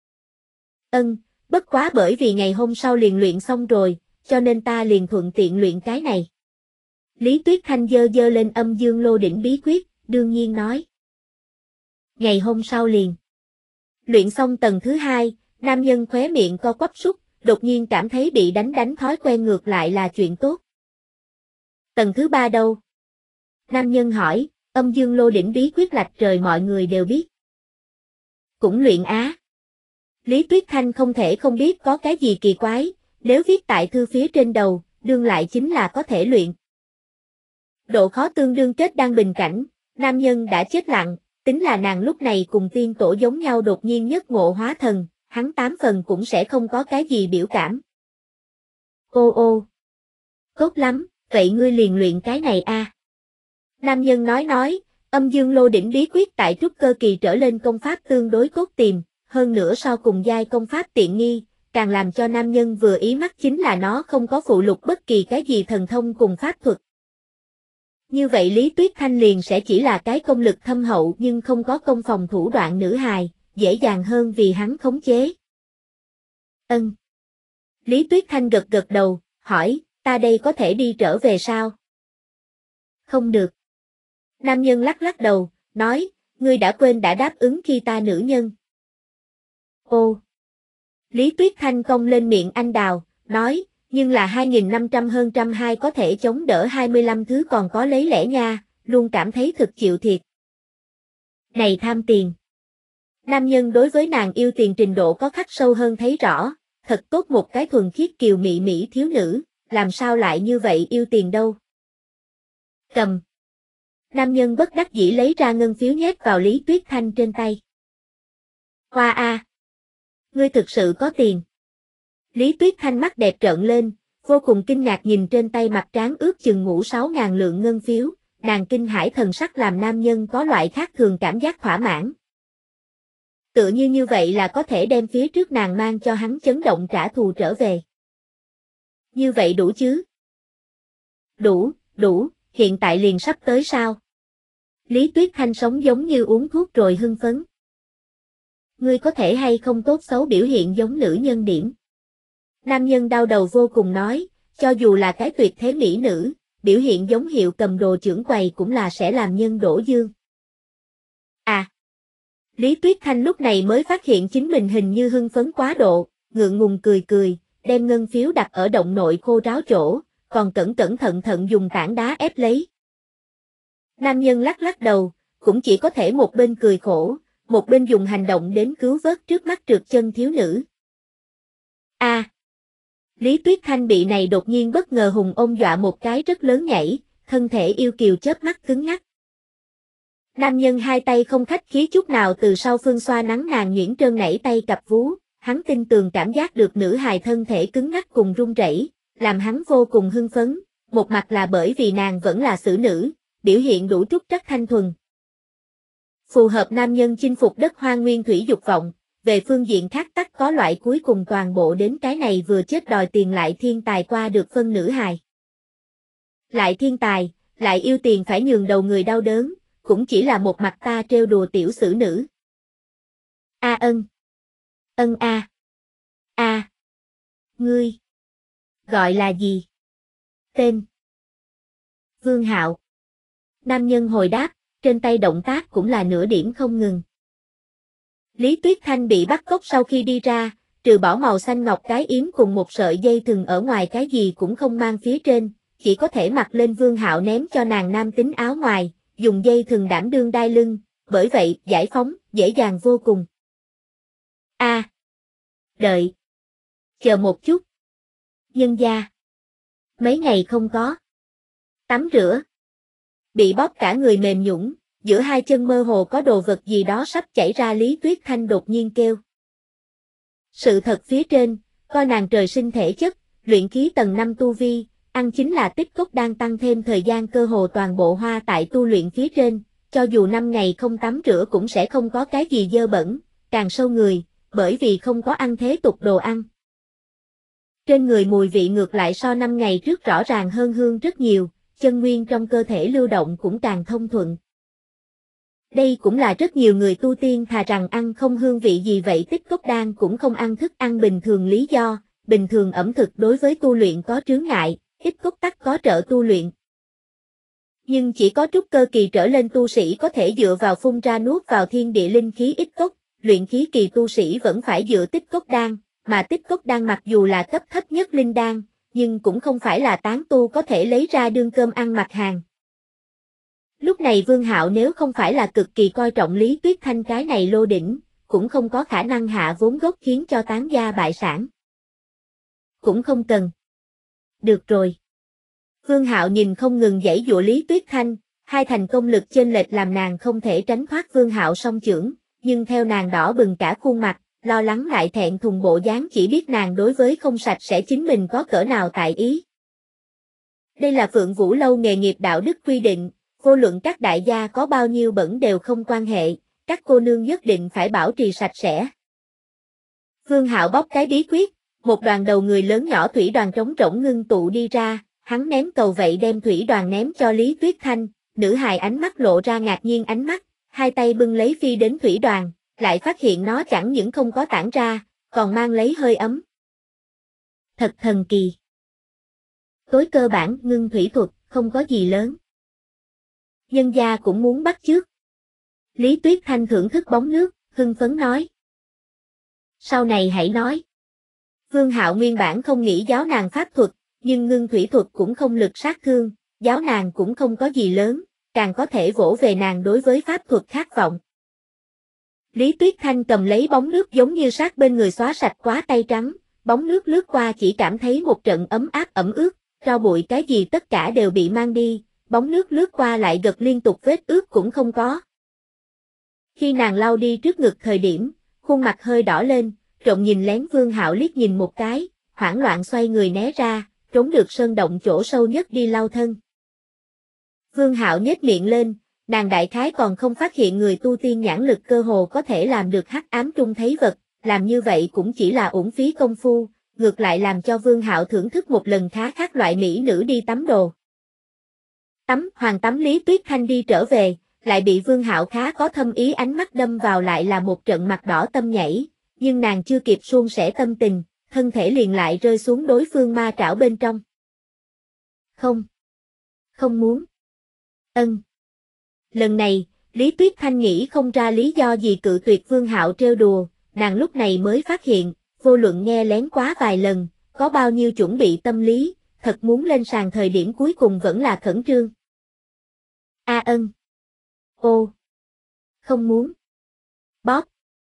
[SPEAKER 1] Bất quá bởi vì ngày hôm sau liền luyện xong rồi, cho nên ta liền thuận tiện luyện cái này. Lý Tuyết Thanh giơ lên âm dương lô đỉnh bí quyết, đương nhiên nói. Ngày hôm sau liền. Luyện xong tầng thứ 2, nam nhân khóe miệng co quắp sút, đột nhiên cảm thấy bị đánh thói quen ngược lại là chuyện tốt. Tầng thứ 3 đâu? Nam nhân hỏi, âm dương lô đỉnh bí quyết lạch trời mọi người đều biết. Cũng luyện á. Lý Tuyết Thanh không thể không biết có cái gì kỳ quái, nếu viết tại thư phía trên đầu, đương lại chính là có thể luyện. Độ khó tương đương kết đan bình cảnh, nam nhân đã chết lặng, tính là nàng lúc này cùng tiên tổ giống nhau đột nhiên nhất ngộ hóa thần, hắn 8 phần cũng sẽ không có cái gì biểu cảm. Ô. Tốt lắm, vậy ngươi liền luyện cái này a. Nam nhân nói, âm dương lô đỉnh bí quyết tại trúc cơ kỳ trở lên công pháp tương đối cốt tìm, hơn nữa so cùng giai công pháp tiện nghi, càng làm cho nam nhân vừa ý mắt chính là nó không có phụ lục bất kỳ cái gì thần thông cùng pháp thuật. Như vậy Lý Tuyết Thanh liền sẽ chỉ là cái công lực thâm hậu nhưng không có công phòng thủ đoạn nữ hài, dễ dàng hơn vì hắn khống chế. Ân. Lý Tuyết Thanh gật gật đầu, hỏi, ta đây có thể đi trở về sao? Không được. Nam nhân lắc lắc đầu, nói, ngươi đã quên đã đáp ứng khi ta nữ nhân. Ô. Lý Tuyết Thanh cong lên miệng anh đào, nói, nhưng là 2.500 hơn 120 có thể chống đỡ 25 thứ còn có lấy lẽ nha, luôn cảm thấy thực chịu thiệt. Này tham tiền. Nam nhân đối với nàng yêu tiền trình độ có khắc sâu hơn thấy rõ, thật tốt một cái thuần khiết kiều mị mỹ thiếu nữ, làm sao lại như vậy yêu tiền đâu. Cầm. Nam nhân bất đắc dĩ lấy ra ngân phiếu nhét vào Lý Tuyết Thanh trên tay. Hoa a. Ngươi thực sự có tiền. Lý Tuyết Thanh mắt đẹp trợn lên, vô cùng kinh ngạc nhìn trên tay mặt trán ước chừng ngũ 6.000 lượng ngân phiếu, nàng kinh hãi thần sắc làm nam nhân có loại khác thường cảm giác thỏa mãn. Tựa như vậy là có thể đem phía trước nàng mang cho hắn chấn động trả thù trở về. Như vậy đủ chứ? Đủ, hiện tại liền sắp tới sao? Lý Tuyết Thanh sống giống như uống thuốc rồi hưng phấn. Ngươi có thể hay không tốt xấu biểu hiện giống nữ nhân điểm. Nam nhân đau đầu vô cùng nói, cho dù là cái tuyệt thế mỹ nữ, biểu hiện giống hiệu cầm đồ trưởng quầy cũng là sẽ làm nhân đổ dương. À! Lý Tuyết Thanh lúc này mới phát hiện chính mình hình như hưng phấn quá độ, ngượng ngùng cười, đem ngân phiếu đặt ở động nội khô ráo chỗ, còn cẩn thận dùng tảng đá ép lấy. Nam nhân lắc đầu, cũng chỉ có thể một bên cười khổ, một bên dùng hành động đến cứu vớt trước mắt trượt chân thiếu nữ. A! Lý Tuyết Thanh bị này đột nhiên bất ngờ hùng ôm dọa một cái rất lớn nhảy, thân thể yêu kiều chớp mắt cứng ngắc. Nam nhân hai tay không khách khí chút nào từ sau phương xoa nắng nàng nhuyễn trơn nảy tay cặp vú, hắn tin tường cảm giác được nữ hài thân thể cứng ngắc cùng run rẩy, làm hắn vô cùng hưng phấn, một mặt là bởi vì nàng vẫn là xử nữ, biểu hiện đủ trúc trắc thanh thuần. Phù hợp nam nhân chinh phục đất hoang nguyên thủy dục vọng, về phương diện khác tắc có loại cuối cùng toàn bộ đến cái này vừa chết đòi tiền lại thiên tài qua được phân nữ hài. Lại thiên tài, lại yêu tiền phải nhường đầu người đau đớn, cũng chỉ là một mặt ta trêu đùa tiểu xử nữ. A ân. Ân a. A. Ngươi. Gọi là gì? Tên. Vương Hạo. Nam nhân hồi đáp, trên tay động tác cũng là nửa điểm không ngừng. Lý Tuyết Thanh bị bắt cóc sau khi đi ra, trừ bỏ màu xanh ngọc cái yếm cùng một sợi dây thừng ở ngoài cái gì cũng không mang phía trên, chỉ có thể mặc lên Vương Hạo ném cho nàng nam tính áo ngoài, dùng dây thừng đảm đương đai lưng, bởi vậy giải phóng, dễ dàng vô cùng. A. Đợi. Chờ một chút. Nhân gia. Mấy ngày không có. Tắm rửa. Bị bóp cả người mềm nhũn, giữa hai chân mơ hồ có đồ vật gì đó sắp chảy ra Lý Tuyết Thanh đột nhiên kêu. Sự thật phía trên, coi nàng trời sinh thể chất, luyện khí tầng 5 tu vi, ăn chính là tích cốc đang tăng thêm thời gian cơ hồ toàn bộ hoa tại tu luyện phía trên, cho dù 5 ngày không tắm rửa cũng sẽ không có cái gì dơ bẩn, càng sâu người, bởi vì không có ăn thế tục đồ ăn. Trên người mùi vị ngược lại so 5 ngày trước rõ ràng hơn hương rất nhiều, chân nguyên trong cơ thể lưu động cũng càng thông thuận. Đây cũng là rất nhiều người tu tiên thà rằng ăn không hương vị gì vậy tích cốc đan cũng không ăn thức ăn bình thường lý do, bình thường ẩm thực đối với tu luyện có chướng ngại, ít cốc tắc có trợ tu luyện. Nhưng chỉ có trúc cơ kỳ trở lên tu sĩ có thể dựa vào phun ra nuốt vào thiên địa linh khí ít cốc, luyện khí kỳ tu sĩ vẫn phải dựa tích cốc đan, mà tích cốc đan mặc dù là cấp thấp nhất linh đan, nhưng cũng không phải là tán tu có thể lấy ra đương cơm ăn mặt hàng. Lúc này Vương Hạo nếu không phải là cực kỳ coi trọng Lý Tuyết Thanh cái này lô đỉnh, cũng không có khả năng hạ vốn gốc khiến cho tán gia bại sản. Cũng không cần. Được rồi. Vương Hạo nhìn không ngừng giãy giụa Lý Tuyết Thanh, hai thành công lực chênh lệch làm nàng không thể tránh thoát Vương Hạo song chưởng, nhưng theo nàng đỏ bừng cả khuôn mặt, lo lắng lại thẹn thùng bộ dáng chỉ biết nàng đối với không sạch sẽ chính mình có cỡ nào tại ý. Đây là Phượng Vũ Lâu nghề nghiệp đạo đức quy định, vô luận các đại gia có bao nhiêu bẩn đều không quan hệ, các cô nương nhất định phải bảo trì sạch sẽ. Vương Hạo bóc cái bí quyết, một đoàn đầu người lớn nhỏ thủy đoàn trống rỗng ngưng tụ đi ra, hắn ném cầu vậy đem thủy đoàn ném cho Lý Tuyết Thanh, nữ hài ánh mắt lộ ra ngạc nhiên ánh mắt, hai tay bưng lấy phi đến thủy đoàn, lại phát hiện nó chẳng những không có tản ra, còn mang lấy hơi ấm. Thật thần kỳ. Tối cơ bản ngưng thủy thuật, không có gì lớn. Nhân gia cũng muốn bắt chước. Lý Tuyết Thanh thưởng thức bóng nước, hưng phấn nói. Sau này hãy nói. Vương Hạo nguyên bản không nghĩ giáo nàng pháp thuật, nhưng ngưng thủy thuật cũng không lực sát thương, giáo nàng cũng không có gì lớn, càng có thể vỗ về nàng đối với pháp thuật khát vọng. Lý Tuyết Thanh cầm lấy bóng nước giống như sát bên người xóa sạch quá tay trắng, bóng nước lướt qua chỉ cảm thấy một trận ấm áp ẩm ướt, tro bụi cái gì tất cả đều bị mang đi, bóng nước lướt qua lại gật liên tục vết ướt cũng không có. Khi nàng lau đi trước ngực thời điểm, khuôn mặt hơi đỏ lên, trộm nhìn lén Vương Hạo liếc nhìn một cái, hoảng loạn xoay người né ra, trốn được sơn động chỗ sâu nhất đi lau thân. Vương Hạo nhếch miệng lên, nàng đại khái còn không phát hiện người tu tiên nhãn lực cơ hồ có thể làm được hắc ám trung thấy vật, làm như vậy cũng chỉ là uổng phí công phu, ngược lại làm cho Vương Hạo thưởng thức một lần khá khác loại mỹ nữ đi tắm đồ. Hoàng tắm Lý Tuyết Thanh đi trở về, lại bị Vương Hạo khá có thâm ý ánh mắt đâm vào lại là một trận mặt đỏ tâm nhảy, nhưng nàng chưa kịp suôn sẻ tâm tình, thân thể liền lại rơi xuống đối phương ma trảo bên trong. Không muốn. Lần này, Lý Tuyết Thanh nghĩ không ra lý do gì cự tuyệt Vương Hạo trêu đùa, nàng lúc này mới phát hiện, vô luận nghe lén quá vài lần, có bao nhiêu chuẩn bị tâm lý, thật muốn lên sàn thời điểm cuối cùng vẫn là khẩn trương. Ô. Không muốn. Bóp.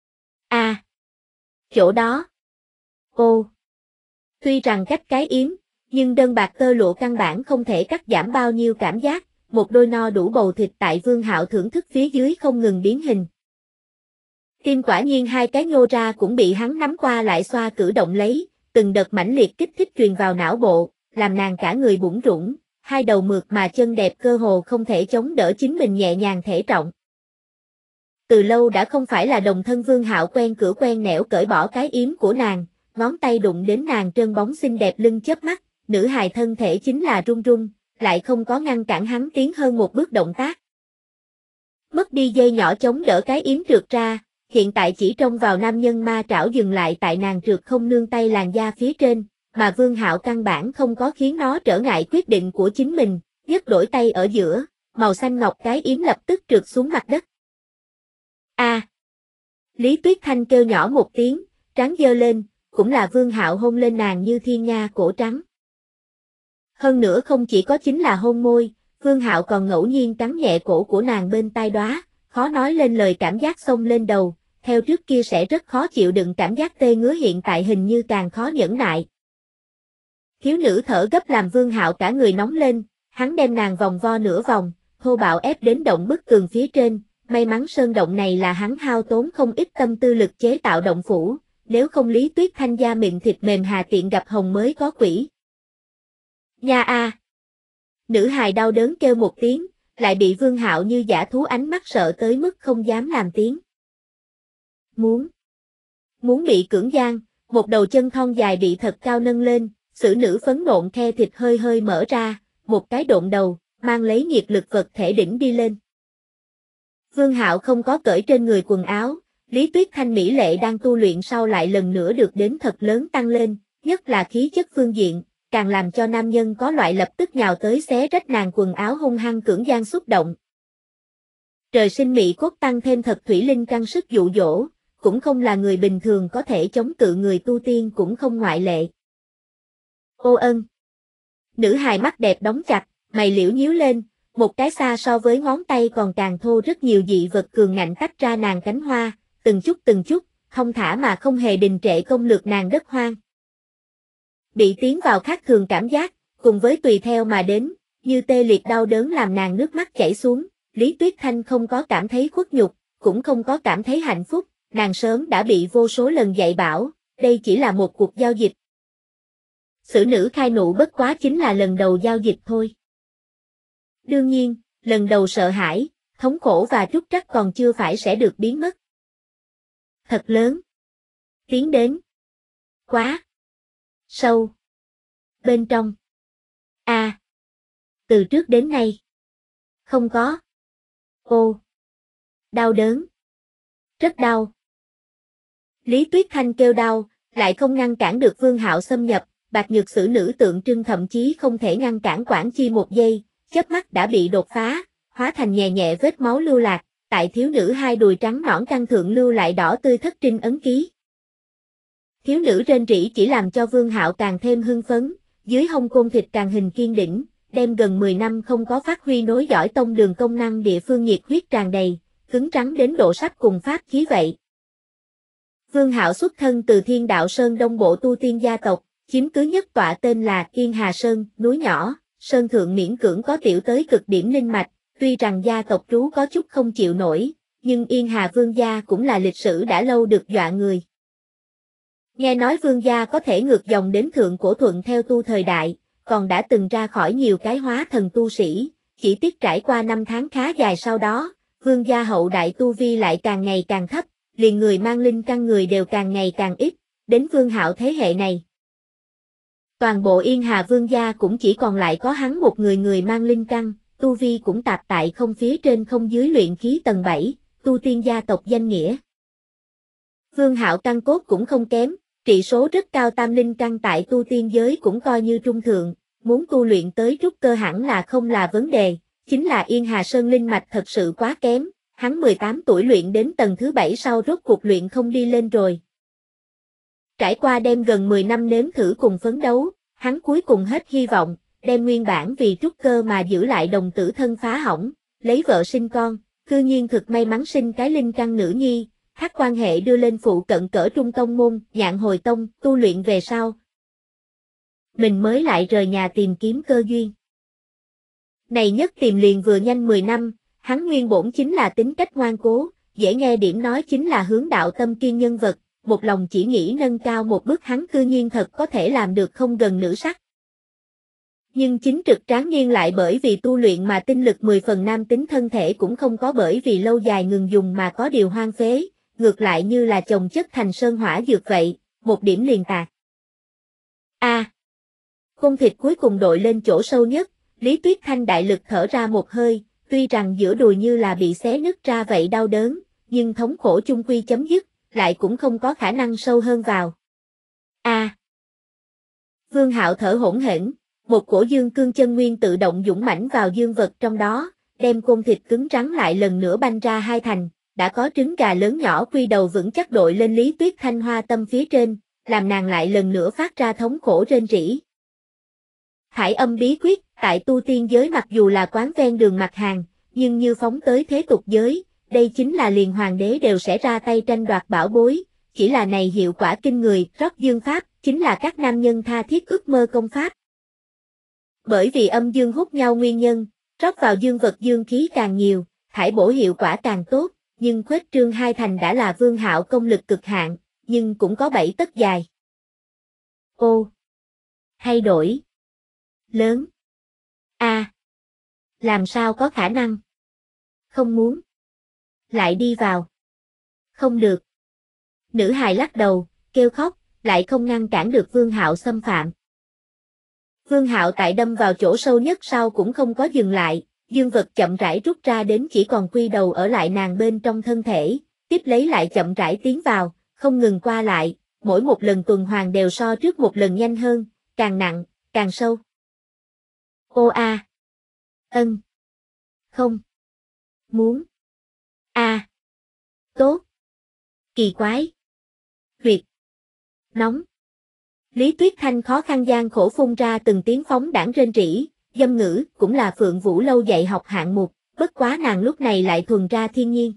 [SPEAKER 1] Chỗ đó. Ô. Tuy rằng cách cái yếm, nhưng đơn bạc tơ lụa căn bản không thể cắt giảm bao nhiêu cảm giác, một đôi no đủ bầu thịt tại Vương Hạo thưởng thức phía dưới không ngừng biến hình. Tim quả nhiên hai cái nhô ra cũng bị hắn nắm qua lại xoa cử động lấy, từng đợt mãnh liệt kích thích truyền vào não bộ, làm nàng cả người bủn rủn, hai đầu mượt mà chân đẹp cơ hồ không thể chống đỡ chính mình nhẹ nhàng thể trọng. Từ lâu đã không phải là đồng thân Vương Hạo quen cửa quen nẻo cởi bỏ cái yếm của nàng, ngón tay đụng đến nàng trơn bóng xinh đẹp lưng chớp mắt, nữ hài thân thể chính là run run, lại không có ngăn cản hắn tiến hơn một bước động tác. Mất đi dây nhỏ chống đỡ cái yếm trượt ra, hiện tại chỉ trông vào nam nhân ma trảo dừng lại tại nàng trượt không nương tay làn da phía trên, mà Vương Hạo căn bản không có khiến nó trở ngại quyết định của chính mình, nhấc đổi tay ở giữa, màu xanh ngọc cái yếm lập tức trượt xuống mặt đất. Lý Tuyết Thanh kêu nhỏ một tiếng, trán giơ lên, cũng là Vương Hạo hôn lên nàng như thiên nga cổ trắng. Hơn nữa không chỉ có chính là hôn môi, Vương Hạo còn ngẫu nhiên cắn nhẹ cổ của nàng bên tai đóa, khó nói lên lời cảm giác xông lên đầu, theo trước kia sẽ rất khó chịu đựng cảm giác tê ngứa hiện tại hình như càng khó nhẫn nại. Thiếu nữ thở gấp làm Vương Hạo cả người nóng lên, hắn đem nàng vòng vo nửa vòng, thô bạo ép đến động bức tường phía trên, may mắn sơn động này là hắn hao tốn không ít tâm tư lực chế tạo động phủ, nếu không Lý Tuyết Thanh da mịn thịt mềm hà tiện gặp hồng mới có quỷ. Nha. Nữ hài đau đớn kêu một tiếng, lại bị Vương Hạo như dã thú ánh mắt sợ tới mức không dám làm tiếng. Muốn bị cưỡng gian, một đầu chân thon dài bị thật cao nâng lên, xử nữ phấn nộn khe thịt hơi hơi mở ra, một cái độn đầu, mang lấy nhiệt lực vật thể đỉnh đi lên. Vương Hạo không có cởi trên người quần áo, Lý Tuyết Thanh mỹ lệ đang tu luyện sau lại lần nữa được đến thật lớn tăng lên, nhất là khí chất phương diện, càng làm cho nam nhân có loại lập tức nhào tới xé rách nàng quần áo hung hăng cưỡng gian xúc động. Trời sinh mỹ cốt tăng thêm thật thủy linh căng sức dụ dỗ, cũng không là người bình thường có thể chống cự người tu tiên cũng không ngoại lệ. Nữ hài mắt đẹp đóng chặt, mày liễu nhíu lên, một cái xa so với ngón tay còn càng thô rất nhiều dị vật cường ngạnh tách ra nàng cánh hoa, từng chút, không thả mà không hề đình trệ công lược nàng đất hoang. Bị tiến vào khác thường cảm giác, cùng với tùy theo mà đến, như tê liệt đau đớn làm nàng nước mắt chảy xuống, Lý Tuyết Thanh không có cảm thấy khuất nhục, cũng không có cảm thấy hạnh phúc, nàng sớm đã bị vô số lần dạy bảo, đây chỉ là một cuộc giao dịch. Xử nữ khai nụ bất quá chính là lần đầu giao dịch thôi. Đương nhiên, lần đầu sợ hãi, thống khổ và trúc trắc còn chưa phải sẽ được biến mất. Thật lớn. Tiến đến. Quá. Sâu. Bên trong. A. Từ trước đến nay. Không có. Ô. Đau đớn. Rất đau. Lý Tuyết Thanh kêu đau, lại không ngăn cản được Vương Hạo xâm nhập, bạc nhược sử nữ tượng trưng thậm chí không thể ngăn cản quản chi một giây, chớp mắt đã bị đột phá, hóa thành nhẹ nhẹ vết máu lưu lạc, tại thiếu nữ hai đùi trắng nõn căng thượng lưu lại đỏ tươi thất trinh ấn ký. Thiếu nữ rên rỉ chỉ làm cho Vương Hạo càng thêm hưng phấn, dưới hông côn thịt càng hình kiên đỉnh, đem gần 10 năm không có phát huy nối dõi tông đường công năng địa phương nhiệt huyết tràn đầy, cứng rắn đến độ sắp cùng pháp khí vậy. Vương Hạo xuất thân từ Thiên Đạo Sơn Đông Bộ tu tiên gia tộc, chiếm cứ nhất tọa tên là Yên Hà Sơn, núi nhỏ, sơn thượng miễn cưỡng có tiểu tới cực điểm linh mạch, tuy rằng gia tộc trú có chút không chịu nổi, nhưng Yên Hà Vương gia cũng là lịch sử đã lâu được dọa người. Nghe nói Vương gia có thể ngược dòng đến thượng cổ thuận theo tu thời đại, còn đã từng ra khỏi nhiều cái hóa thần tu sĩ, chỉ tiếc trải qua năm tháng khá dài sau đó, Vương gia hậu đại tu vi lại càng ngày càng thấp, liền người mang linh căn người đều càng ngày càng ít, đến Vương Hạo thế hệ này. Toàn bộ Yên Hà Vương gia cũng chỉ còn lại có hắn một người mang linh căn, tu vi cũng tạp tại không phía trên không dưới luyện khí tầng 7, tu tiên gia tộc danh nghĩa. Vương Hạo căn cốt cũng không kém, trị số rất cao, tam linh căn tại tu tiên giới cũng coi như trung thượng, muốn tu luyện tới trúc cơ hẳn là không là vấn đề, chính là Yên Hà Sơn linh mạch thật sự quá kém, hắn 18 tuổi luyện đến tầng thứ 7 sau rốt cuộc luyện không đi lên rồi. Trải qua đem gần 10 năm nếm thử cùng phấn đấu, hắn cuối cùng hết hy vọng, đem nguyên bản vì trúc cơ mà giữ lại đồng tử thân phá hỏng, lấy vợ sinh con, cư nhiên thực may mắn sinh cái linh căn nữ nhi, thác quan hệ đưa lên phụ cận cỡ trung tông môn, Nhạn Hồi Tông, tu luyện về sau. Mình mới lại rời nhà tìm kiếm cơ duyên. Này nhất tìm liền vừa nhanh 10 năm, hắn nguyên bổn chính là tính cách ngoan cố, dễ nghe điểm nói chính là hướng đạo tâm kiên nhân vật, một lòng chỉ nghĩ nâng cao một bước, hắn cư nhiên thật có thể làm được không gần nữ sắc. Nhưng chính trực tráng niên lại bởi vì tu luyện mà tinh lực 10 phần nam tính, thân thể cũng không có bởi vì lâu dài ngừng dùng mà có điều hoang phế, ngược lại như là chồng chất thành sơn hỏa dược vậy, một điểm liền tạc. A. Côn thịt cuối cùng đội lên chỗ sâu nhất, Lý Tuyết Thanh đại lực thở ra một hơi, tuy rằng giữa đùi như là bị xé nứt ra vậy đau đớn, nhưng thống khổ chung quy chấm dứt, lại cũng không có khả năng sâu hơn vào. A. Vương Hạo thở hỗn hển, một cổ dương cương chân nguyên tự động dũng mãnh vào dương vật trong đó, đem côn thịt cứng rắn lại lần nữa banh ra hai thành, đã có trứng gà lớn nhỏ quy đầu vững chắc đội lên Lý Tuyết Thanh hoa tâm phía trên, làm nàng lại lần nữa phát ra thống khổ rên rỉ. Thải âm bí quyết, tại tu tiên giới mặc dù là quán ven đường mặt hàng, nhưng như phóng tới thế tục giới, đây chính là liền hoàng đế đều sẽ ra tay tranh đoạt bảo bối, chỉ là này hiệu quả kinh người, rót dương pháp, chính là các nam nhân tha thiết ước mơ công pháp. Bởi vì âm dương hút nhau nguyên nhân, rót vào dương vật dương khí càng nhiều, thải bổ hiệu quả càng tốt, nhưng khuếch trương hai thành đã là Vương Hạo công lực cực hạn, nhưng cũng có 7 tấc dài. Ô. Thay đổi. Lớn. A. Làm sao có khả năng? Không muốn. Lại đi vào. Không được. Nữ hài lắc đầu, kêu khóc, lại không ngăn cản được Vương Hạo xâm phạm. Vương Hạo tại đâm vào chỗ sâu nhất sau cũng không có dừng lại, dương vật chậm rãi rút ra đến chỉ còn quy đầu ở lại nàng bên trong thân thể, tiếp lấy lại chậm rãi tiến vào, không ngừng qua lại, mỗi một lần tuần hoàn đều so trước một lần nhanh hơn, càng nặng, càng sâu. Ô a. Ân. Không. Muốn. A. Tốt. Kỳ quái. Huyệt. Nóng. Lý Tuyết Thanh khó khăn gian khổ phun ra từng tiếng phóng đãng rên rỉ, dâm ngữ cũng là Phượng Vũ lâu dạy học hạng mục, bất quá nàng lúc này lại thuần ra thiên nhiên.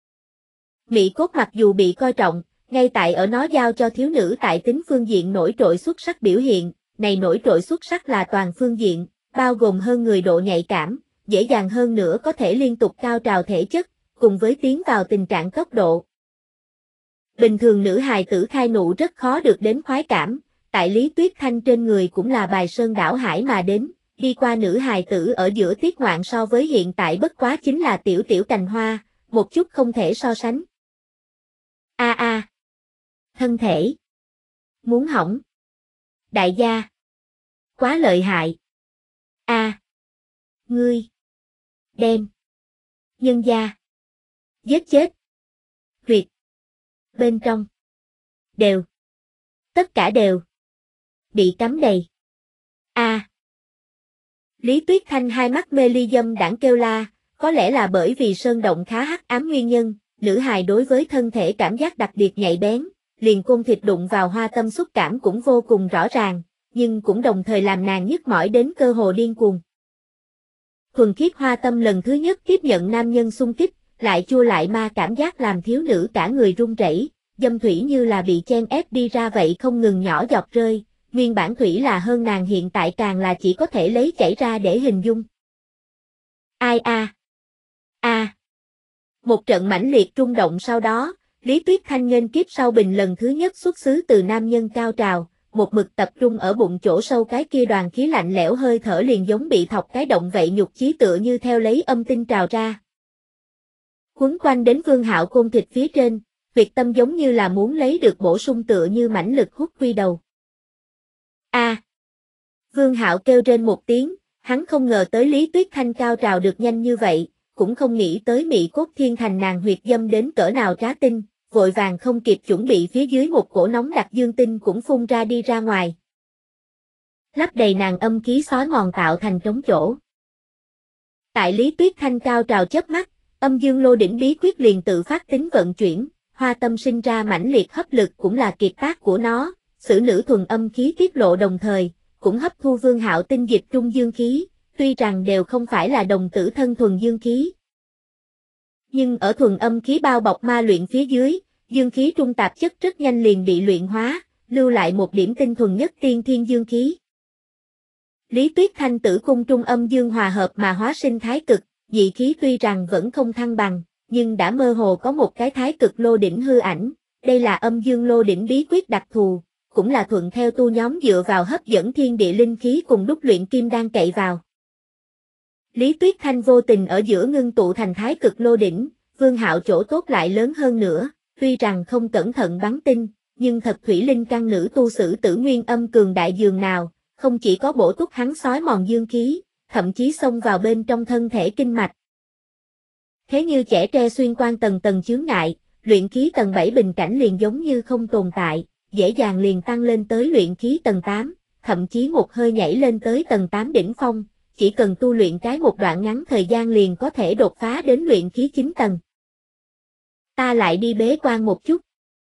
[SPEAKER 1] Mỹ cốt mặc dù bị coi trọng, ngay tại ở nó giao cho thiếu nữ tại tính phương diện nổi trội xuất sắc biểu hiện, này nổi trội xuất sắc là toàn phương diện, bao gồm hơn người độ nhạy cảm, dễ dàng hơn nữa có thể liên tục cao trào thể chất, cùng với tiến vào tình trạng tốc độ. Bình thường nữ hài tử khai nụ rất khó được đến khoái cảm, tại Lý Tuyết Thanh trên người cũng là bài sơn đảo hải mà đến, đi qua nữ hài tử ở giữa tiết ngoạn so với hiện tại bất quá chính là tiểu tiểu cành hoa, một chút không thể so sánh. A a. Thân thể. Muốn hỏng. Đại gia. Quá lợi hại. Ngươi đem nhân gia giết chết. Huyệt bên trong đều, tất cả đều bị cắm đầy. Lý Tuyết Thanh hai mắt mê ly dâm đãng kêu la, có lẽ là bởi vì sơn động khá hắc ám nguyên nhân, nữ hài đối với thân thể cảm giác đặc biệt nhạy bén, liền côn thịt đụng vào hoa tâm xúc cảm cũng vô cùng rõ ràng, nhưng cũng đồng thời làm nàng nhức mỏi đến cơ hồ điên cuồng. Thuần khiết hoa tâm lần thứ nhất tiếp nhận nam nhân xung kích, lại chua lại ma cảm giác làm thiếu nữ cả người run rẩy, dâm thủy như là bị chen ép đi ra vậy không ngừng nhỏ giọt rơi, nguyên bản thủy là hơn nàng hiện tại càng là chỉ có thể lấy chảy ra để hình dung. Một trận mãnh liệt rung động sau đó, Lý Tuyết Thanh nghênh kiếp sau bình lần thứ nhất xuất xứ từ nam nhân cao trào, một mực tập trung ở bụng chỗ sâu cái kia đoàn khí lạnh lẽo hơi thở liền giống bị thọc cái động vậy nhục chí tựa như theo lấy âm tinh trào ra. Quấn quanh đến Vương Hạo côn thịt phía trên, huyệt tâm giống như là muốn lấy được bổ sung tựa như mãnh lực hút quy đầu. Vương Hạo kêu trên một tiếng, hắn không ngờ tới Lý Tuyết Thanh cao trào được nhanh như vậy, cũng không nghĩ tới Mỹ Cốt Thiên Thành nàng huyệt dâm đến cỡ nào trá tinh, vội vàng không kịp chuẩn bị phía dưới một cổ nóng đặc dương tinh cũng phun ra đi ra ngoài. Lấp đầy nàng âm khí xói mòn tạo thành trống chỗ. Tại Lý Tuyết Thanh cao trào chớp mắt, âm dương lô đỉnh bí quyết liền tự phát tính vận chuyển, hoa tâm sinh ra mãnh liệt hấp lực cũng là kiệt tác của nó, sử nữ thuần âm khí tiết lộ đồng thời, cũng hấp thu Vương Hạo tinh dịch trung dương khí, tuy rằng đều không phải là đồng tử thân thuần dương khí. Nhưng ở thuần âm khí bao bọc ma luyện phía dưới, dương khí trung tạp chất rất nhanh liền bị luyện hóa, lưu lại một điểm tinh thuần nhất tiên thiên dương khí. Lý Tuyết Thanh tử cung trung âm dương hòa hợp mà hóa sinh thái cực, dị khí tuy rằng vẫn không thăng bằng, nhưng đã mơ hồ có một cái thái cực lô đỉnh hư ảnh, đây là âm dương lô đỉnh bí quyết đặc thù, cũng là thuận theo tu nhóm dựa vào hấp dẫn thiên địa linh khí cùng đúc luyện kim đan cậy vào. Lý Tuyết Thanh vô tình ở giữa ngưng tụ thành thái cực lô đỉnh, Vương Hạo chỗ tốt lại lớn hơn nữa, tuy rằng không cẩn thận bắn tinh, nhưng thật thủy linh căn nữ tu sử tử nguyên âm cường đại dường nào, không chỉ có bổ túc hắn xói mòn dương khí, thậm chí xông vào bên trong thân thể kinh mạch. Thế như chẻ tre xuyên qua tầng tầng chướng ngại, luyện khí tầng 7 bình cảnh liền giống như không tồn tại, dễ dàng liền tăng lên tới luyện khí tầng 8, thậm chí một hơi nhảy lên tới tầng 8 đỉnh phong, chỉ cần tu luyện cái một đoạn ngắn thời gian liền có thể đột phá đến luyện khí 9 tầng. Ta lại đi bế quan một chút.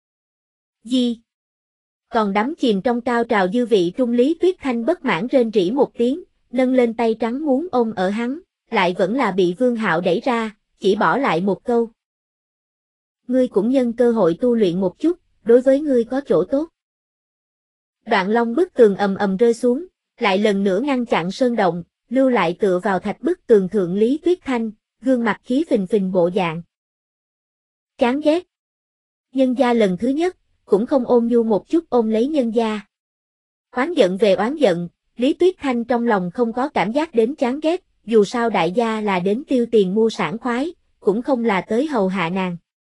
[SPEAKER 1] Gì? Còn đắm chìm trong cao trào dư vị trung Lý Tuyết Thanh bất mãn rên rỉ một tiếng, nâng lên tay trắng muốn ôm ở hắn, lại vẫn là bị Vương Hạo đẩy ra, chỉ bỏ lại một câu. Ngươi cũng nhân cơ hội tu luyện một chút, đối với ngươi có chỗ tốt. Đoạn long bức tường ầm ầm rơi xuống, lại lần nữa ngăn chặn sơn động, lưu lại tựa vào thạch bức tường thượng Lý Tuyết Thanh, gương mặt khí phình phình bộ dạng. Chán ghét. Nhân gia lần thứ nhất, cũng không ôm nhu một chút ôm lấy nhân gia. Oán giận về oán giận, Lý Tuyết Thanh trong lòng không có cảm giác đến chán ghét, dù sao đại gia là đến tiêu tiền mua sảng khoái, cũng không là tới hầu hạ nàng.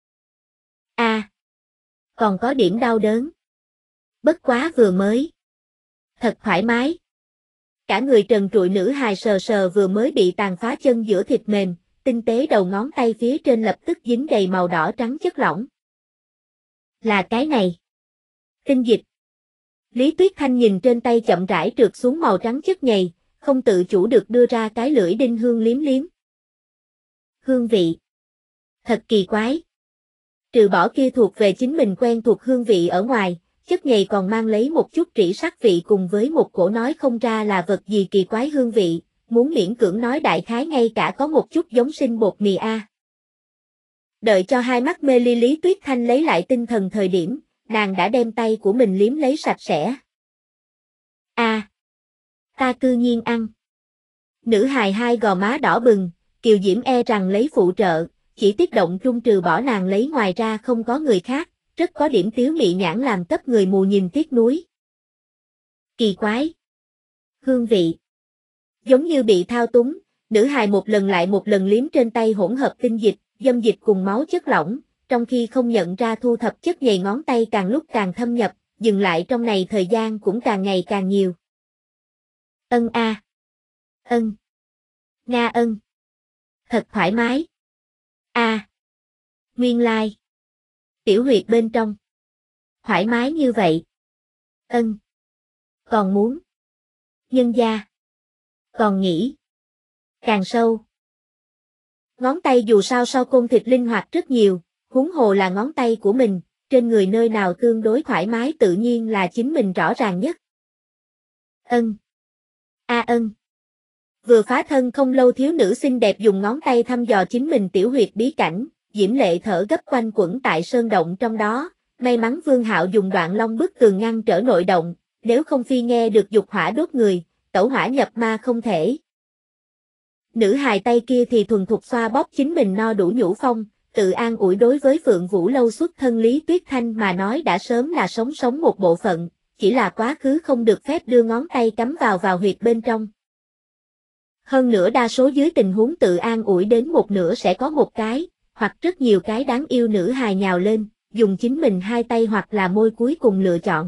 [SPEAKER 1] Còn có điểm đau đớn. Bất quá vừa mới. Thật thoải mái. Cả người trần trụi nữ hài sờ sờ vừa mới bị tàn phá chân giữa thịt mềm, tinh tế đầu ngón tay phía trên lập tức dính đầy màu đỏ trắng chất lỏng. Là cái này. Tinh dịch. Lý Tuyết Thanh nhìn trên tay chậm rãi trượt xuống màu trắng chất nhầy, không tự chủ được đưa ra cái lưỡi đinh hương liếm liếm. Hương vị. Thật kỳ quái. Trừ bỏ kia thuộc về chính mình quen thuộc hương vị ở ngoài, chất nhầy còn mang lấy một chút rỉ sắt vị cùng với một cổ nói không ra là vật gì kỳ quái hương vị, muốn miễn cưỡng nói đại khái ngay cả có một chút giống sinh bột mì a. Đợi cho hai mắt mê ly Lý Tuyết Thanh lấy lại tinh thần thời điểm, nàng đã đem tay của mình liếm lấy sạch sẽ. Ta cư nhiên ăn. Nữ hài hai gò má đỏ bừng, kiều diễm e rằng lấy phụ trợ, chỉ tiết động trung trừ bỏ nàng lấy ngoài ra không có người khác, rất có điểm tiếu mị nhãn làm cấp người mù nhìn tiếc nuối. Kỳ quái. Hương vị. Giống như bị thao túng, nữ hài một lần lại một lần liếm trên tay hỗn hợp tinh dịch, dâm dịch cùng máu chất lỏng, trong khi không nhận ra thu thập chất nhầy ngón tay càng lúc càng thâm nhập, dừng lại trong này thời gian cũng càng ngày càng nhiều. Ân. Nga ân. Thật thoải mái. A. Nguyên lai. Tiểu huyệt bên trong. Thoải mái như vậy. Ân. Còn muốn. Nhân gia. Còn nghĩ. Càng sâu. Ngón tay dù sao sau côn thịt linh hoạt rất nhiều, huống hồ là ngón tay của mình, trên người nơi nào tương đối thoải mái tự nhiên là chính mình rõ ràng nhất. Ân. A ân. Vừa phá thân không lâu thiếu nữ xinh đẹp dùng ngón tay thăm dò chính mình tiểu huyệt bí cảnh, diễm lệ thở gấp quanh quẩn tại sơn động trong đó, may mắn Vương Hạo dùng đoạn long bức tường ngăn trở nội động, nếu không phi nghe được dục hỏa đốt người, tẩu hỏa nhập ma không thể. Nữ hài tay kia thì thuần thục xoa bóp chính mình no đủ nhũ phong, tự an ủi đối với Phượng Vũ Lâu xuất thân Lý Tuyết Thanh mà nói đã sớm là sống một bộ phận, chỉ là quá khứ không được phép đưa ngón tay cắm vào huyệt bên trong. Hơn nữa đa số dưới tình huống tự an ủi đến một nửa sẽ có một cái, hoặc rất nhiều cái đáng yêu nữ hài nhào lên, dùng chính mình hai tay hoặc là môi cuối cùng lựa chọn.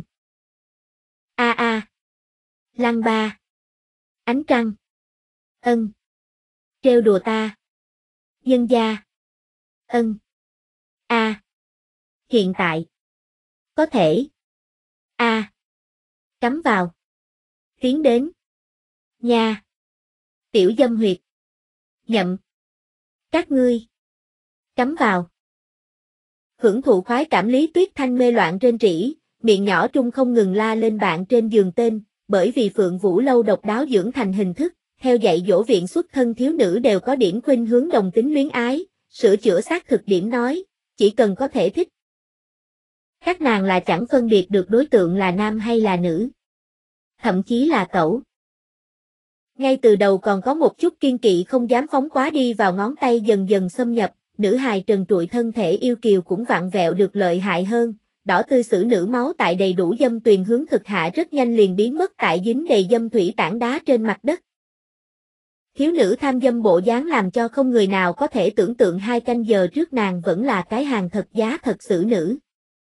[SPEAKER 1] A a. Lăng ba. Ánh trăng. Ân. Trêu đùa ta. Nhân gia. Ân. A. Hiện tại. Có thể. A. Cắm vào. Tiến đến. Nha. Tiểu dâm huyệt. Nhậm. Các ngươi. Cắm vào. Hưởng thụ khoái cảm Lý Tuyết Thanh mê loạn rên rỉ, miệng nhỏ trung không ngừng la lên bạn trên giường tên, bởi vì Phượng Vũ Lâu độc đáo dưỡng thành hình thức, theo dạy dỗ viện xuất thân thiếu nữ đều có điểm khuynh hướng đồng tính luyến ái, sửa chữa xác thực điểm nói, chỉ cần có thể thích. Các nàng là chẳng phân biệt được đối tượng là nam hay là nữ. Thậm chí là cẩu. Ngay từ đầu còn có một chút kiên kỵ không dám phóng quá đi vào ngón tay dần dần xâm nhập, nữ hài trần trụi thân thể yêu kiều cũng vặn vẹo được lợi hại hơn, đỏ tươi sử nữ máu tại đầy đủ dâm tuyền hướng thực hạ rất nhanh liền biến mất tại dính đầy dâm thủy tảng đá trên mặt đất. Thiếu nữ tham dâm bộ dáng làm cho không người nào có thể tưởng tượng 2 canh giờ trước nàng vẫn là cái hàng thật giá thật xử nữ.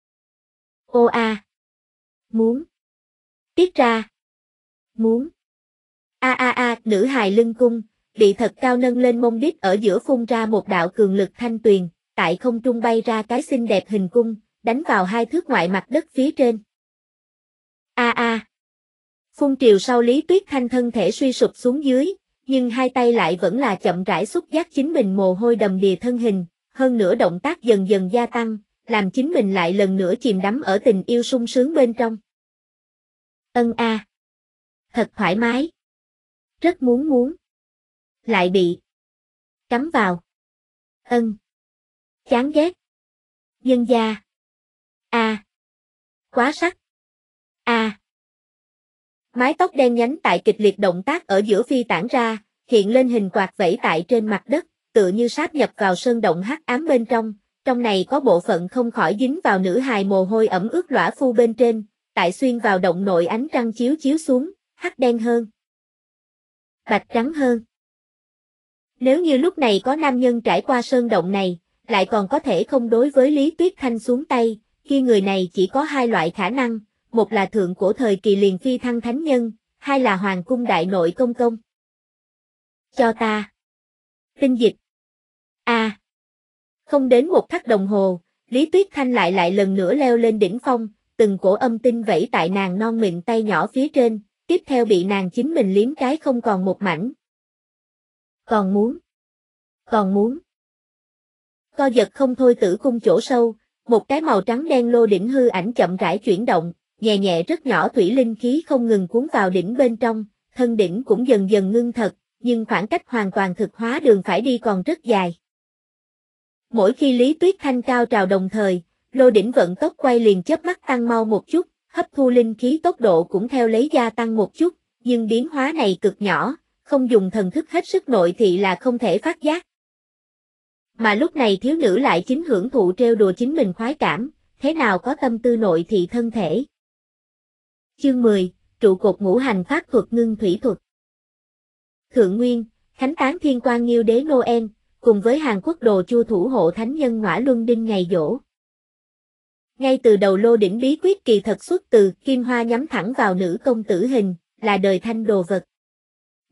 [SPEAKER 1] Ô a. Muốn. Tiết ra. Muốn. A, nữ hài lưng cung, bị thật cao nâng lên mông đít ở giữa phun ra một đạo cường lực thanh tuyền, tại không trung bay ra cái xinh đẹp hình cung, đánh vào 2 thước ngoại mặt đất phía trên. A. Phun triều sau Lý Tuyết Thanh thân thể suy sụp xuống dưới, nhưng hai tay lại vẫn là chậm rãi xúc giác chính mình mồ hôi đầm đìa thân hình, hơn nữa động tác dần dần gia tăng, làm chính mình lại lần nữa chìm đắm ở tình yêu sung sướng bên trong. Ân a. Thật thoải mái. Rất muốn. Lại bị. Cắm vào. Ân. Chán ghét. Nhân gia. A. Quá sắc. A. Mái tóc đen nhánh tại kịch liệt động tác ở giữa phi tản ra, hiện lên hình quạt vẫy tại trên mặt đất, tựa như sáp nhập vào sơn động hắc ám bên trong này có bộ phận không khỏi dính vào nữ hài mồ hôi ẩm ướt lõa phu bên trên, tại xuyên vào động nội ánh trăng chiếu xuống, hắc đen hơn. Bạch trắng hơn. Nếu như lúc này có nam nhân trải qua sơn động này, lại còn có thể không đối với Lý Tuyết Thanh xuống tay, khi người này chỉ có 2 loại khả năng, một là thượng cổ thời kỳ liền phi thăng thánh nhân, 2 là hoàng cung đại nội công công. Cho ta. Tinh dịch. A. Không đến 1 khắc đồng hồ, Lý Tuyết Thanh lại lần nữa leo lên đỉnh phong, từng cổ âm tinh vẫy tại nàng non mịn tay nhỏ phía trên, tiếp theo bị nàng chính mình liếm cái không còn một mảnh. Còn muốn. Co giật không thôi tử cung chỗ sâu, một cái màu trắng đen lô đỉnh hư ảnh chậm rãi chuyển động, nhẹ nhẹ rất nhỏ thủy linh khí không ngừng cuốn vào đỉnh bên trong, thân đỉnh cũng dần dần ngưng thật, nhưng khoảng cách hoàn toàn thực hóa đường phải đi còn rất dài. Mỗi khi Lý Tuyết Thanh cao trào đồng thời, lô đỉnh vận tốc quay liền chớp mắt tăng mau một chút, hấp thu linh khí tốc độ cũng theo lấy gia tăng một chút, nhưng biến hóa này cực nhỏ, không dùng thần thức hết sức nội thị là không thể phát giác. Mà lúc này thiếu nữ lại chính hưởng thụ trêu đùa chính mình khoái cảm, thế nào có tâm tư nội thị thân thể. Chương 10, trụ cột ngũ hành pháp thuật ngưng thủy thuật. Thượng Nguyên, khánh tán thiên quan Nghiêu đế Noel, cùng với Hàn Quốc đồ Chu thủ hộ thánh nhân Ngõa Luân Đinh ngày giỗ. Ngay từ đầu lô đỉnh bí quyết kỳ thật xuất từ Kim Hoa nhắm thẳng vào nữ công tử hình, là đời thanh đồ vật.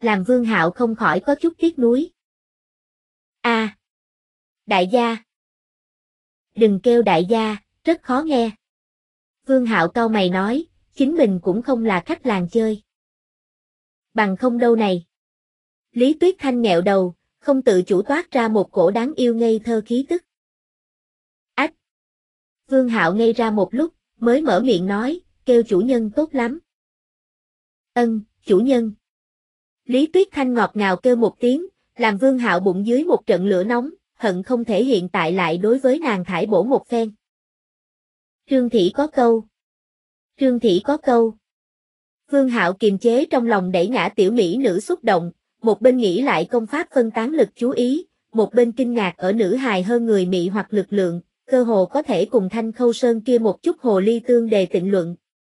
[SPEAKER 1] làm Vương Hạo không khỏi có chút tiếc nuối. A, đại gia. Đừng kêu đại gia, rất khó nghe. Vương Hạo cau mày nói, chính mình cũng không là khách làng chơi. Bằng không đâu này. Lý Tuyết Thanh nghẹo đầu, không tự chủ toát ra một cổ đáng yêu ngây thơ khí tức. Ách! Vương Hạo ngây ra một lúc, mới mở miệng nói, kêu chủ nhân tốt lắm. Ân, chủ nhân. Lý Tuyết Thanh ngọt ngào kêu một tiếng, làm Vương Hạo bụng dưới một trận lửa nóng, hận không thể hiện tại lại đối với nàng thải bổ một phen. Trương Thị có câu. Trương Thị có câu. Vương Hạo kiềm chế trong lòng đẩy ngã tiểu mỹ nữ xúc động, một bên nghĩ lại công pháp phân tán lực chú ý, một bên kinh ngạc ở nữ hài hơn người mị hoặc lực lượng, cơ hồ có thể cùng Thanh Khâu Sơn kia một chút hồ ly tương đề tịnh luận.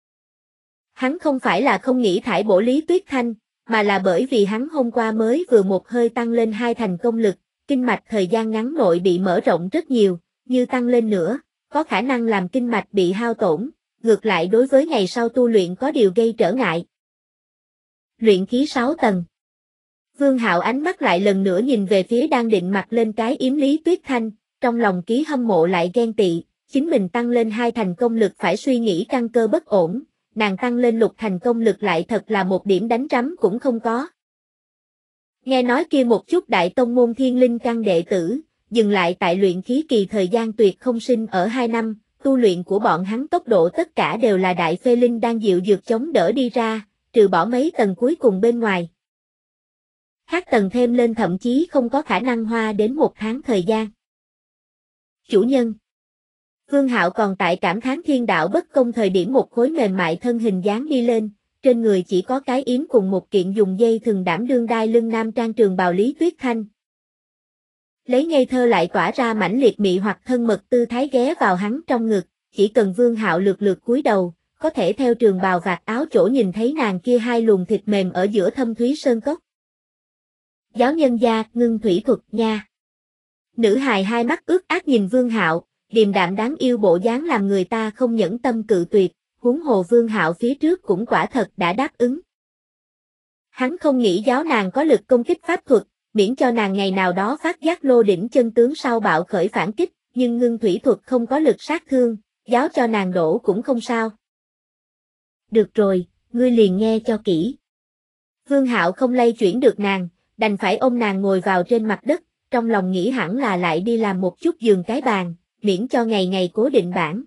[SPEAKER 1] Hắn không phải là không nghĩ thải bổ Lý Tuyết Thanh, mà là bởi vì hắn hôm qua mới vừa một hơi tăng lên 2 thành công lực, kinh mạch thời gian ngắn nội bị mở rộng rất nhiều, như tăng lên nữa, có khả năng làm kinh mạch bị hao tổn, ngược lại đối với ngày sau tu luyện có điều gây trở ngại. Luyện khí 6 tầng. Vương Hạo ánh mắt lại lần nữa nhìn về phía đang định mặc lên cái yếm Lý Tuyết Thanh, trong lòng ký hâm mộ lại ghen tị, chính mình tăng lên 2 thành công lực phải suy nghĩ căn cơ bất ổn, nàng tăng lên 6 thành công lực lại thật là một điểm đánh trắm cũng không có. Nghe nói kia một chút đại tông môn thiên linh căn đệ tử, dừng lại tại luyện khí kỳ thời gian tuyệt không sinh ở 2 năm, tu luyện của bọn hắn tốc độ tất cả đều là đại phê linh đang dịu dược chống đỡ đi ra, trừ bỏ mấy tầng cuối cùng bên ngoài. Các tầng thêm lên thậm chí không có khả năng hoa đến 1 tháng thời gian. Chủ nhân. Vương Hạo còn tại cảm thán thiên đạo bất công thời điểm một khối mềm mại thân hình dáng đi lên, trên người chỉ có cái yếm cùng một kiện dùng dây thừng đảm đương đai lưng nam trang trường bào Lý Tuyết Thanh. Lấy ngây thơ lại tỏa ra mãnh liệt mị hoặc thân mật tư thái ghé vào hắn trong ngực, chỉ cần Vương Hạo lượt lượt cúi đầu, có thể theo trường bào vạt áo chỗ nhìn thấy nàng kia 2 luồng thịt mềm ở giữa thâm thúy sơn cốc. Giáo nhân gia, ngưng thủy thuật nha. Nữ hài hai mắt ướt át nhìn Vương Hạo, điềm đạm đáng yêu bộ dáng làm người ta không nhẫn tâm cự tuyệt, huống hồ Vương Hạo phía trước cũng quả thật đã đáp ứng. Hắn không nghĩ giáo nàng có lực công kích pháp thuật, miễn cho nàng ngày nào đó phát giác lô đỉnh chân tướng sau bạo khởi phản kích, nhưng ngưng thủy thuật không có lực sát thương, giáo cho nàng đổ cũng không sao. Được rồi, ngươi liền nghe cho kỹ. Vương Hạo không lay chuyển được nàng, đành phải ôm nàng ngồi vào trên mặt đất, trong lòng nghĩ hẳn là lại đi làm một chút giường cái bàn, miễn cho ngày ngày cố định bản.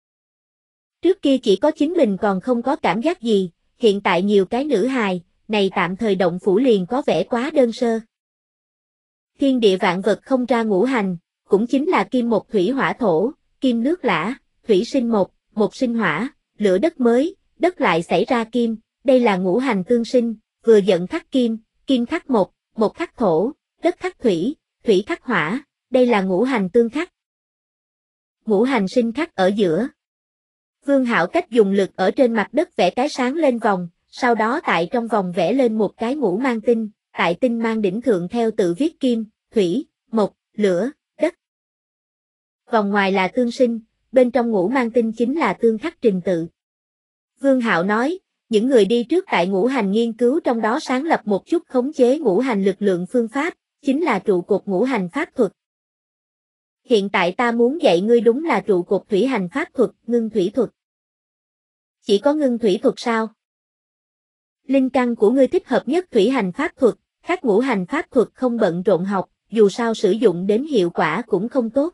[SPEAKER 1] Trước kia chỉ có chính mình còn không có cảm giác gì, hiện tại nhiều cái nữ hài, này tạm thời động phủ liền có vẻ quá đơn sơ. Thiên địa vạn vật không ra ngũ hành, cũng chính là kim một thủy hỏa thổ, kim nước lã, thủy sinh một, một sinh hỏa, lửa đất mới, đất lại xảy ra kim, đây là ngũ hành tương sinh, vừa giận khắc kim, kim khắc một, một khắc thổ, đất khắc thủy, thủy khắc hỏa, đây là ngũ hành tương khắc. Ngũ hành sinh khắc ở giữa. Vương Hạo cách dùng lực ở trên mặt đất vẽ cái sáng lên vòng, sau đó tại trong vòng vẽ lên một cái ngũ mang tinh, tại tinh mang đỉnh thượng theo tự viết kim, thủy, mộc, lửa, đất. Vòng ngoài là tương sinh, bên trong ngũ mang tinh chính là tương khắc trình tự. Vương Hạo nói, những người đi trước tại ngũ hành nghiên cứu trong đó sáng lập một chút khống chế ngũ hành lực lượng phương pháp, chính là trụ cột ngũ hành pháp thuật. Hiện tại ta muốn dạy ngươi đúng là trụ cột thủy hành pháp thuật, ngưng thủy thuật. Chỉ có ngưng thủy thuật sao? Linh căn của ngươi thích hợp nhất thủy hành pháp thuật, khác ngũ hành pháp thuật không bận rộn học, dù sao sử dụng đến hiệu quả cũng không tốt.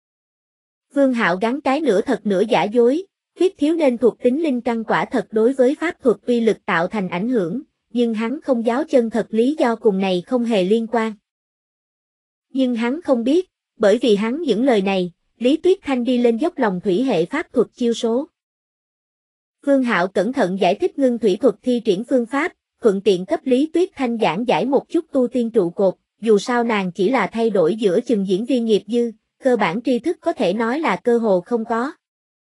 [SPEAKER 1] Vương Hạo gắn cái nửa thật nửa giả dối, khuyết thiếu nên thuộc tính linh căn quả thật đối với pháp thuật uy lực tạo thành ảnh hưởng, nhưng hắn không giáo chân thật lý do cùng này không hề liên quan. Nhưng hắn không biết, bởi vì hắn những lời này, Lý Tuyết Thanh đi lên dốc lòng thủy hệ pháp thuật chiêu số. Vương Hạo cẩn thận giải thích ngưng thủy thuật thi triển phương pháp, thuận tiện cấp Lý Tuyết Thanh giảng giải một chút tu tiên trụ cột, dù sao nàng chỉ là thay đổi giữa chừng diễn viên nghiệp dư, cơ bản tri thức có thể nói là cơ hồ không có.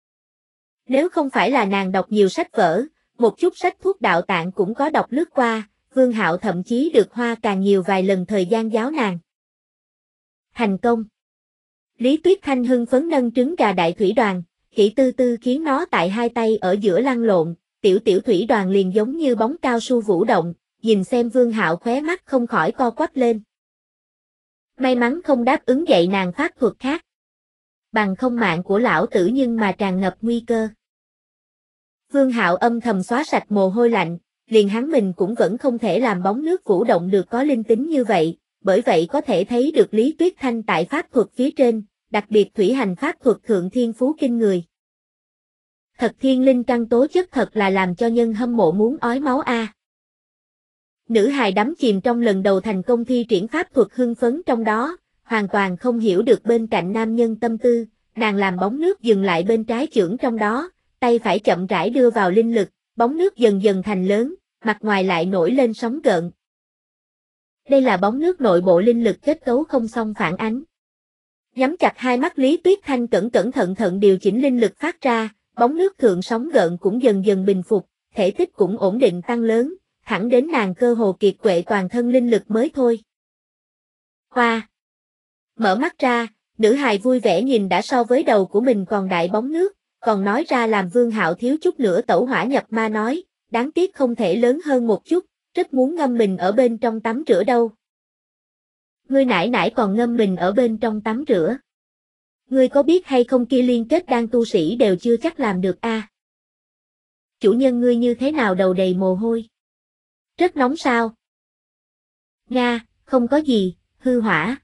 [SPEAKER 1] Nếu không phải là nàng đọc nhiều sách vở, một chút sách thuốc đạo tạng cũng có đọc lướt qua, Vương Hạo thậm chí được hoa càng nhiều vài lần thời gian giáo nàng. Thành công. Lý Tuyết Thanh hưng phấn nâng trứng gà đại thủy đoàn, khỉ tư tư khiến nó tại hai tay ở giữa lăn lộn, tiểu tiểu thủy đoàn liền giống như bóng cao su vũ động, nhìn xem Vương Hạo khóe mắt không khỏi co quắp lên. May mắn không đáp ứng dạy nàng pháp thuật khác. Bằng không mạng của lão tử nhưng mà tràn ngập nguy cơ. Vương Hạo âm thầm xóa sạch mồ hôi lạnh, liền hắn mình cũng vẫn không thể làm bóng nước vũ động được có linh tính như vậy, bởi vậy có thể thấy được Lý Tuyết Thanh tại pháp thuật phía trên, đặc biệt thủy hành pháp thuật thượng thiên phú kinh người. Thật thiên linh căn tố chất thật là làm cho nhân hâm mộ muốn ói máu a. Nữ hài đắm chìm trong lần đầu thành công thi triển pháp thuật hưng phấn trong đó, hoàn toàn không hiểu được bên cạnh nam nhân tâm tư, nàng làm bóng nước dừng lại bên trái chưởng trong đó, tay phải chậm rãi đưa vào linh lực, bóng nước dần dần thành lớn, mặt ngoài lại nổi lên sóng gợn. Đây là bóng nước nội bộ linh lực kết cấu không song phản ánh. Nhắm chặt hai mắt Lý Tuyết Thanh cẩn thận điều chỉnh linh lực phát ra, bóng nước thượng sóng gợn cũng dần dần bình phục, thể tích cũng ổn định tăng lớn, thẳng đến nàng cơ hồ kiệt quệ toàn thân linh lực mới thôi. Hoa! Mở mắt ra, nữ hài vui vẻ nhìn đã so với đầu của mình còn đại bóng nước, còn nói ra làm Vương Hạo thiếu chút nữa tẩu hỏa nhập ma nói, đáng tiếc không thể lớn hơn một chút, rất muốn ngâm mình ở bên trong tắm rửa đâu. Ngươi nãy nãy còn ngâm mình ở bên trong tắm rửa. Ngươi có biết hay không kia liên kết đan tu sĩ đều chưa chắc làm được a. Chủ nhân ngươi như thế nào đầu đầy mồ hôi? Rất nóng sao? Nga, không có gì, hư hỏa.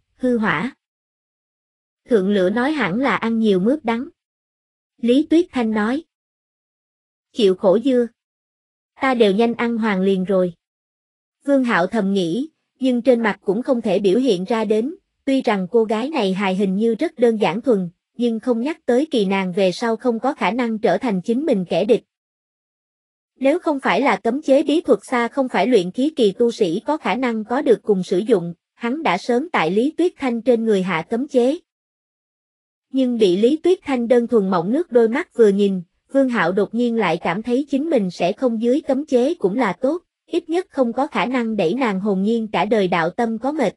[SPEAKER 1] Thượng lửa nói hẳn là ăn nhiều mướp đắng. Lý Tuyết Thanh nói. Chịu khổ dưa. Ta đều nhanh ăn hoàng liền rồi. Vương Hạo thầm nghĩ, nhưng trên mặt cũng không thể biểu hiện ra đến, tuy rằng cô gái này hài hình như rất đơn giản thuần, nhưng không nhắc tới kỳ nàng về sau không có khả năng trở thành chính mình kẻ địch. Nếu không phải là cấm chế bí thuật xa không phải luyện khí kỳ tu sĩ có khả năng có được cùng sử dụng, hắn đã sớm tại Lý Tuyết Thanh trên người hạ cấm chế. Nhưng bị Lý Tuyết Thanh đơn thuần mộng nước đôi mắt vừa nhìn, Vương Hạo đột nhiên lại cảm thấy chính mình sẽ không dưới cấm chế cũng là tốt, ít nhất không có khả năng đẩy nàng hồn nhiên cả đời đạo tâm có mệt.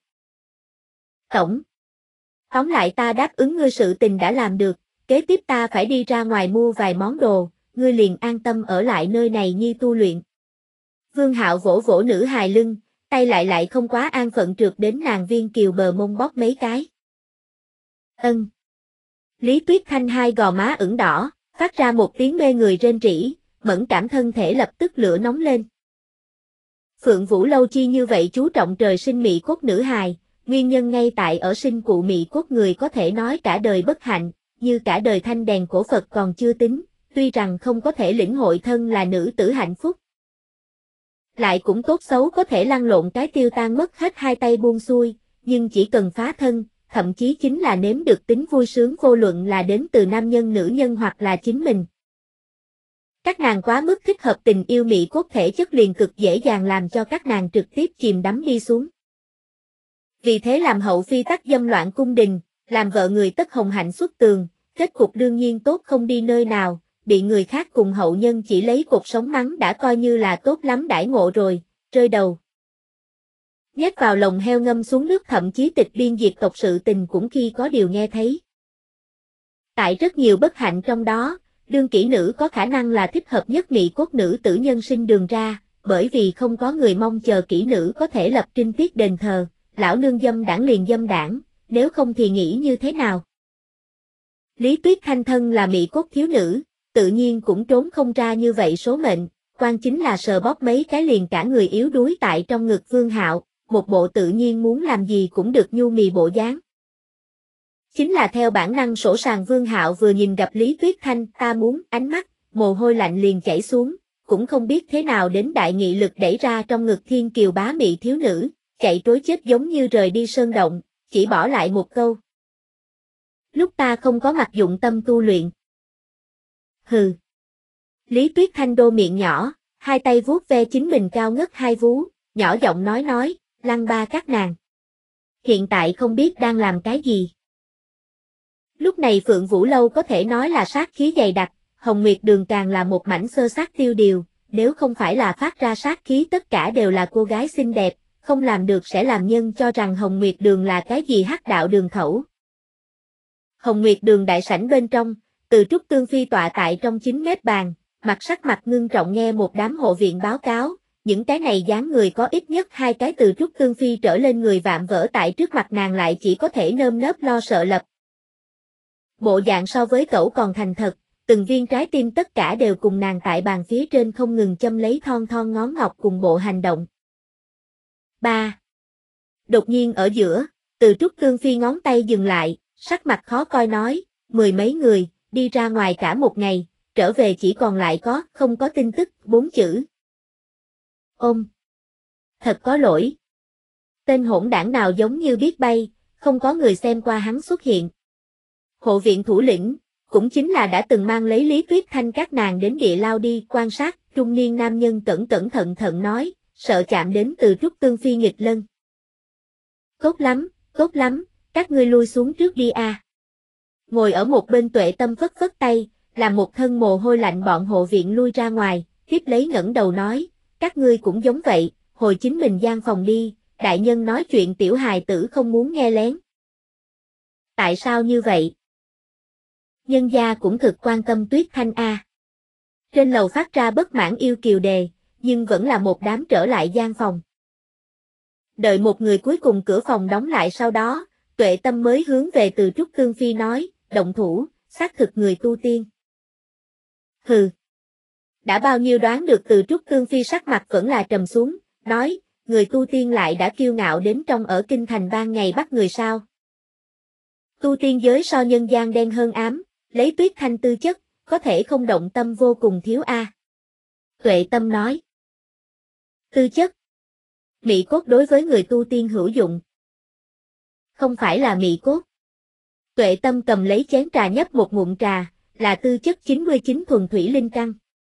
[SPEAKER 1] Tóm lại ta đáp ứng ngươi sự tình đã làm được, kế tiếp ta phải đi ra ngoài mua vài món đồ, ngươi liền an tâm ở lại nơi này nhi tu luyện. Vương Hạo vỗ vỗ nữ hài lưng, tay lại không quá an phận trượt đến nàng viên kiều bờ mông bóp mấy cái. Ân. Lý Tuyết Thanh hai gò má ửng đỏ, phát ra một tiếng mê người rên rỉ, mẫn cảm thân thể lập tức lửa nóng lên. Phượng Vũ Lâu chi như vậy chú trọng trời sinh mị cốt nữ hài, nguyên nhân ngay tại ở sinh cụ mị cốt người có thể nói cả đời bất hạnh, như cả đời thanh đèn cổ Phật còn chưa tính, tuy rằng không có thể lĩnh hội thân là nữ tử hạnh phúc. Lại cũng tốt xấu có thể lăn lộn cái tiêu tan mất hết hai tay buông xuôi, nhưng chỉ cần phá thân, thậm chí chính là nếm được tính vui sướng vô luận là đến từ nam nhân nữ nhân hoặc là chính mình. Các nàng quá mức thích hợp tình yêu mị cốt thể chất liền cực dễ dàng làm cho các nàng trực tiếp chìm đắm đi xuống. Vì thế làm hậu phi tắc dâm loạn cung đình, làm vợ người tất hồng hạnh xuất tường, kết cục đương nhiên tốt không đi nơi nào, bị người khác cùng hậu nhân chỉ lấy cuộc sống mắng đã coi như là tốt lắm đãi ngộ rồi, rơi đầu. Nhét vào lồng heo ngâm xuống nước thậm chí tịch biên diệt tộc sự tình cũng khi có điều nghe thấy. Tại rất nhiều bất hạnh trong đó, đương kỹ nữ có khả năng là thích hợp nhất mị cốt nữ tử nhân sinh đường ra, bởi vì không có người mong chờ kỹ nữ có thể lập trinh tiết đền thờ, lão nương dâm đảng liền dâm đảng, nếu không thì nghĩ như thế nào. Lý Tuyết Thanh thân là mị cốt thiếu nữ, tự nhiên cũng trốn không ra như vậy số mệnh, quan chính là sờ bóp mấy cái liền cả người yếu đuối tại trong ngực Vương Hạo, một bộ tự nhiên muốn làm gì cũng được nhu mì bộ dáng. Chính là theo bản năng sổ sàng Vương Hạo vừa nhìn gặp Lý Tuyết Thanh, ta muốn, ánh mắt, mồ hôi lạnh liền chảy xuống, cũng không biết thế nào đến đại nghị lực đẩy ra trong ngực thiên kiều bá mị thiếu nữ, chạy trối chết giống như rời đi sơn động, chỉ bỏ lại một câu. Lúc ta không có mặt dụng tâm tu luyện. Hừ. Lý Tuyết Thanh đô miệng nhỏ, hai tay vuốt ve chính mình cao ngất hai vú, nhỏ giọng nói, lăng ba các nàng. Hiện tại không biết đang làm cái gì. Lúc này Phượng Vũ Lâu có thể nói là sát khí dày đặc, Hồng Nguyệt Đường càng là một mảnh xơ xác tiêu điều, nếu không phải là phát ra sát khí tất cả đều là cô gái xinh đẹp, không làm được sẽ làm nhân cho rằng Hồng Nguyệt Đường là cái gì hắc đạo đường khẩu. Hồng Nguyệt Đường đại sảnh bên trong, Từ Trúc Tương Phi tọa tại trong 9 mét bàn, mặt sắc mặt ngưng trọng nghe một đám hộ viện báo cáo, những cái này dáng người có ít nhất 2 cái từ Trúc Tương Phi trở lên người vạm vỡ tại trước mặt nàng lại chỉ có thể nơm nớp lo sợ lập. Bộ dạng so với cẩu còn thành thật, từng viên trái tim tất cả đều cùng nàng tại bàn phía trên không ngừng châm lấy thon thon ngón ngọc cùng bộ hành động. 3. Đột nhiên ở giữa, từ Trúc Tương Phi ngón tay dừng lại, sắc mặt khó coi nói, 10 mấy người, đi ra ngoài cả một ngày, trở về chỉ còn lại không có tin tức, 4 chữ. Thật có lỗi. Tên hỗn đảng nào giống như biết bay, không có người xem qua hắn xuất hiện. Hộ viện thủ lĩnh, cũng chính là đã từng mang lấy Lý Tuyết Thanh các nàng đến địa lao đi quan sát, trung niên nam nhân cẩn thận nói, sợ chạm đến từ Trúc Tương Phi nghịch lân. Tốt lắm, các ngươi lui xuống trước đi a. Ngồi ở một bên Tuệ Tâm phất tay, làm một thân mồ hôi lạnh bọn hộ viện lui ra ngoài, tiếp lấy ngẩng đầu nói, các ngươi cũng giống vậy, hồi chính mình gian phòng đi, đại nhân nói chuyện tiểu hài tử không muốn nghe lén. Tại sao như vậy? Nhân gia cũng thực quan tâm Tuyết Thanh a. Trên lầu phát ra bất mãn yêu kiều đề, nhưng vẫn là một đám trở lại gian phòng. Đợi một người cuối cùng cửa phòng đóng lại sau đó, Tuệ Tâm mới hướng về từ Trúc Tương Phi nói, động thủ, xác thực người tu tiên. Hừ. Đã bao nhiêu đoán được từ Trúc Tương Phi sắc mặt vẫn là trầm xuống, nói, người tu tiên lại đã kiêu ngạo đến trong ở kinh thành ban ngày bắt người sao. Tu tiên giới so nhân gian đen hơn ám, lấy Tuyết Thanh tư chất, có thể không động tâm vô cùng thiếu a. Tuệ Tâm nói. Tư chất. Mị cốt đối với người tu tiên hữu dụng. Không phải là mị cốt. Tuệ Tâm cầm lấy chén trà nhấp một ngụm trà, là tư chất 99 thuần thủy linh căn.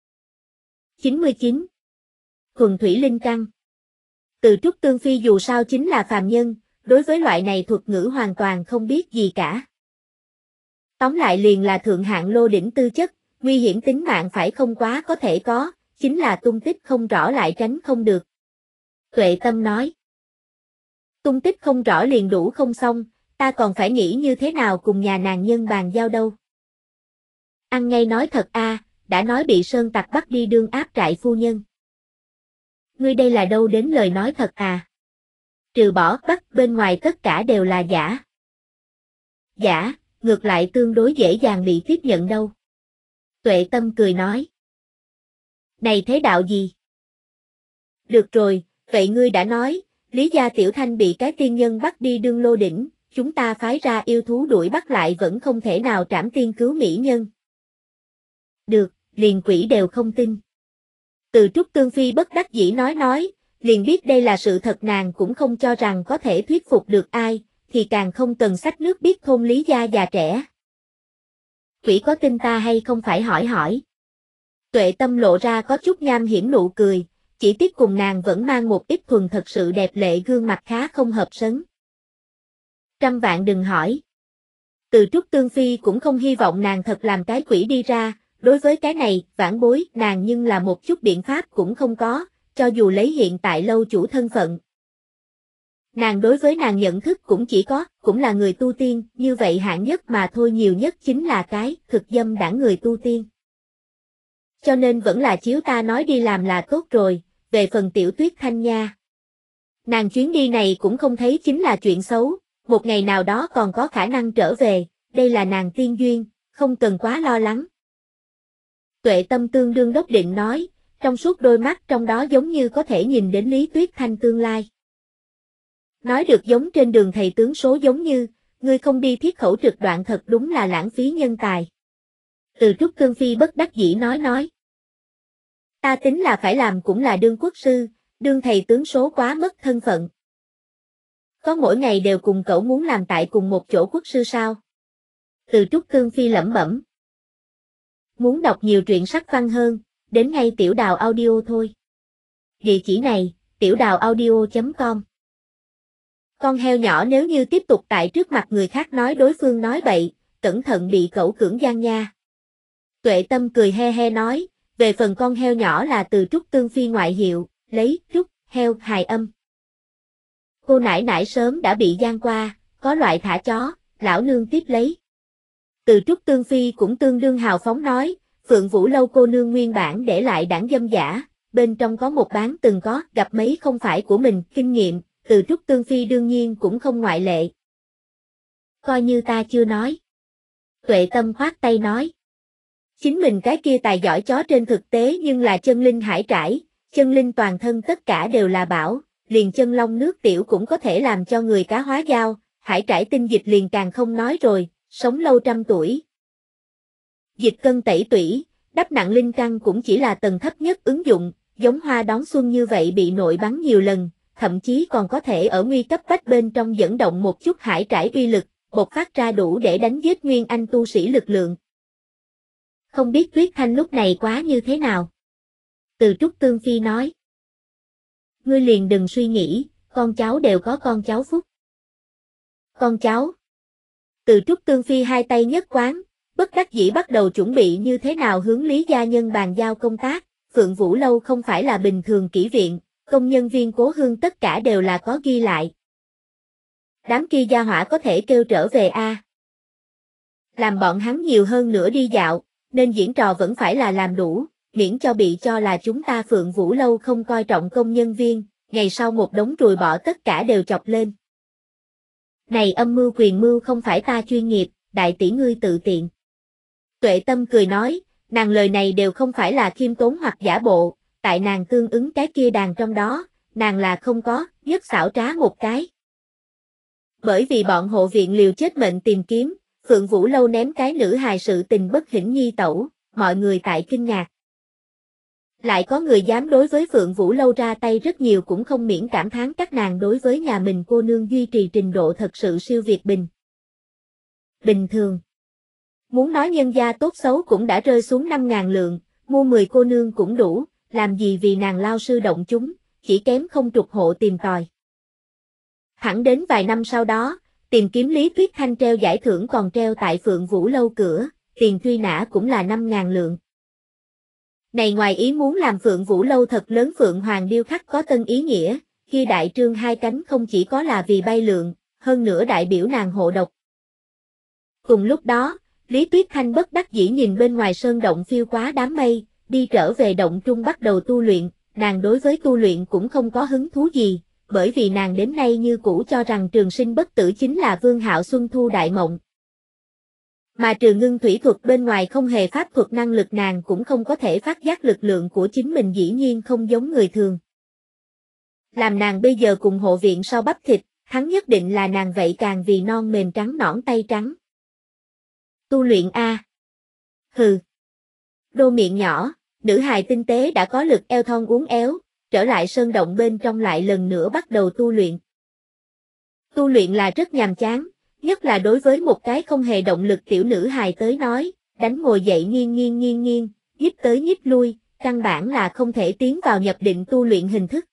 [SPEAKER 1] 99. Thuần thủy linh căn. Từ Trúc Tương Phi dù sao chính là phàm nhân, đối với loại này thuật ngữ hoàn toàn không biết gì cả. Tóm lại liền là thượng hạng lô đỉnh tư chất, nguy hiểm tính mạng phải không quá có thể có, chính là tung tích không rõ lại tránh không được. Tuệ Tâm nói. Tung tích không rõ liền đủ không xong, ta còn phải nghĩ như thế nào cùng nhà nàng nhân bàn giao đâu. Ăn ngay nói thật a, đã nói bị sơn tặc bắt đi đương áp trại phu nhân. Ngươi đây là đâu đến lời nói thật à? Trừ bỏ bắt bên ngoài tất cả đều là giả. Giả, ngược lại tương đối dễ dàng bị tiếp nhận đâu. Tuệ Tâm cười nói. Này thế đạo gì? Được rồi, vậy ngươi đã nói, Lý gia tiểu thanh bị cái tiên nhân bắt đi đương lô đỉnh, chúng ta phái ra yêu thú đuổi bắt lại vẫn không thể nào trảm tiên cứu mỹ nhân. Được, liền quỷ đều không tin. Từ Trúc Tương Phi bất đắc dĩ nói, liền biết đây là sự thật nàng cũng không cho rằng có thể thuyết phục được ai, thì càng không cần xách nước biết thôn Lý gia già trẻ. Quỷ có tin ta hay không phải hỏi. Tuệ Tâm lộ ra có chút nham hiểm nụ cười, chỉ tiếc cùng nàng vẫn mang một ít thuần thật sự đẹp lệ gương mặt khá không hợp sấn. Trăm vạn đừng hỏi. Từ Trúc Tương Phi cũng không hy vọng nàng thật làm cái quỷ đi ra, đối với cái này, vãn bối, nàng nhưng là một chút biện pháp cũng không có, cho dù lấy hiện tại lâu chủ thân phận. Nàng đối với nàng nhận thức cũng là người tu tiên, như vậy hạng nhất mà thôi nhiều nhất chính là cái thực dâm đảng người tu tiên. Cho nên vẫn là chiếu ta nói đi làm là tốt rồi, về phần tiểu Tuyết Thanh nha. Nàng chuyến đi này cũng không thấy chính là chuyện xấu, một ngày nào đó còn có khả năng trở về, đây là nàng tiên duyên, không cần quá lo lắng. Tuệ Tâm tương đương đốc định nói, trong suốt đôi mắt trong đó giống như có thể nhìn đến Lý Tuyết Thanh tương lai. Nói được giống trên đường thầy tướng số giống như, ngươi không đi thiết khẩu trực đoạn thật đúng là lãng phí nhân tài. Từ Trúc Tương Phi bất đắc dĩ nói. Ta tính là phải làm cũng là đương quốc sư, đương thầy tướng số quá mất thân phận. Có mỗi ngày đều cùng cậu muốn làm tại cùng một chỗ quốc sư sao? Từ Trúc Tương Phi lẩm bẩm. Muốn đọc nhiều truyện sắc văn hơn, đến ngay Tiểu Đào Audio thôi. Địa chỉ này, tiểuđàuaudio.com. Con heo nhỏ nếu như tiếp tục tại trước mặt người khác nói đối phương nói bậy, cẩn thận bị cẩu cưỡng gian nha. Tuệ Tâm cười he he nói, về phần con heo nhỏ là từ Trúc Tương Phi ngoại hiệu, lấy Trúc, heo, hài âm. Cô nãi nãi sớm đã bị gian qua, có loại thả chó, lão nương tiếp lấy. Từ Trúc Tương Phi cũng tương đương hào phóng nói, Phượng Vũ Lâu cô nương nguyên bản để lại đảng dâm giả, bên trong có một bán từng có gặp mấy không phải của mình, kinh nghiệm, Từ Trúc Tương Phi đương nhiên cũng không ngoại lệ. Coi như ta chưa nói. Tuệ Tâm khoát tay nói. Chính mình cái kia tài giỏi chó trên thực tế nhưng là chân linh hải trải, chân linh toàn thân tất cả đều là bảo, liền chân long nước tiểu cũng có thể làm cho người cá hóa dao, hải trải tinh dịch liền càng không nói rồi, sống lâu trăm tuổi. Dịch cân tẩy tủy, đắp nặng linh căn cũng chỉ là tầng thấp nhất ứng dụng, giống hoa đón xuân như vậy bị nội bắn nhiều lần, thậm chí còn có thể ở nguy cấp bách bên trong dẫn động một chút hải trải uy lực, bộc phát ra đủ để đánh giết nguyên anh tu sĩ lực lượng. Không biết Tuyết Thanh lúc này quá như thế nào? Từ Trúc Tương Phi nói. Ngươi liền đừng suy nghĩ, con cháu đều có con cháu phúc. Con cháu. Từ Trúc Tương Phi hai tay nhất quán, bất đắc dĩ bắt đầu chuẩn bị như thế nào hướng Lý gia nhân bàn giao công tác. Phượng Vũ Lâu không phải là bình thường kỹ viện, công nhân viên cố hương tất cả đều là có ghi lại. Đám kia gia hỏa có thể kêu trở về a. Làm bọn hắn nhiều hơn nữa đi dạo, nên diễn trò vẫn phải là làm đủ, miễn cho bị cho là chúng ta Phượng Vũ Lâu không coi trọng công nhân viên, ngày sau một đống ruồi bọ tất cả đều chọc lên. Này âm mưu quyền mưu không phải ta chuyên nghiệp, đại tỷ ngươi tự tiện. Tuệ Tâm cười nói, nàng lời này đều không phải là khiêm tốn hoặc giả bộ, tại nàng tương ứng cái kia đàn trong đó, nàng là không có, nhất xảo trá một cái. Bởi vì bọn hộ viện liều chết mệnh tìm kiếm, Phượng Vũ Lâu ném cái nữ hài sự tình bất hĩnh nhi tẩu, mọi người tại kinh ngạc. Lại có người dám đối với Phượng Vũ Lâu ra tay rất nhiều cũng không miễn cảm thán các nàng đối với nhà mình cô nương duy trì trình độ thật sự siêu việt bình thường. Muốn nói nhân gia tốt xấu cũng đã rơi xuống 5.000 lượng, mua 10 cô nương cũng đủ, làm gì vì nàng lao sư động chúng, chỉ kém không trục hộ tìm tòi. Hẳn đến vài năm sau đó, tìm kiếm Lý Tuyết Thanh treo giải thưởng còn treo tại Phượng Vũ Lâu cửa, tiền truy nã cũng là 5.000 lượng. Này ngoài ý muốn làm Phượng Vũ Lâu thật lớn Phượng Hoàng điêu khắc có tân ý nghĩa, kia đại trương hai cánh không chỉ có là vì bay lượn, hơn nữa đại biểu nàng hộ độc. Cùng lúc đó, Lý Tuyết Thanh bất đắc dĩ nhìn bên ngoài sơn động phiêu quá đám mây, đi trở về động trung bắt đầu tu luyện, nàng đối với tu luyện cũng không có hứng thú gì, bởi vì nàng đến nay như cũ cho rằng trường sinh bất tử chính là Vương Hạo Xuân Thu đại mộng. Mà trừ ngưng thủy thuật bên ngoài không hề pháp thuật năng lực nàng cũng không có thể phát giác lực lượng của chính mình dĩ nhiên không giống người thường. Làm nàng bây giờ cùng hộ viện so bắp thịt, thắng nhất định là nàng vậy càng vì non mềm trắng nõn tay trắng. Tu luyện a. Hừ. Đô miệng nhỏ, nữ hài tinh tế đã có lực eo thon uốn éo, trở lại sơn động bên trong lại lần nữa bắt đầu tu luyện. Tu luyện là rất nhàm chán, nhất là đối với một cái không hề động lực tiểu nữ hài tới nói, đánh ngồi dậy nghiêng, nhích tới nhích lui, căn bản là không thể tiến vào nhập định tu luyện hình thức.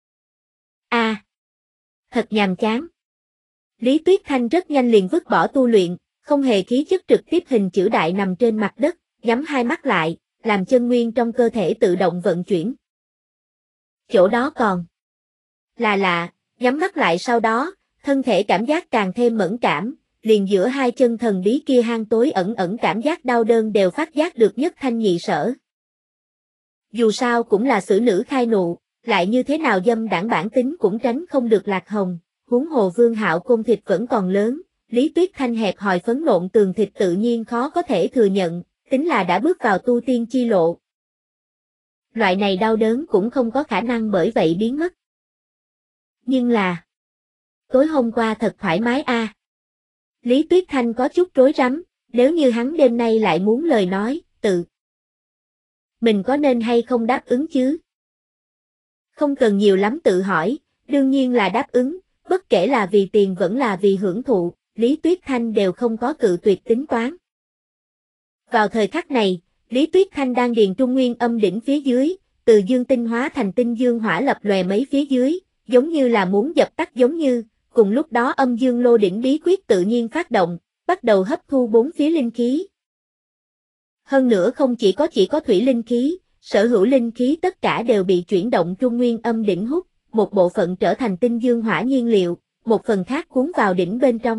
[SPEAKER 1] Thật nhàm chán. Lý Tuyết Thanh rất nhanh liền vứt bỏ tu luyện, không hề khí chất trực tiếp hình chữ đại nằm trên mặt đất, nhắm hai mắt lại, làm chân nguyên trong cơ thể tự động vận chuyển. Chỗ đó còn là lạ, nhắm mắt lại sau đó, thân thể cảm giác càng thêm mẫn cảm, liền giữa hai chân thần bí kia hang tối ẩn cảm giác đau đớn đều phát giác được nhất thanh nhị sở. Dù sao cũng là xử nữ khai nụ, lại như thế nào dâm đảng bản tính cũng tránh không được lạc hồng, huống hồ Vương Hạo côn thịt vẫn còn lớn, Lý Tuyết Thanh hẹp hòi phấn nộn tường thịt tự nhiên khó có thể thừa nhận, tính là đã bước vào tu tiên chi lộ. Loại này đau đớn cũng không có khả năng bởi vậy biến mất. Nhưng là, tối hôm qua thật thoải mái a. Lý Tuyết Thanh có chút rối rắm, nếu như hắn đêm nay lại muốn lời nói, mình có nên hay không đáp ứng chứ? Không cần nhiều lắm tự hỏi, đương nhiên là đáp ứng, bất kể là vì tiền vẫn là vì hưởng thụ, Lý Tuyết Thanh đều không có cự tuyệt tính toán. Vào thời khắc này, Lý Tuyết Thanh đang điền trung nguyên âm đỉnh phía dưới, từ dương tinh hóa thành tinh dương hỏa lập lòe mấy phía dưới, giống như là muốn dập tắt giống như, cùng lúc đó âm dương lô đỉnh bí quyết tự nhiên phát động, bắt đầu hấp thu bốn phía linh khí. Hơn nữa không chỉ có thủy linh khí, sở hữu linh khí tất cả đều bị chuyển động trung nguyên âm đỉnh hút, một bộ phận trở thành tinh dương hỏa nhiên liệu, một phần khác cuốn vào đỉnh bên trong.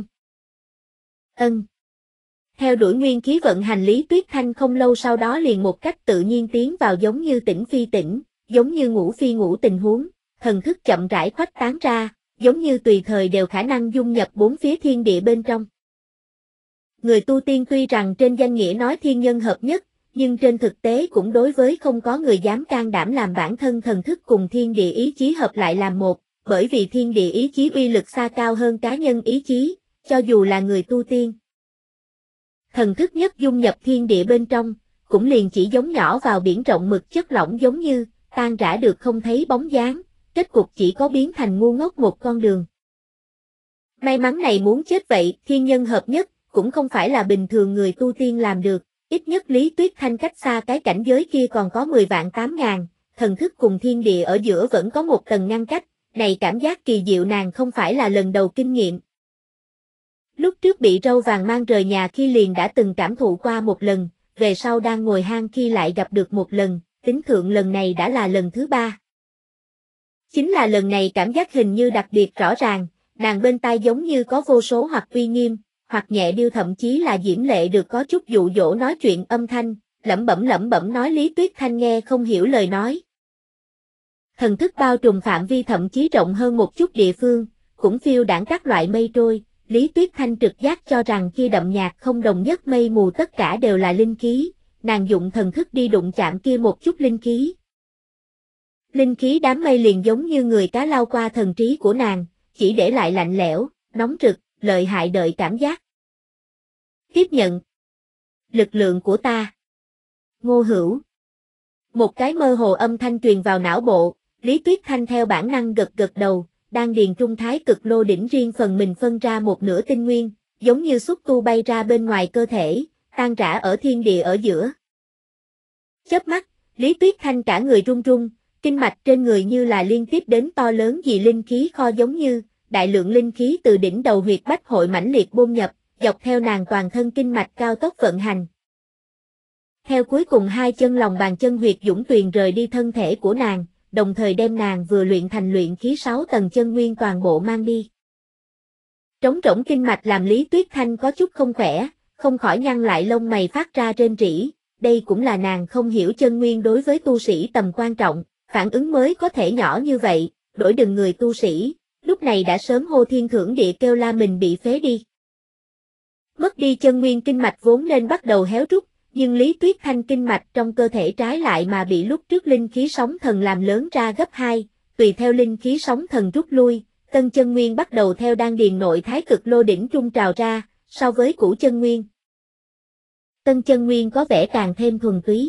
[SPEAKER 1] Theo đuổi nguyên khí vận hành Lý Tuyết Thanh không lâu sau đó liền một cách tự nhiên tiến vào giống như tỉnh phi tỉnh, giống như ngũ phi ngũ tình huống, thần thức chậm rãi khuếch tán ra, giống như tùy thời đều khả năng dung nhập bốn phía thiên địa bên trong. Người tu tiên tuy rằng trên danh nghĩa nói thiên nhân hợp nhất, nhưng trên thực tế cũng đối với không có người dám can đảm làm bản thân thần thức cùng thiên địa ý chí hợp lại làm một, bởi vì thiên địa ý chí uy lực xa cao hơn cá nhân ý chí, cho dù là người tu tiên. Thần thức nhất dung nhập thiên địa bên trong, cũng liền chỉ giống nhỏ vào biển rộng mực chất lỏng giống như, tan rã được không thấy bóng dáng, kết cục chỉ có biến thành ngu ngốc một con đường. May mắn này muốn chết vậy, thiên nhân hợp nhất, cũng không phải là bình thường người tu tiên làm được, ít nhất Lý Tuyết Thanh cách xa cái cảnh giới kia còn có 10 vạn 8 ngàn, thần thức cùng thiên địa ở giữa vẫn có một tầng ngăn cách, này cảm giác kỳ diệu nàng không phải là lần đầu kinh nghiệm. Lúc trước bị râu vàng mang rời nhà khi liền đã từng cảm thụ qua một lần, về sau đang ngồi hang khi lại gặp được một lần, tính thượng lần này đã là lần thứ 3. Chính là lần này cảm giác hình như đặc biệt rõ ràng, nàng bên tai giống như có vô số hoặc uy nghiêm, hoặc nhẹ điêu thậm chí là diễm lệ được có chút dụ dỗ nói chuyện âm thanh, lẩm bẩm nói Lý Tuyết Thanh nghe không hiểu lời nói. Thần thức bao trùm phạm vi thậm chí rộng hơn một chút địa phương, cũng phiêu đãng các loại mây trôi, Lý Tuyết Thanh trực giác cho rằng kia đậm nhạt không đồng nhất mây mù tất cả đều là linh khí, nàng dụng thần thức đi đụng chạm kia một chút linh khí. Linh khí đám mây liền giống như người cá lao qua thần trí của nàng, chỉ để lại lạnh lẽo, nóng rực, lợi hại đợi cảm giác. Tiếp nhận. Lực lượng của ta. Ngô Hữu. Một cái mơ hồ âm thanh truyền vào não bộ, Lý Tuyết Thanh theo bản năng gật đầu, đan điền trung thái cực lô đỉnh riêng phần mình phân ra một nửa tinh nguyên, giống như xúc tu bay ra bên ngoài cơ thể, tan rã ở thiên địa ở giữa. Chớp mắt, Lý Tuyết Thanh cả người run run, kinh mạch trên người như là liên tiếp đến to lớn vì linh khí kho giống như, đại lượng linh khí từ đỉnh đầu huyệt bách hội mãnh liệt bôn nhập, dọc theo nàng toàn thân kinh mạch cao tốc vận hành. Theo cuối cùng hai chân lòng bàn chân huyệt dũng tuyền rời đi thân thể của nàng, đồng thời đem nàng vừa luyện thành luyện khí 6 tầng chân nguyên toàn bộ mang đi. Trống rỗng kinh mạch làm Lý Tuyết Thanh có chút không khỏe, không khỏi nhăn lại lông mày phát ra rên rỉ, đây cũng là nàng không hiểu chân nguyên đối với tu sĩ tầm quan trọng, phản ứng mới có thể nhỏ như vậy, đổi đừng người tu sĩ, lúc này đã sớm hô thiên thưởng địa kêu la mình bị phế đi. Mất đi chân nguyên kinh mạch vốn nên bắt đầu héo rút, nhưng Lý Tuyết Thanh kinh mạch trong cơ thể trái lại mà bị lúc trước linh khí sóng thần làm lớn ra gấp 2, tùy theo linh khí sóng thần rút lui, tân chân nguyên bắt đầu theo đan điền nội thái cực lô đỉnh trung trào ra, so với cũ chân nguyên. Tân chân nguyên có vẻ càng thêm thuần túy.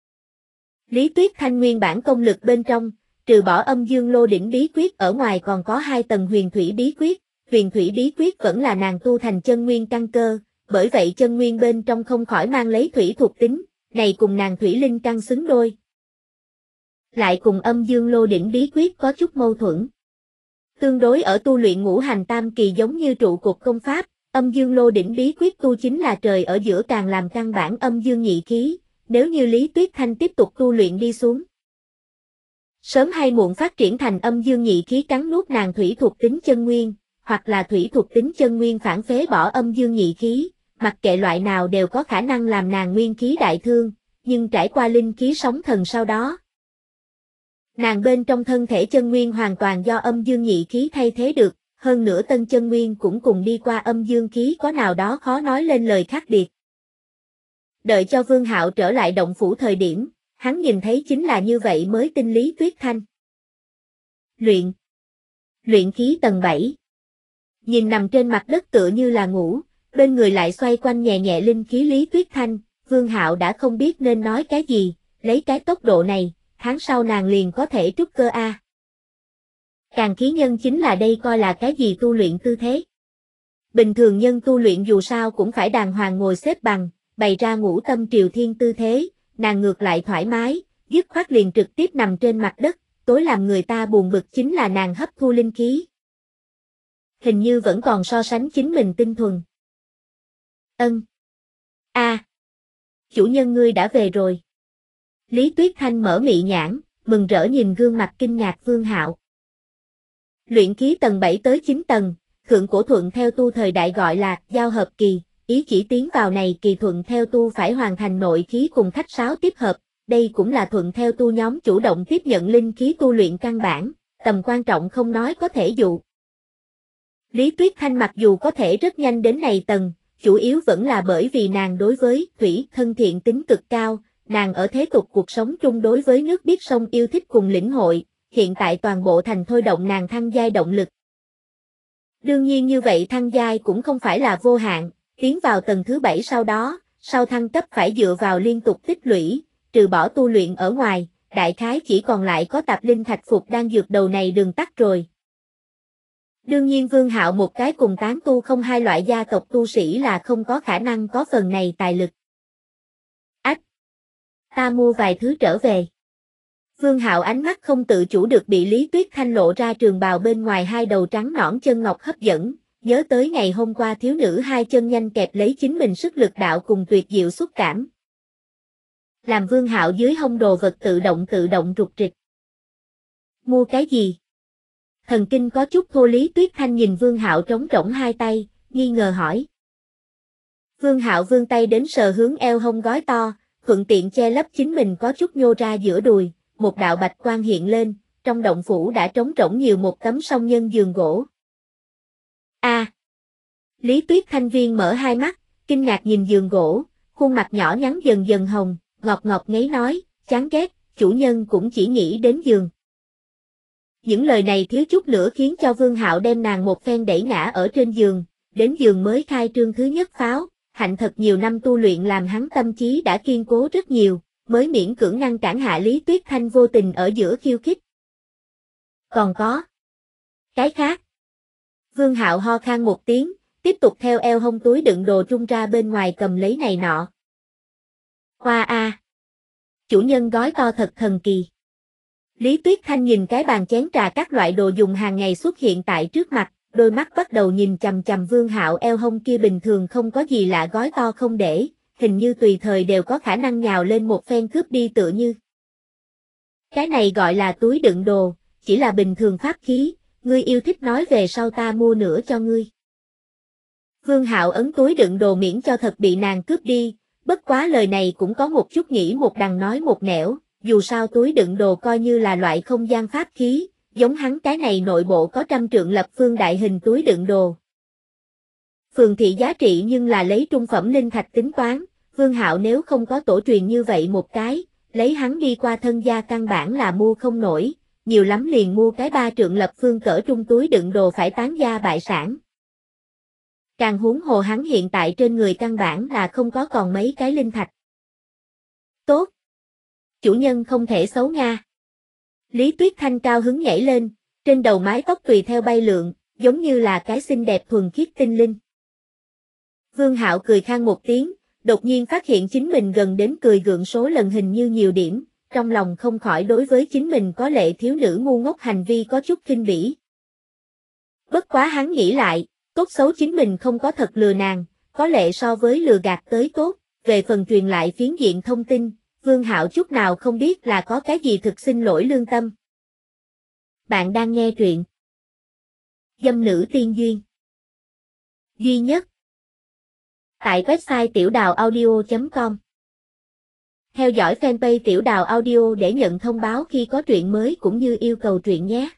[SPEAKER 1] Lý Tuyết Thanh nguyên bản công lực bên trong, trừ bỏ âm dương lô đỉnh bí quyết ở ngoài còn có 2 tầng huyền thủy bí quyết, huyền thủy bí quyết vẫn là nàng tu thành chân nguyên căn cơ, bởi vậy chân nguyên bên trong không khỏi mang lấy thủy thuộc tính, này cùng nàng thủy linh căn xứng đôi. Lại cùng âm dương lô đỉnh bí quyết có chút mâu thuẫn. Tương đối ở tu luyện ngũ hành tam kỳ giống như trụ cột công pháp, âm dương lô đỉnh bí quyết tu chính là trời ở giữa càng làm căn bản âm dương nhị khí, nếu như Lý Tuyết Thanh tiếp tục tu luyện đi xuống. Sớm hay muộn phát triển thành âm dương nhị khí cắn nuốt nàng thủy thuộc tính chân nguyên, hoặc là thủy thuộc tính chân nguyên phản phế bỏ âm dương nhị khí, mặc kệ loại nào đều có khả năng làm nàng nguyên khí đại thương, nhưng trải qua linh khí sóng thần sau đó. Nàng bên trong thân thể chân nguyên hoàn toàn do âm dương nhị khí thay thế được, hơn nữa tân chân nguyên cũng cùng đi qua âm dương khí có nào đó khó nói lên lời khác biệt. Đợi cho Vương Hạo trở lại động phủ thời điểm, hắn nhìn thấy chính là như vậy mới tin Lý Tuyết Thanh. Luyện khí tầng 7. Nhìn nằm trên mặt đất tựa như là ngủ, bên người lại xoay quanh nhẹ nhẹ linh khí Lý Tuyết Thanh, Vương Hạo đã không biết nên nói cái gì, lấy cái tốc độ này, tháng sau nàng liền có thể trúc cơ a. Càn khí nhân chính là đây coi là cái gì tu luyện tư thế. Bình thường nhân tu luyện dù sao cũng phải đàng hoàng ngồi xếp bằng, bày ra ngũ tâm triều thiên tư thế, nàng ngược lại thoải mái, dứt khoát liền trực tiếp nằm trên mặt đất, tối làm người ta buồn bực chính là nàng hấp thu linh khí. Hình như vẫn còn so sánh chính mình tinh thuần. Chủ nhân ngươi đã về rồi. Lý Tuyết Thanh mở mị nhãn, mừng rỡ nhìn gương mặt kinh ngạc Vương Hạo. Luyện khí tầng 7 tới 9 tầng, thượng cổ thuận theo tu thời đại gọi là giao hợp kỳ, ý chỉ tiến vào này kỳ thuận theo tu phải hoàn thành nội khí cùng khách sáo tiếp hợp, đây cũng là thuận theo tu nhóm chủ động tiếp nhận linh khí tu luyện căn bản, tầm quan trọng không nói có thể dụ. Lý Tuyết Thanh mặc dù có thể rất nhanh đến này tầng, chủ yếu vẫn là bởi vì nàng đối với thủy thân thiện tính cực cao, nàng ở thế tục cuộc sống chung đối với nước biết sông yêu thích cùng lĩnh hội, hiện tại toàn bộ thành thôi động nàng thăng giai động lực. Đương nhiên như vậy thăng giai cũng không phải là vô hạn, tiến vào tầng thứ 7 sau đó, sau thăng cấp phải dựa vào liên tục tích lũy, trừ bỏ tu luyện ở ngoài, đại khái chỉ còn lại có tạp linh thạch phục đang dược đầu này đường tắt rồi. Đương nhiên Vương Hạo một cái cùng tán tu không hai loại gia tộc tu sĩ là không có khả năng có phần này tài lực. Ách! Ta mua vài thứ trở về. Vương Hạo ánh mắt không tự chủ được bị Lý Tuyết Thanh lộ ra trường bào bên ngoài hai đầu trắng nõn chân ngọc hấp dẫn, nhớ tới ngày hôm qua thiếu nữ hai chân nhanh kẹp lấy chính mình sức lực đạo cùng tuyệt diệu xúc cảm. Làm Vương Hạo dưới hông đồ vật tự động rụt rịch. Mua cái gì? Thần kinh có chút thô Lý Tuyết Thanh nhìn Vương Hạo trống rỗng hai tay, nghi ngờ hỏi. Vương Hạo vươn tay đến sờ hướng eo hông gói to, thuận tiện che lấp chính mình có chút nhô ra giữa đùi, một đạo bạch quang hiện lên, trong động phủ đã trống rỗng nhiều một tấm song nhân giường gỗ. Lý Tuyết Thanh Viên mở hai mắt, kinh ngạc nhìn giường gỗ, khuôn mặt nhỏ nhắn dần dần hồng, ngọt ngấy nói, chán ghét, chủ nhân cũng chỉ nghĩ đến giường. Những lời này thiếu chút nữa khiến cho Vương Hạo đem nàng một phen đẩy ngã ở trên giường, đến giường mới khai trương thứ nhất pháo, hạnh thật nhiều năm tu luyện làm hắn tâm trí đã kiên cố rất nhiều, mới miễn cưỡng ngăn cản hạ Lý Tuyết Thanh vô tình ở giữa khiêu khích. Còn có cái khác. Vương Hạo ho khan một tiếng, tiếp tục theo eo hông túi đựng đồ trung ra bên ngoài cầm lấy này nọ. Hoa a! Chủ nhân gói to thật thần kỳ. Lý Tuyết Thanh nhìn cái bàn chén trà các loại đồ dùng hàng ngày xuất hiện tại trước mặt, đôi mắt bắt đầu nhìn chằm chằm Vương Hạo eo hông kia bình thường không có gì lạ gói to không để, hình như tùy thời đều có khả năng nhào lên một phen cướp đi tựa như. Cái này gọi là túi đựng đồ, chỉ là bình thường pháp khí, ngươi yêu thích nói về sau ta mua nữa cho ngươi. Vương Hạo ấn túi đựng đồ miễn cho thật bị nàng cướp đi, bất quá lời này cũng có một chút nghĩ một đằng nói một nẻo, dù sao túi đựng đồ coi như là loại không gian pháp khí, giống hắn cái này nội bộ có 100 trượng lập phương đại hình túi đựng đồ. Phường thị giá trị nhưng là lấy trung phẩm linh thạch tính toán, Vương Hạo nếu không có tổ truyền như vậy một cái, lấy hắn đi qua thân gia căn bản là mua không nổi, nhiều lắm liền mua cái 3 trượng lập phương cỡ trung túi đựng đồ phải tán gia bại sản. Càng huống hồ hắn hiện tại trên người căn bản là không có còn mấy cái linh thạch. Tốt! Chủ nhân không thể xấu Nga. Lý Tuyết Thanh cao hứng nhảy lên, trên đầu mái tóc tùy theo bay lượn, giống như là cái xinh đẹp thuần khiết tinh linh. Vương Hạo cười khan một tiếng, đột nhiên phát hiện chính mình gần đến cười gượng số lần hình như nhiều điểm, trong lòng không khỏi đối với chính mình có lệ thiếu nữ ngu ngốc hành vi có chút khinh bỉ. Bất quá hắn nghĩ lại, tốt xấu chính mình không có thật lừa nàng, có lệ so với lừa gạt tới tốt, về phần truyền lại phiến diện thông tin, Vương Hạo chút nào không biết là có cái gì thực xin lỗi lương tâm. Bạn đang nghe truyện Dâm nữ tiên duyên duy nhất tại website tiểuđào audio.com. Theo dõi fanpage Tiểu Đào Audio để nhận thông báo khi có truyện mới cũng như yêu cầu truyện nhé.